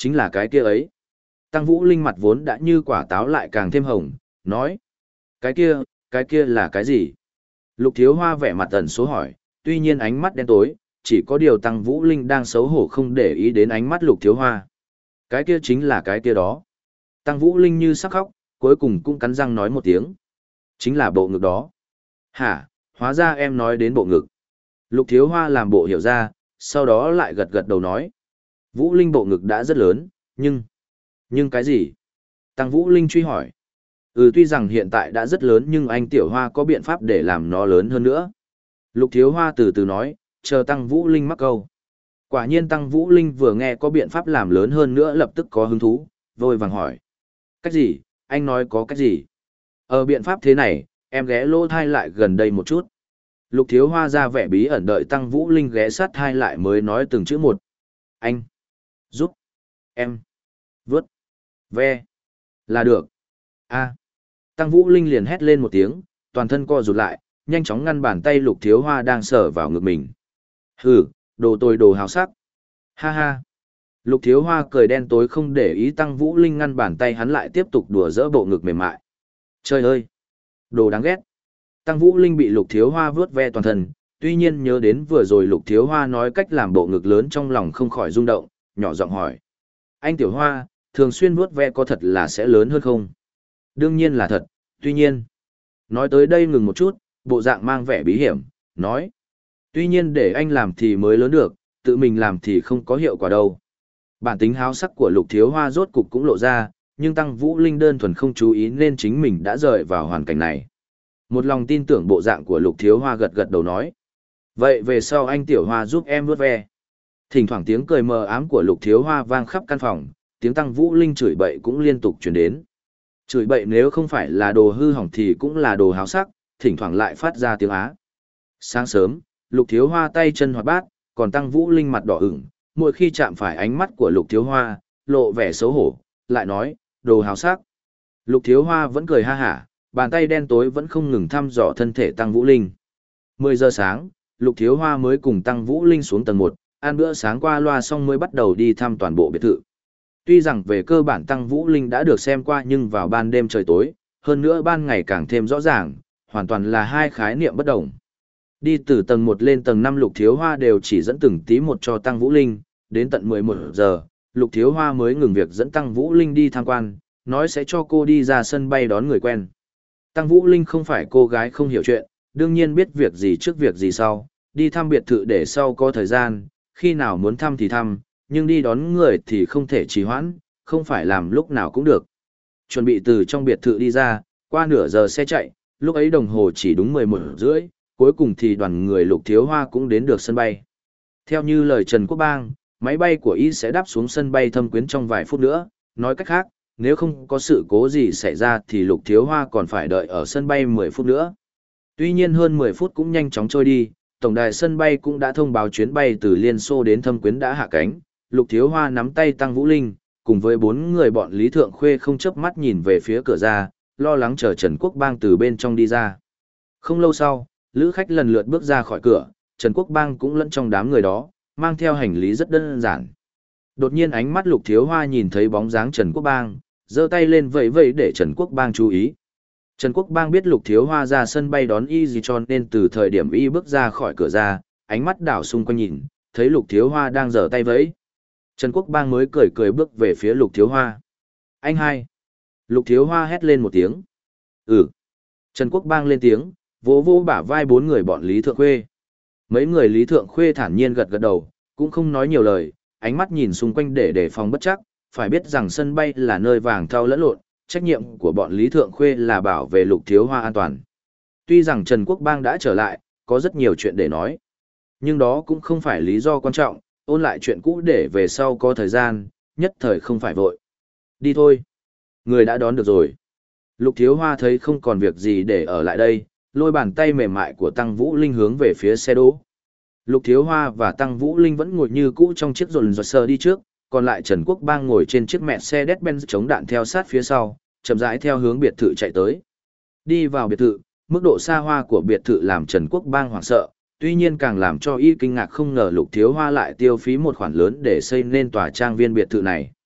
Chính là cái kia ấy. Tăng Vũ Linh mặt vốn đã như quả táo lại càng thêm hồng, nói. Cái kia, cái kia là cái gì? Lục Thiếu Hoa vẻ mặt ẩn số hỏi, tuy nhiên ánh mắt đen tối, chỉ có điều Tăng Vũ Linh đang xấu hổ không để ý đến ánh mắt Lục Thiếu Hoa. Cái kia chính là cái kia đó. Tăng Vũ Linh như sắp khóc, cuối cùng cũng cắn răng nói một tiếng. Chính là bộ ngực đó. Hả, hóa ra em nói đến bộ ngực. Lục Thiếu Hoa làm bộ hiểu ra, sau đó lại gật gật đầu nói. Vũ Linh bộ ngực đã rất lớn, nhưng... Nhưng cái gì? Tăng Vũ Linh truy hỏi. Ừ, tuy rằng hiện tại đã rất lớn nhưng anh Tiểu Hoa có biện pháp để làm nó lớn hơn nữa. Lục Thiếu Hoa từ từ nói, chờ Tăng Vũ Linh mắc câu. Quả nhiên Tăng Vũ Linh vừa nghe có biện pháp làm lớn hơn nữa lập tức có hứng thú, vội vàng hỏi. Cách gì? Anh nói có cách gì? Ờ biện pháp thế này, em ghé lỗ thai lại gần đây một chút. Lục Thiếu Hoa ra vẻ bí ẩn đợi Tăng Vũ Linh ghé sát thai lại mới nói từng chữ một. Anh. Giúp. Em. Vớt. Ve. Là được. A. Tăng Vũ Linh liền hét lên một tiếng, toàn thân co rụt lại, nhanh chóng ngăn bàn tay Lục Thiếu Hoa đang sờ vào ngực mình. Hừ, đồ tôi đồ hào sắc. Ha ha. Lục Thiếu Hoa cười đen tối không để ý Tăng Vũ Linh ngăn bàn tay hắn lại tiếp tục đùa dỡ bộ ngực mềm mại. Trời ơi. Đồ đáng ghét. Tăng Vũ Linh bị Lục Thiếu Hoa vướt ve toàn thân, tuy nhiên nhớ đến vừa rồi Lục Thiếu Hoa nói cách làm bộ ngực lớn trong lòng không khỏi rung động, nhỏ giọng hỏi. Anh Tiểu Hoa, thường xuyên vuốt ve có thật là sẽ lớn hơn không? Đương nhiên là thật, tuy nhiên. Nói tới đây ngừng một chút, bộ dạng mang vẻ bí hiểm, nói. Tuy nhiên để anh làm thì mới lớn được, tự mình làm thì không có hiệu quả đâu. Bản tính háo sắc của Lục Thiếu Hoa rốt cục cũng lộ ra, nhưng Tăng Vũ Linh đơn thuần không chú ý nên chính mình đã rời vào hoàn cảnh này. Một lòng tin tưởng bộ dạng của Lục Thiếu Hoa gật gật đầu nói. Vậy về sau anh Tiểu Hoa giúp em vuốt ve. Thỉnh thoảng tiếng cười mờ ám của Lục Thiếu Hoa vang khắp căn phòng, tiếng Tăng Vũ Linh chửi bậy cũng liên tục truyền đến. Chửi bậy nếu không phải là đồ hư hỏng thì cũng là đồ háo sắc, thỉnh thoảng lại phát ra tiếng á. Sáng sớm, Lục Thiếu Hoa tay chân hoạt bát, còn Tăng Vũ Linh mặt đỏ ửng, mỗi khi chạm phải ánh mắt của Lục Thiếu Hoa, lộ vẻ xấu hổ, lại nói, đồ háo sắc. Lục Thiếu Hoa vẫn cười ha hả, bàn tay đen tối vẫn không ngừng thăm dò thân thể Tăng Vũ Linh. mười giờ sáng, Lục Thiếu Hoa mới cùng Tăng Vũ Linh xuống tầng một, ăn bữa sáng qua loa xong mới bắt đầu đi thăm toàn bộ biệt thự. Tuy rằng về cơ bản Tăng Vũ Linh đã được xem qua nhưng vào ban đêm trời tối, hơn nữa ban ngày càng thêm rõ ràng, hoàn toàn là hai khái niệm bất đồng. Đi từ tầng một lên tầng năm Lục Thiếu Hoa đều chỉ dẫn từng tí một cho Tăng Vũ Linh, đến tận mười một giờ, Lục Thiếu Hoa mới ngừng việc dẫn Tăng Vũ Linh đi tham quan, nói sẽ cho cô đi ra sân bay đón người quen. Tăng Vũ Linh không phải cô gái không hiểu chuyện, đương nhiên biết việc gì trước việc gì sau, đi thăm biệt thự để sau có thời gian, khi nào muốn thăm thì thăm, nhưng đi đón người thì không thể trì hoãn, không phải làm lúc nào cũng được. Chuẩn bị từ trong biệt thự đi ra, qua nửa giờ xe chạy, lúc ấy đồng hồ chỉ đúng mười một rưỡi, cuối cùng thì đoàn người Lục Thiếu Hoa cũng đến được sân bay. Theo như lời Trần Quốc Bang, máy bay của y sẽ đáp xuống sân bay Thâm Quyến trong vài phút nữa, nói cách khác, nếu không có sự cố gì xảy ra thì Lục Thiếu Hoa còn phải đợi ở sân bay mười phút nữa. Tuy nhiên hơn mười phút cũng nhanh chóng trôi đi, tổng đài sân bay cũng đã thông báo chuyến bay từ Liên Xô đến Thâm Quyến đã hạ cánh. Lục Thiếu Hoa nắm tay Tăng Vũ Linh, cùng với bốn người bọn Lý Thượng Khuê không chớp mắt nhìn về phía cửa ra, lo lắng chờ Trần Quốc Bang từ bên trong đi ra. Không lâu sau, lữ khách lần lượt bước ra khỏi cửa, Trần Quốc Bang cũng lẫn trong đám người đó, mang theo hành lý rất đơn giản. Đột nhiên ánh mắt Lục Thiếu Hoa nhìn thấy bóng dáng Trần Quốc Bang, giơ tay lên vẫy vẫy để Trần Quốc Bang chú ý. Trần Quốc Bang biết Lục Thiếu Hoa ra sân bay đón y gì cho nên từ thời điểm y bước ra khỏi cửa ra, ánh mắt đảo xung quanh nhìn, thấy Lục Thiếu Hoa đang giở tay vẫy. Trần Quốc Bang mới cười cười bước về phía Lục Thiếu Hoa. Anh hai. Lục Thiếu Hoa hét lên một tiếng. Ừ. Trần Quốc Bang lên tiếng, vỗ vỗ bả vai bốn người bọn Lý Thượng Khuê. Mấy người Lý Thượng Khuê thản nhiên gật gật đầu, cũng không nói nhiều lời, ánh mắt nhìn xung quanh để đề phòng bất chắc, phải biết rằng sân bay là nơi vàng thau lẫn lộn, trách nhiệm của bọn Lý Thượng Khuê là bảo vệ Lục Thiếu Hoa an toàn. Tuy rằng Trần Quốc Bang đã trở lại, có rất nhiều chuyện để nói, nhưng đó cũng không phải lý do quan trọng, ôn lại chuyện cũ để về sau có thời gian, nhất thời không phải vội. Đi thôi. Người đã đón được rồi. Lục Thiếu Hoa thấy không còn việc gì để ở lại đây, lôi bàn tay mềm mại của Tăng Vũ Linh hướng về phía xe đỗ. Lục Thiếu Hoa và Tăng Vũ Linh vẫn ngồi như cũ trong chiếc rồn rột sờ đi trước, còn lại Trần Quốc Bang ngồi trên chiếc mẹ xe Mercedes-Benz chống đạn theo sát phía sau, chậm rãi theo hướng biệt thự chạy tới. Đi vào biệt thự, mức độ xa hoa của biệt thự làm Trần Quốc Bang hoảng sợ, tuy nhiên càng làm cho y kinh ngạc không ngờ Lục Thiếu Hoa lại tiêu phí một khoản lớn để xây nên tòa trang viên biệt thự này.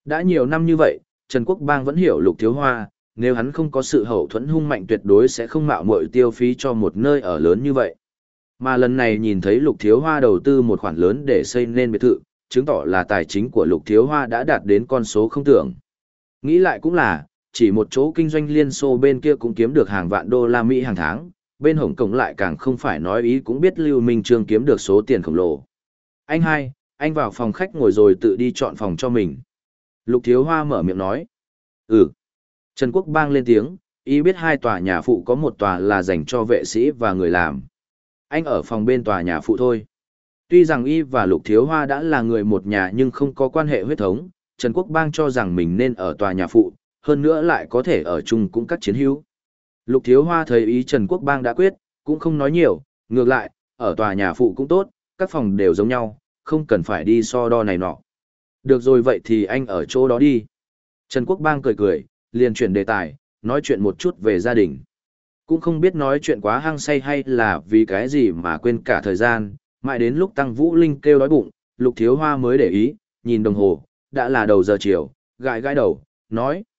Đã nhiều năm như vậy, Trần Quốc Bang vẫn hiểu Lục Thiếu Hoa, nếu hắn không có sự hậu thuẫn hung mạnh tuyệt đối sẽ không mạo muội tiêu phí cho một nơi ở lớn như vậy. Mà lần này nhìn thấy Lục Thiếu Hoa đầu tư một khoản lớn để xây nên biệt thự, chứng tỏ là tài chính của Lục Thiếu Hoa đã đạt đến con số không tưởng. Nghĩ lại cũng là, chỉ một chỗ kinh doanh Liên Xô bên kia cũng kiếm được hàng vạn đô la Mỹ hàng tháng, bên Hồng Kông lại càng không phải nói ý cũng biết Lưu Minh Trương kiếm được số tiền khổng lồ. Anh hai, anh vào phòng khách ngồi rồi tự đi chọn phòng cho mình. Lục Thiếu Hoa mở miệng nói. Ừ. Trần Quốc Bang lên tiếng, ý biết hai tòa nhà phụ có một tòa là dành cho vệ sĩ và người làm. Anh ở phòng bên tòa nhà phụ thôi. Tuy rằng y và Lục Thiếu Hoa đã là người một nhà nhưng không có quan hệ huyết thống, Trần Quốc Bang cho rằng mình nên ở tòa nhà phụ, hơn nữa lại có thể ở chung cũng các chiến hữu. Lục Thiếu Hoa thấy ý Trần Quốc Bang đã quyết, cũng không nói nhiều, ngược lại, ở tòa nhà phụ cũng tốt, các phòng đều giống nhau, không cần phải đi so đo này nọ. Được rồi vậy thì anh ở chỗ đó đi. Trần Quốc Bang cười cười, liền chuyển đề tài, nói chuyện một chút về gia đình. Cũng không biết nói chuyện quá hăng say hay là vì cái gì mà quên cả thời gian, mãi đến lúc Tăng Vũ Linh kêu đói bụng, Lục Thiếu Hoa mới để ý, nhìn đồng hồ, đã là đầu giờ chiều, gãi gãi đầu, nói.